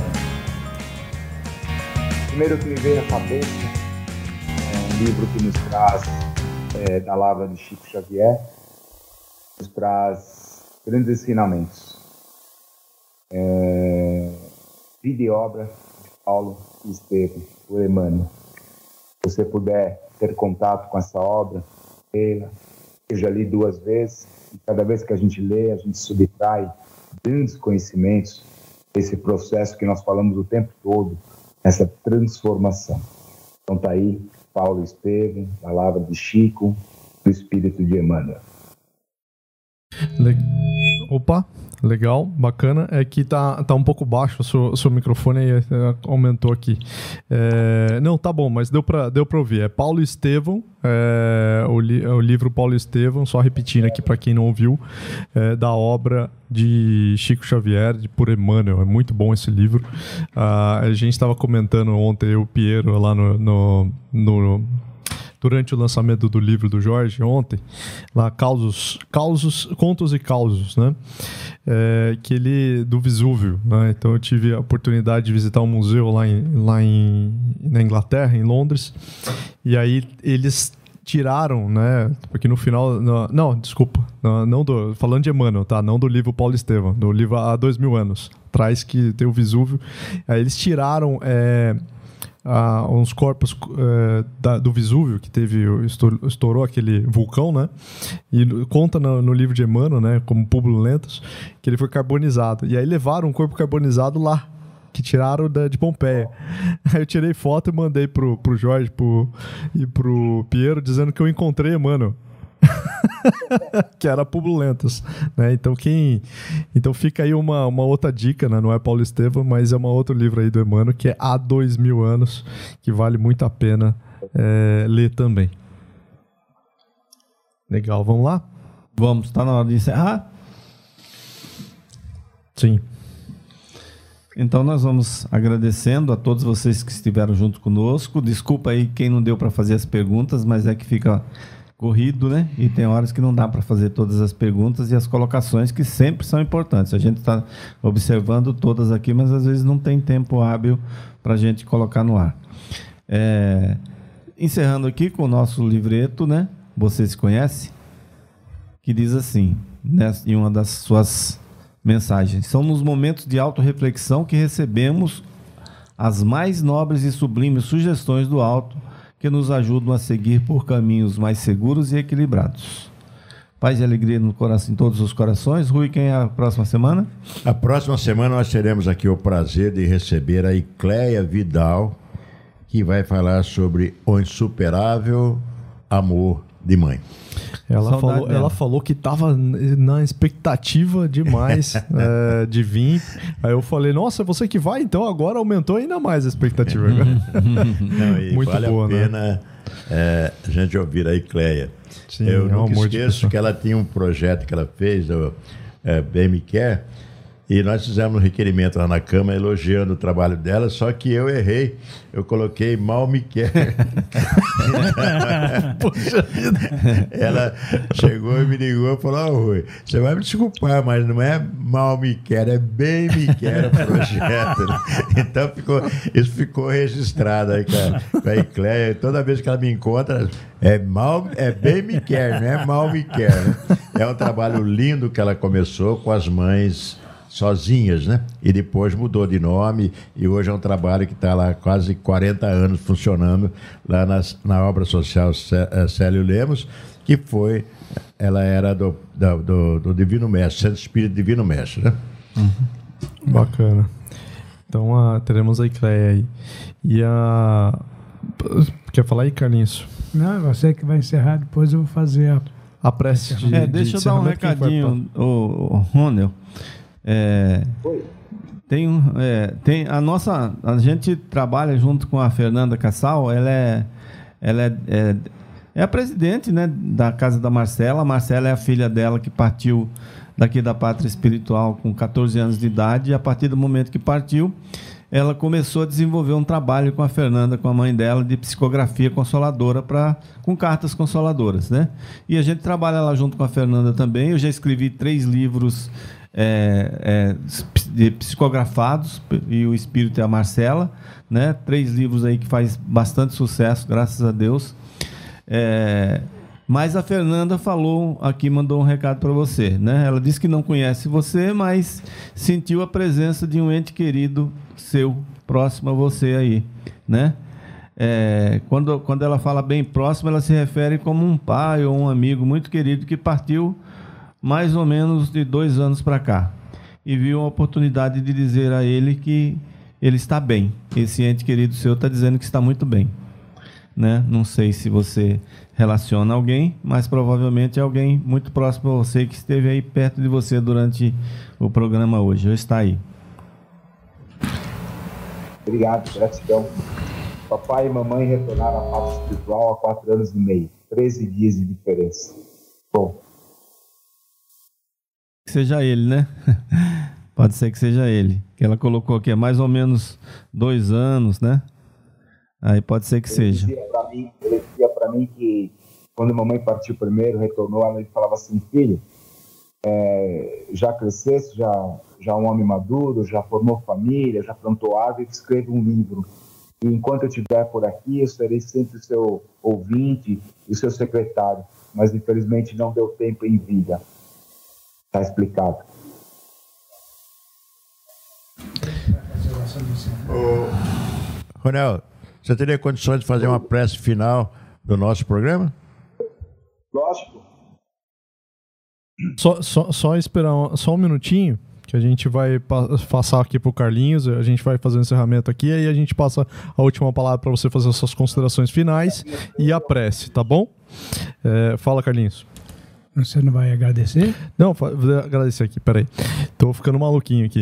Primeiro que me veio na cabeça é um livro que nos traz É, da palavra de Chico Xavier, nos traz grandes ensinamentos. É, vida e obra de Paulo Estevam, o Emmanuel. Se você puder ter contato com essa obra, leia. Eu já li duas vezes, e cada vez que a gente lê, a gente subtrai grandes conhecimentos desse processo que nós falamos o tempo todo, essa transformação. Então tá aí, Paulo Estevam, palavra de Chico, do Espírito de Emmanuel. Le... Opa, legal, bacana. É que tá, tá um pouco baixo o seu, o seu microfone aí, aumentou aqui. É... Não, tá bom, mas deu pra, deu pra ouvir. É Paulo Estevam, é... O, li... o livro Paulo Estevam, só repetindo aqui para quem não ouviu, é da obra de Chico Xavier, de por Emmanuel. É muito bom esse livro. Uh, a gente estava comentando ontem, eu e o Piero, lá no, no, no, durante o lançamento do livro do Jorge, ontem, lá, Causos, Causos, Contos e Causos, né? É, que ele, do Vesúvio, né? Então eu tive a oportunidade de visitar um museu lá, em, lá em, na Inglaterra, em Londres, e aí eles tiraram, né? Porque no final... No, não, desculpa. Não, não do, falando de Emmanuel, tá? Não do livro Paulo Estevam. Do livro há dois mil anos. Atrás que tem o Vesúvio. Aí eles tiraram é, a, uns corpos é, da, do Vesúvio, que teve... Estourou, estourou aquele vulcão, né? E conta no, no livro de Emmanuel, né? Como Públio Lentos, que ele foi carbonizado. E aí levaram um corpo carbonizado lá, que tiraram da, de Pompeia. Aí eu tirei foto e mandei pro, pro Jorge pro, e pro Piero dizendo que eu encontrei Emmanuel. Que era Públio Lentos, né? Então quem então fica aí uma, uma outra dica, né? Não é Paulo Estevam, mas é um outro livro aí do Emmanuel que é há dois mil anos, que vale muito a pena é, ler também. Legal, vamos lá? Vamos, tá na hora de encerrar? Sim. Então nós vamos agradecendo a todos vocês que estiveram junto conosco. Desculpa aí quem não deu para fazer as perguntas, mas é que fica corrido, né? E tem horas que não dá para fazer todas as perguntas e as colocações, que sempre são importantes. A gente está observando todas aqui, mas às vezes não tem tempo hábil para a gente colocar no ar. É... Encerrando aqui com o nosso livreto, né? Você se conhece? Que diz assim, nessa, em uma das suas mensagens: são nos momentos de autorreflexão que recebemos as mais nobres e sublimes sugestões do alto, que nos ajudam a seguir por caminhos mais seguros e equilibrados. Paz e alegria no coração, em todos os corações. Rui, quem é a próxima semana? A próxima semana nós teremos aqui o prazer de receber a Icleia Vidal, que vai falar sobre o insuperável amor de mãe. Ela falou, ela falou que estava na expectativa demais é, de vir. Aí eu falei, nossa, você que vai? Então agora aumentou ainda mais a expectativa. Não, muito vale boa, a pena, né? É, a gente ouvir a Icleia. Sim, eu é um nunca amor de esqueço pessoa. que ela tinha um projeto que ela fez, o é, Bem Me Quer, e nós fizemos um requerimento lá na Câmara elogiando o trabalho dela, só que eu errei. Eu coloquei Mal Me Quer. Poxa vida. Ela chegou e me ligou e falou: oh, Rui, você vai me desculpar, mas não é Mal Me Quer, é Bem Me Quer o projeto. Então ficou, isso ficou registrado aí com a Icleia. Toda vez que ela me encontra, é, mal, é Bem Me Quer, não é Mal Me Quer. Né? É um trabalho lindo que ela começou com as mães sozinhas, né? E depois mudou de nome e hoje é um trabalho que está lá há quase quarenta anos funcionando lá nas, na obra social Célio Lemos, que foi, ela era do, da, do, do Divino Mestre, Santo Espírito Divino Mestre, né? Uhum. Bacana. Então, a, teremos a Icleia aí. E a... Quer falar aí, Carlinhos? Não, você que vai encerrar, depois eu vou fazer a, a prece de, é, deixa de eu dar um recadinho, o, o Ronel. É, tem, é, tem a nossa... A gente trabalha junto com a Fernanda Cassal, ela é... Ela é, é, é a presidente, né, da Casa da Marcela. A Marcela é a filha dela que partiu daqui da Pátria Espiritual com catorze anos de idade, e a partir do momento que partiu, ela começou a desenvolver um trabalho com a Fernanda, com a mãe dela, de psicografia consoladora, pra, com cartas consoladoras, né? E a gente trabalha lá junto com a Fernanda também. Eu já escrevi três livros é, é, de psicografados, e o Espírito é a Marcela, né? Três livros aí que faz bastante sucesso, graças a Deus. É... Mas a Fernanda falou aqui, mandou um recado para você, né? Ela disse que não conhece você, mas sentiu a presença de um ente querido seu, próximo a você aí, né? É, quando, quando ela fala bem próximo, ela se refere como um pai ou um amigo muito querido que partiu mais ou menos de dois anos para cá e viu a oportunidade de dizer a ele que ele está bem. Esse ente querido seu está dizendo que está muito bem, né? Não sei se você relaciona alguém, mas provavelmente é alguém muito próximo a você, que esteve aí perto de você durante o programa hoje, ou está aí. Obrigado, gratidão. Papai e mamãe retornaram à pátria espiritual há quatro anos e meio, treze dias de diferença. Bom. Que seja ele, né? Pode ser que seja ele, que ela colocou aqui, é mais ou menos dois anos, né? Aí pode ser que ele seja. Dizia pra mim, ele dizia para mim que quando a mamãe partiu primeiro, retornou, ela falava assim: filho, é, já crescesse, já, já um homem maduro, já formou família, já plantou árvore, escreva um livro. E enquanto eu estiver por aqui, eu serei sempre o seu ouvinte e o seu secretário. Mas infelizmente não deu tempo em vida. Está explicado. Ô, Ronel, você teria condições de fazer uma prece final do nosso programa? Lógico. Só, só, só esperar um, só um minutinho, que a gente vai pa- passar aqui pro Carlinhos, a gente vai fazer o encerramento aqui, aí a gente passa a última palavra para você fazer as suas considerações finais e a prece, tá bom? É, fala, Carlinhos. Você não vai agradecer? Não, vou agradecer aqui, peraí. Tô ficando maluquinho aqui.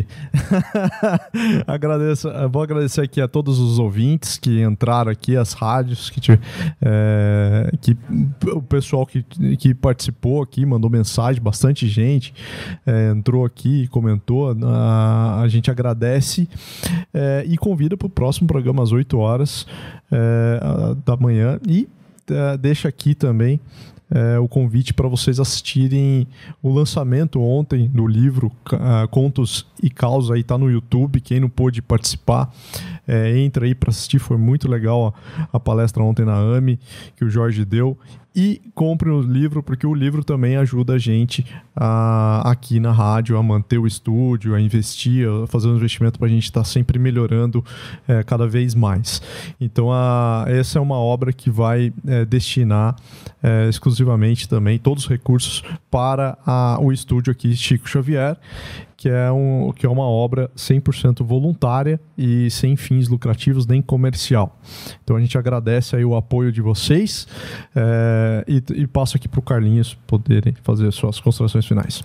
Agradeço, vou agradecer aqui a todos os ouvintes que entraram aqui, as rádios, que, é, que o pessoal que, que participou aqui, mandou mensagem, bastante gente é, entrou aqui e comentou. A, a gente agradece é, e convida para o próximo programa às oito horas é, da manhã. E é, deixa aqui também É, o convite para vocês assistirem o lançamento ontem do livro uh, Contos e Caos, aí tá no YouTube. Quem não pôde participar, é, entra aí para assistir, foi muito legal a, a palestra ontem na A M E que o Jorge deu. E compre o livro, porque o livro também ajuda a gente a, aqui na rádio a manter o estúdio, a investir, a fazer um investimento para a gente estar tá sempre melhorando é, cada vez mais. Então, a, essa é uma obra que vai é, destinar é, exclusivamente também todos os recursos para a, o estúdio aqui Chico Xavier, que é, um, que é uma obra cem por cento voluntária e sem fins lucrativos nem comercial. Então a gente agradece aí o apoio de vocês é, e, e passo aqui para o Carlinhos poderem fazer suas considerações finais.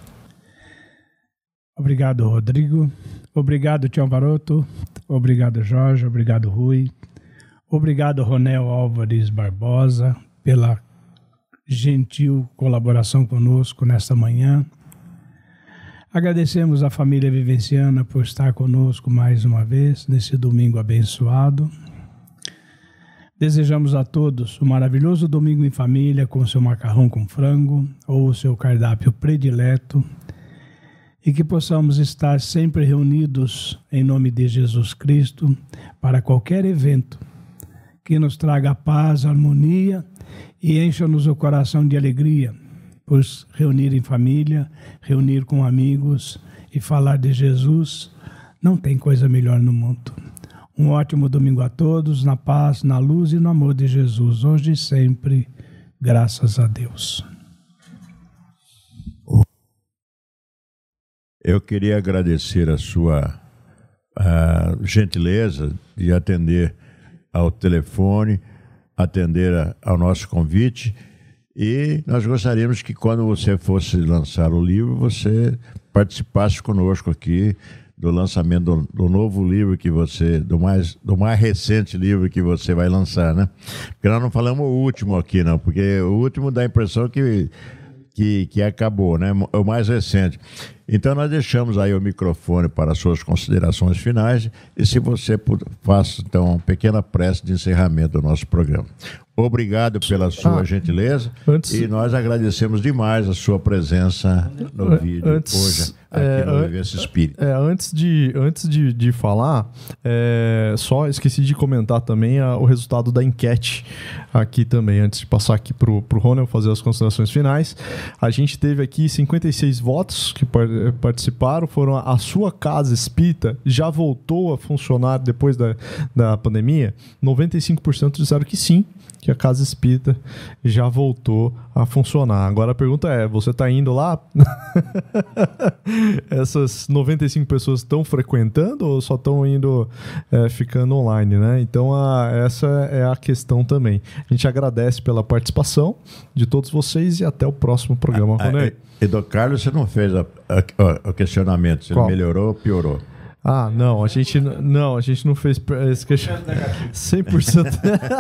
Obrigado, Rodrigo. Obrigado, Tião Baroto. Obrigado, Jorge. Obrigado, Rui. Obrigado, Ronel Álvares Barbosa, pela gentil colaboração conosco nesta manhã. Agradecemos a família vivenciana por estar conosco mais uma vez, nesse domingo abençoado. Desejamos a todos um maravilhoso domingo em família, com seu macarrão com frango ou o seu cardápio predileto, e que possamos estar sempre reunidos em nome de Jesus Cristo para qualquer evento que nos traga paz, harmonia e encha-nos o coração de alegria, por reunir em família, reunir com amigos e falar de Jesus, não tem coisa melhor no mundo. Um ótimo domingo a todos, na paz, na luz e no amor de Jesus, hoje e sempre, graças a Deus. Eu queria agradecer a sua a gentileza de atender ao telefone, atender a, ao nosso convite, e nós gostaríamos que quando você fosse lançar o livro, você participasse conosco aqui do lançamento do, do novo livro que você, do mais, do mais recente livro que você vai lançar, né? Porque nós não falamos o último aqui, não, porque o último dá a impressão que, que, que acabou, né? O mais recente. Então nós deixamos aí o microfone para as suas considerações finais e se você puder, faça então uma pequena prece de encerramento do nosso programa. Obrigado pela sua ah, gentileza antes... e nós agradecemos demais a sua presença no vídeo antes, hoje aqui é, no Vivência Espírita. É, antes de, antes de, de falar, é, só esqueci de comentar também a, o resultado da enquete aqui também, antes de passar aqui para o Ronald fazer as considerações finais. A gente teve aqui cinquenta e seis votos que participaram, foram a, a sua casa espírita já voltou a funcionar depois da, da pandemia. Noventa e cinco por cento disseram que sim, que a casa espírita já voltou a funcionar. Agora a pergunta é, você está indo lá? Essas noventa e cinco pessoas estão frequentando ou só estão indo é, ficando online, né? Então a, essa é a questão também. A gente agradece pela participação de todos vocês e até o próximo programa. Ah, ah, e do Carlos, você não fez a, a, a questionamento, se ele melhorou ou piorou? Ah, não, a gente não, a gente não fez esse questionamento. cem por cento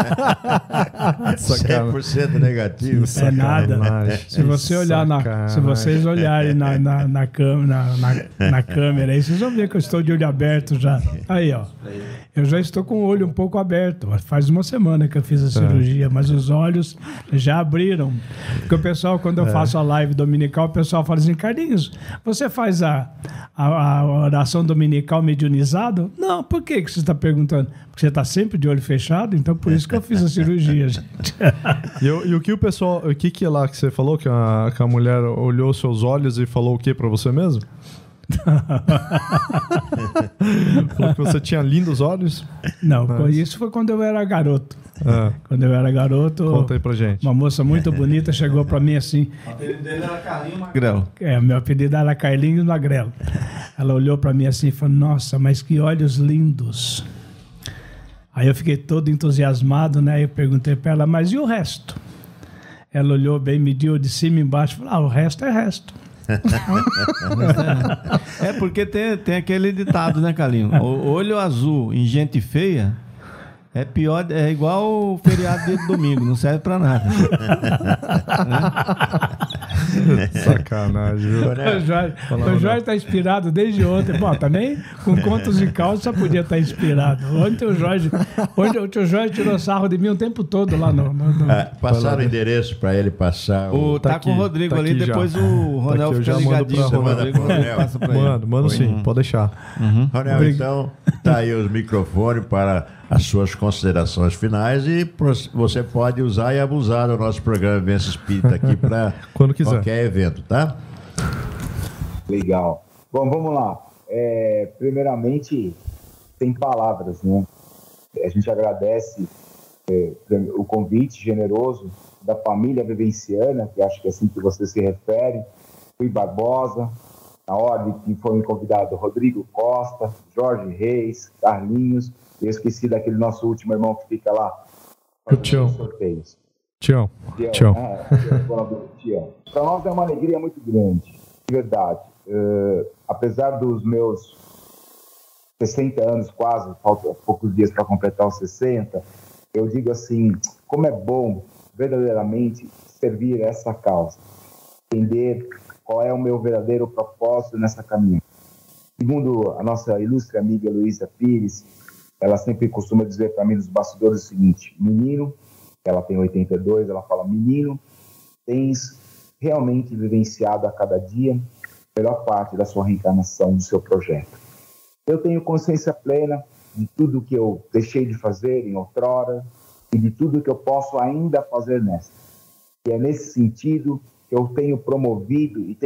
cem por cento negativo. Isso é nada. Se você olhar na, se vocês olharem na, na, na, câmera, na, na câmera aí, vocês vão ver que eu estou de olho aberto já. Aí, ó. Eu já estou com o olho um pouco aberto. Faz uma semana que eu fiz a cirurgia, mas os olhos já abriram. Porque o pessoal, quando eu faço a live dominical, o pessoal fala assim, Carlinhos, você faz a, a, a oração dominical mediunizado? Não, por que, que você está perguntando? Porque você está sempre de olho fechado, então por isso que eu fiz a cirurgia, gente. E, e o que o pessoal, o que que é lá que você falou, que a, que a mulher olhou seus olhos e falou o que para você mesmo? Falou que você tinha lindos olhos? Não, mas... isso foi quando eu era garoto. Ah. Quando eu era garoto, conta aí pra gente. Uma moça muito bonita chegou pra mim assim. O apelido dele era Carlinhos Magrelo. É, meu apelido era Carlinhos Magrelo. Ela olhou pra mim assim e falou: nossa, mas que olhos lindos. Aí eu fiquei todo entusiasmado, né? Eu perguntei pra ela, mas e o resto? Ela olhou bem, mediu de cima e embaixo e falou: ah, o resto é resto. É porque tem, tem aquele ditado, né, Carlinhos? O olho azul em gente feia é pior, é igual o feriado de domingo, não serve pra nada. Sacanagem, viu? O Jorge, o Jorge tá inspirado desde ontem. Bom, também com contos e causas só podia estar inspirado. Ontem o Jorge, ontem o tio Jorge tirou sarro de mim o tempo todo lá no... no, no... Ah, passaram o endereço pra ele passar. O, tá, tá aqui, com o Rodrigo tá ali, depois já. O Ronel tá fica ligadinho. Pra Rodrigo, Ronel. Passa pra mano, mano sim, uhum. Pode deixar. Uhum. Ronel, então, tá aí os microfones para as suas considerações finais e você pode usar e abusar do nosso programa Vivência Espírita aqui para qualquer evento, tá? Legal. Bom, vamos lá. É, primeiramente, sem palavras, né? A gente agradece é, o convite generoso da família vivenciana, que acho que é assim que você se refere, Rui Barbosa, na ordem que foi convidado Rodrigo Costa, Jorge Reis, Carlinhos. Eu esqueci daquele nosso último irmão que fica lá fazendo os sorteios. Tião. Tião. Tião. Para nós é uma alegria muito grande, de verdade. Uh, apesar dos meus sessenta anos quase, faltam poucos dias para completar os sessenta, eu digo assim, como é bom verdadeiramente servir essa causa, entender qual é o meu verdadeiro propósito nessa caminhada. Segundo a nossa ilustre amiga Luísa Pires, ela sempre costuma dizer para mim nos bastidores o seguinte: menino, ela tem oitenta e dois, ela fala, menino, tens realmente vivenciado a cada dia a melhor parte da sua reencarnação, do seu projeto. Eu tenho consciência plena de tudo que eu deixei de fazer em outrora e de tudo que eu posso ainda fazer nesta. E é nesse sentido que eu tenho promovido e tenho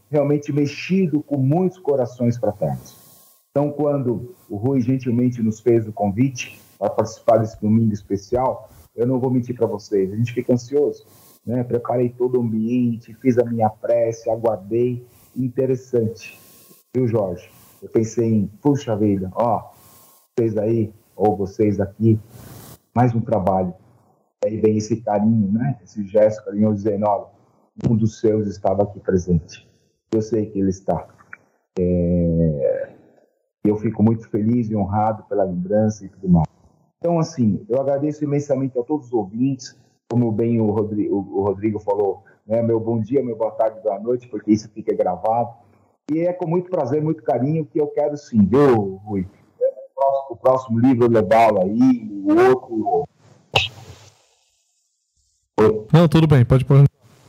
realmente mexido com muitos corações fraternos. Então, quando o Rui gentilmente nos fez o convite para participar desse domingo especial, eu não vou mentir para vocês, a gente fica ansioso, né? Preparei todo o ambiente, fiz a minha prece, aguardei. Interessante, viu, Jorge? Eu pensei em, puxa vida, ó, vocês aí, ou vocês aqui, mais um trabalho. Aí vem esse carinho, né? Esse gesto carinhoso dizendo, olha, um dos seus estava aqui presente. Eu sei que ele está. É... Eu fico muito feliz e honrado pela lembrança e tudo mais. Então, assim, eu agradeço imensamente a todos os ouvintes, como bem o Rodrigo, o Rodrigo falou, né? Meu bom dia, meu boa tarde, boa noite, porque isso fica gravado. E é com muito prazer, muito carinho que eu quero sim, viu, Rui? O próximo, o próximo livro legal aí, o outro... Não, tudo bem, pode pôr.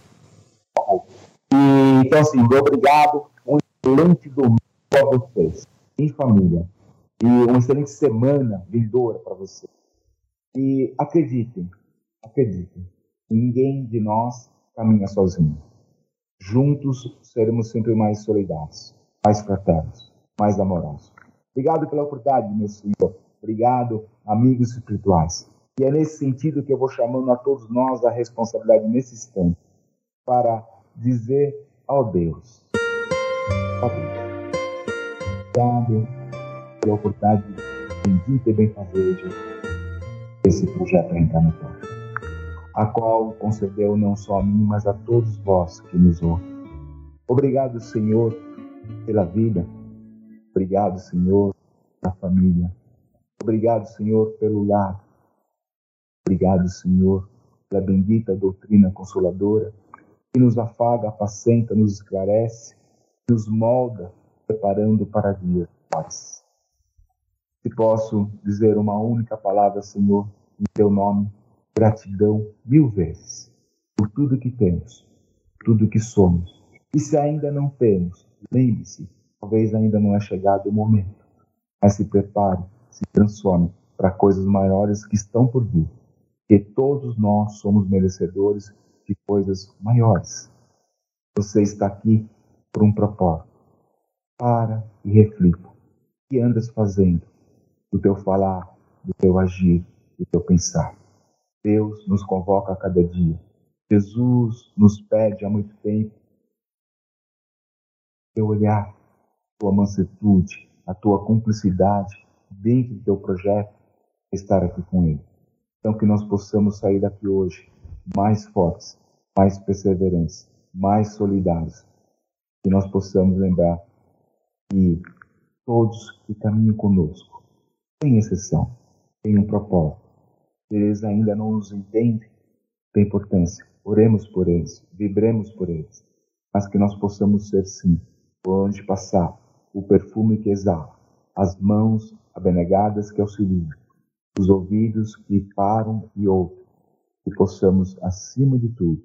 E, então, assim, obrigado. Um excelente domingo para vocês, em família. E uma excelente semana vindoura para vocês. E acreditem, acreditem, ninguém de nós caminha sozinho. Juntos seremos sempre mais solidários, mais fraternos, mais amorosos. Obrigado pela oportunidade, meu Senhor. Obrigado, amigos espirituais. E é nesse sentido que eu vou chamando a todos nós a responsabilidade nesse instante para dizer ao Deus, ó Deus, obrigado pela oportunidade bendita e benfazeja desse projeto reencarnatório, a qual concedeu não só a mim, mas a todos vós que nos ouvem. Obrigado, Senhor, pela vida. Obrigado, Senhor, pela família. Obrigado, Senhor, pelo lar. Obrigado, Senhor, pela bendita doutrina consoladora, que nos afaga, apacenta, nos esclarece, nos molda, preparando para dias de paz. Se posso dizer uma única palavra, Senhor, em teu nome, gratidão mil vezes, por tudo que temos, por tudo que somos. E se ainda não temos, lembre-se, talvez ainda não é chegado o momento, mas se prepare, se transforme para coisas maiores que estão por vir. Que todos nós somos merecedores de coisas maiores. Você está aqui por um propósito. Para e reflita. O que andas fazendo do teu falar, do teu agir, do teu pensar? Deus nos convoca a cada dia. Jesus nos pede há muito tempo. Teu olhar, a tua mansuetude, a tua cumplicidade dentro do teu projeto, estar aqui com Ele. Então que nós possamos sair daqui hoje mais fortes, mais perseverantes, mais solidários. Que nós possamos lembrar que todos que caminham conosco, sem exceção, têm um propósito. Eles ainda não nos entendem, tem importância. Oremos por eles, vibremos por eles. Mas que nós possamos ser sim, por onde passar, o perfume que exala, as mãos abnegadas que auxiliam, os ouvidos que param e ouvem, que possamos, acima de tudo,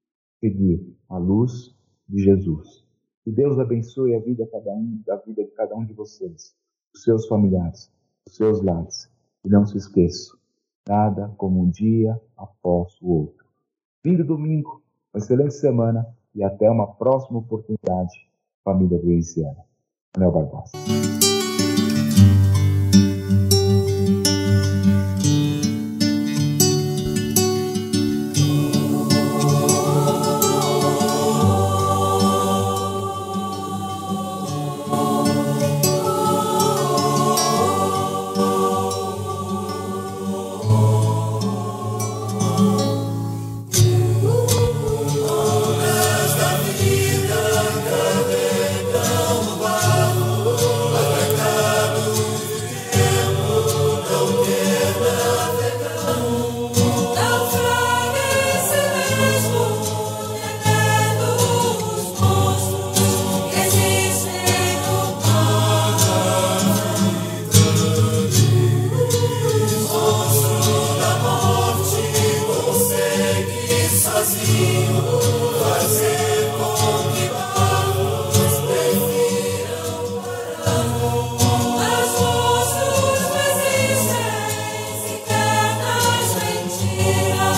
seguir a luz de Jesus. Que Deus abençoe a vida de cada um, a vida de cada um de vocês, os seus familiares, os seus lares. E não se esqueçam, nada como um dia após o outro. Fim do domingo, uma excelente semana e até uma próxima oportunidade, família vivenciana. Anel Barbosa.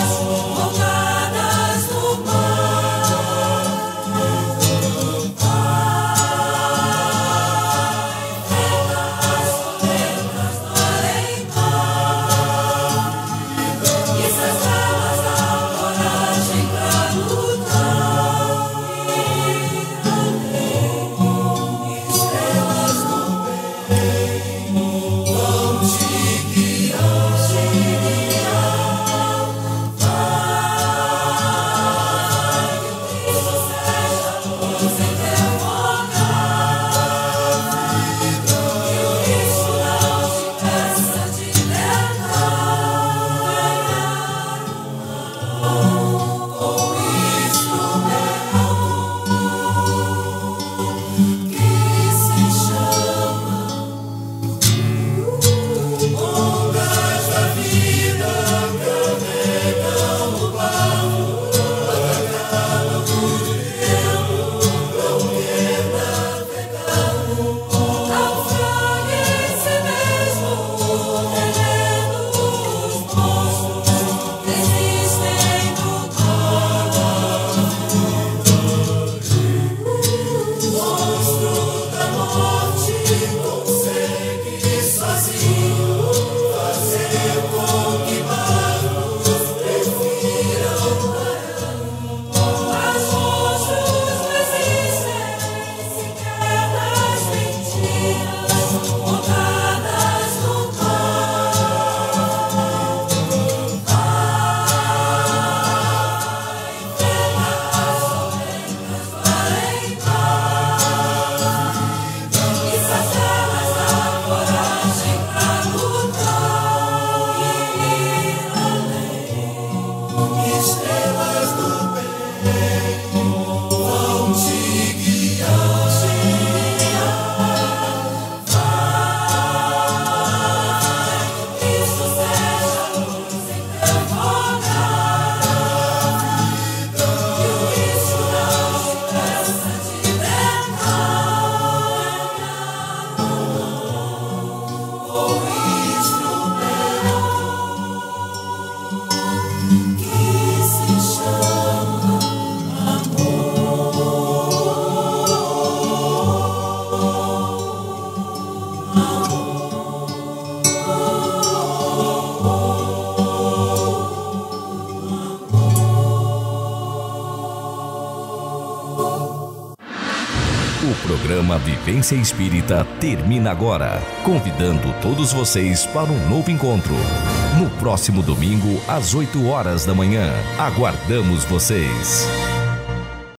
Ah O programa Vivência Espírita termina agora, convidando todos vocês para um novo encontro. No próximo domingo, às oito horas da manhã. Aguardamos vocês.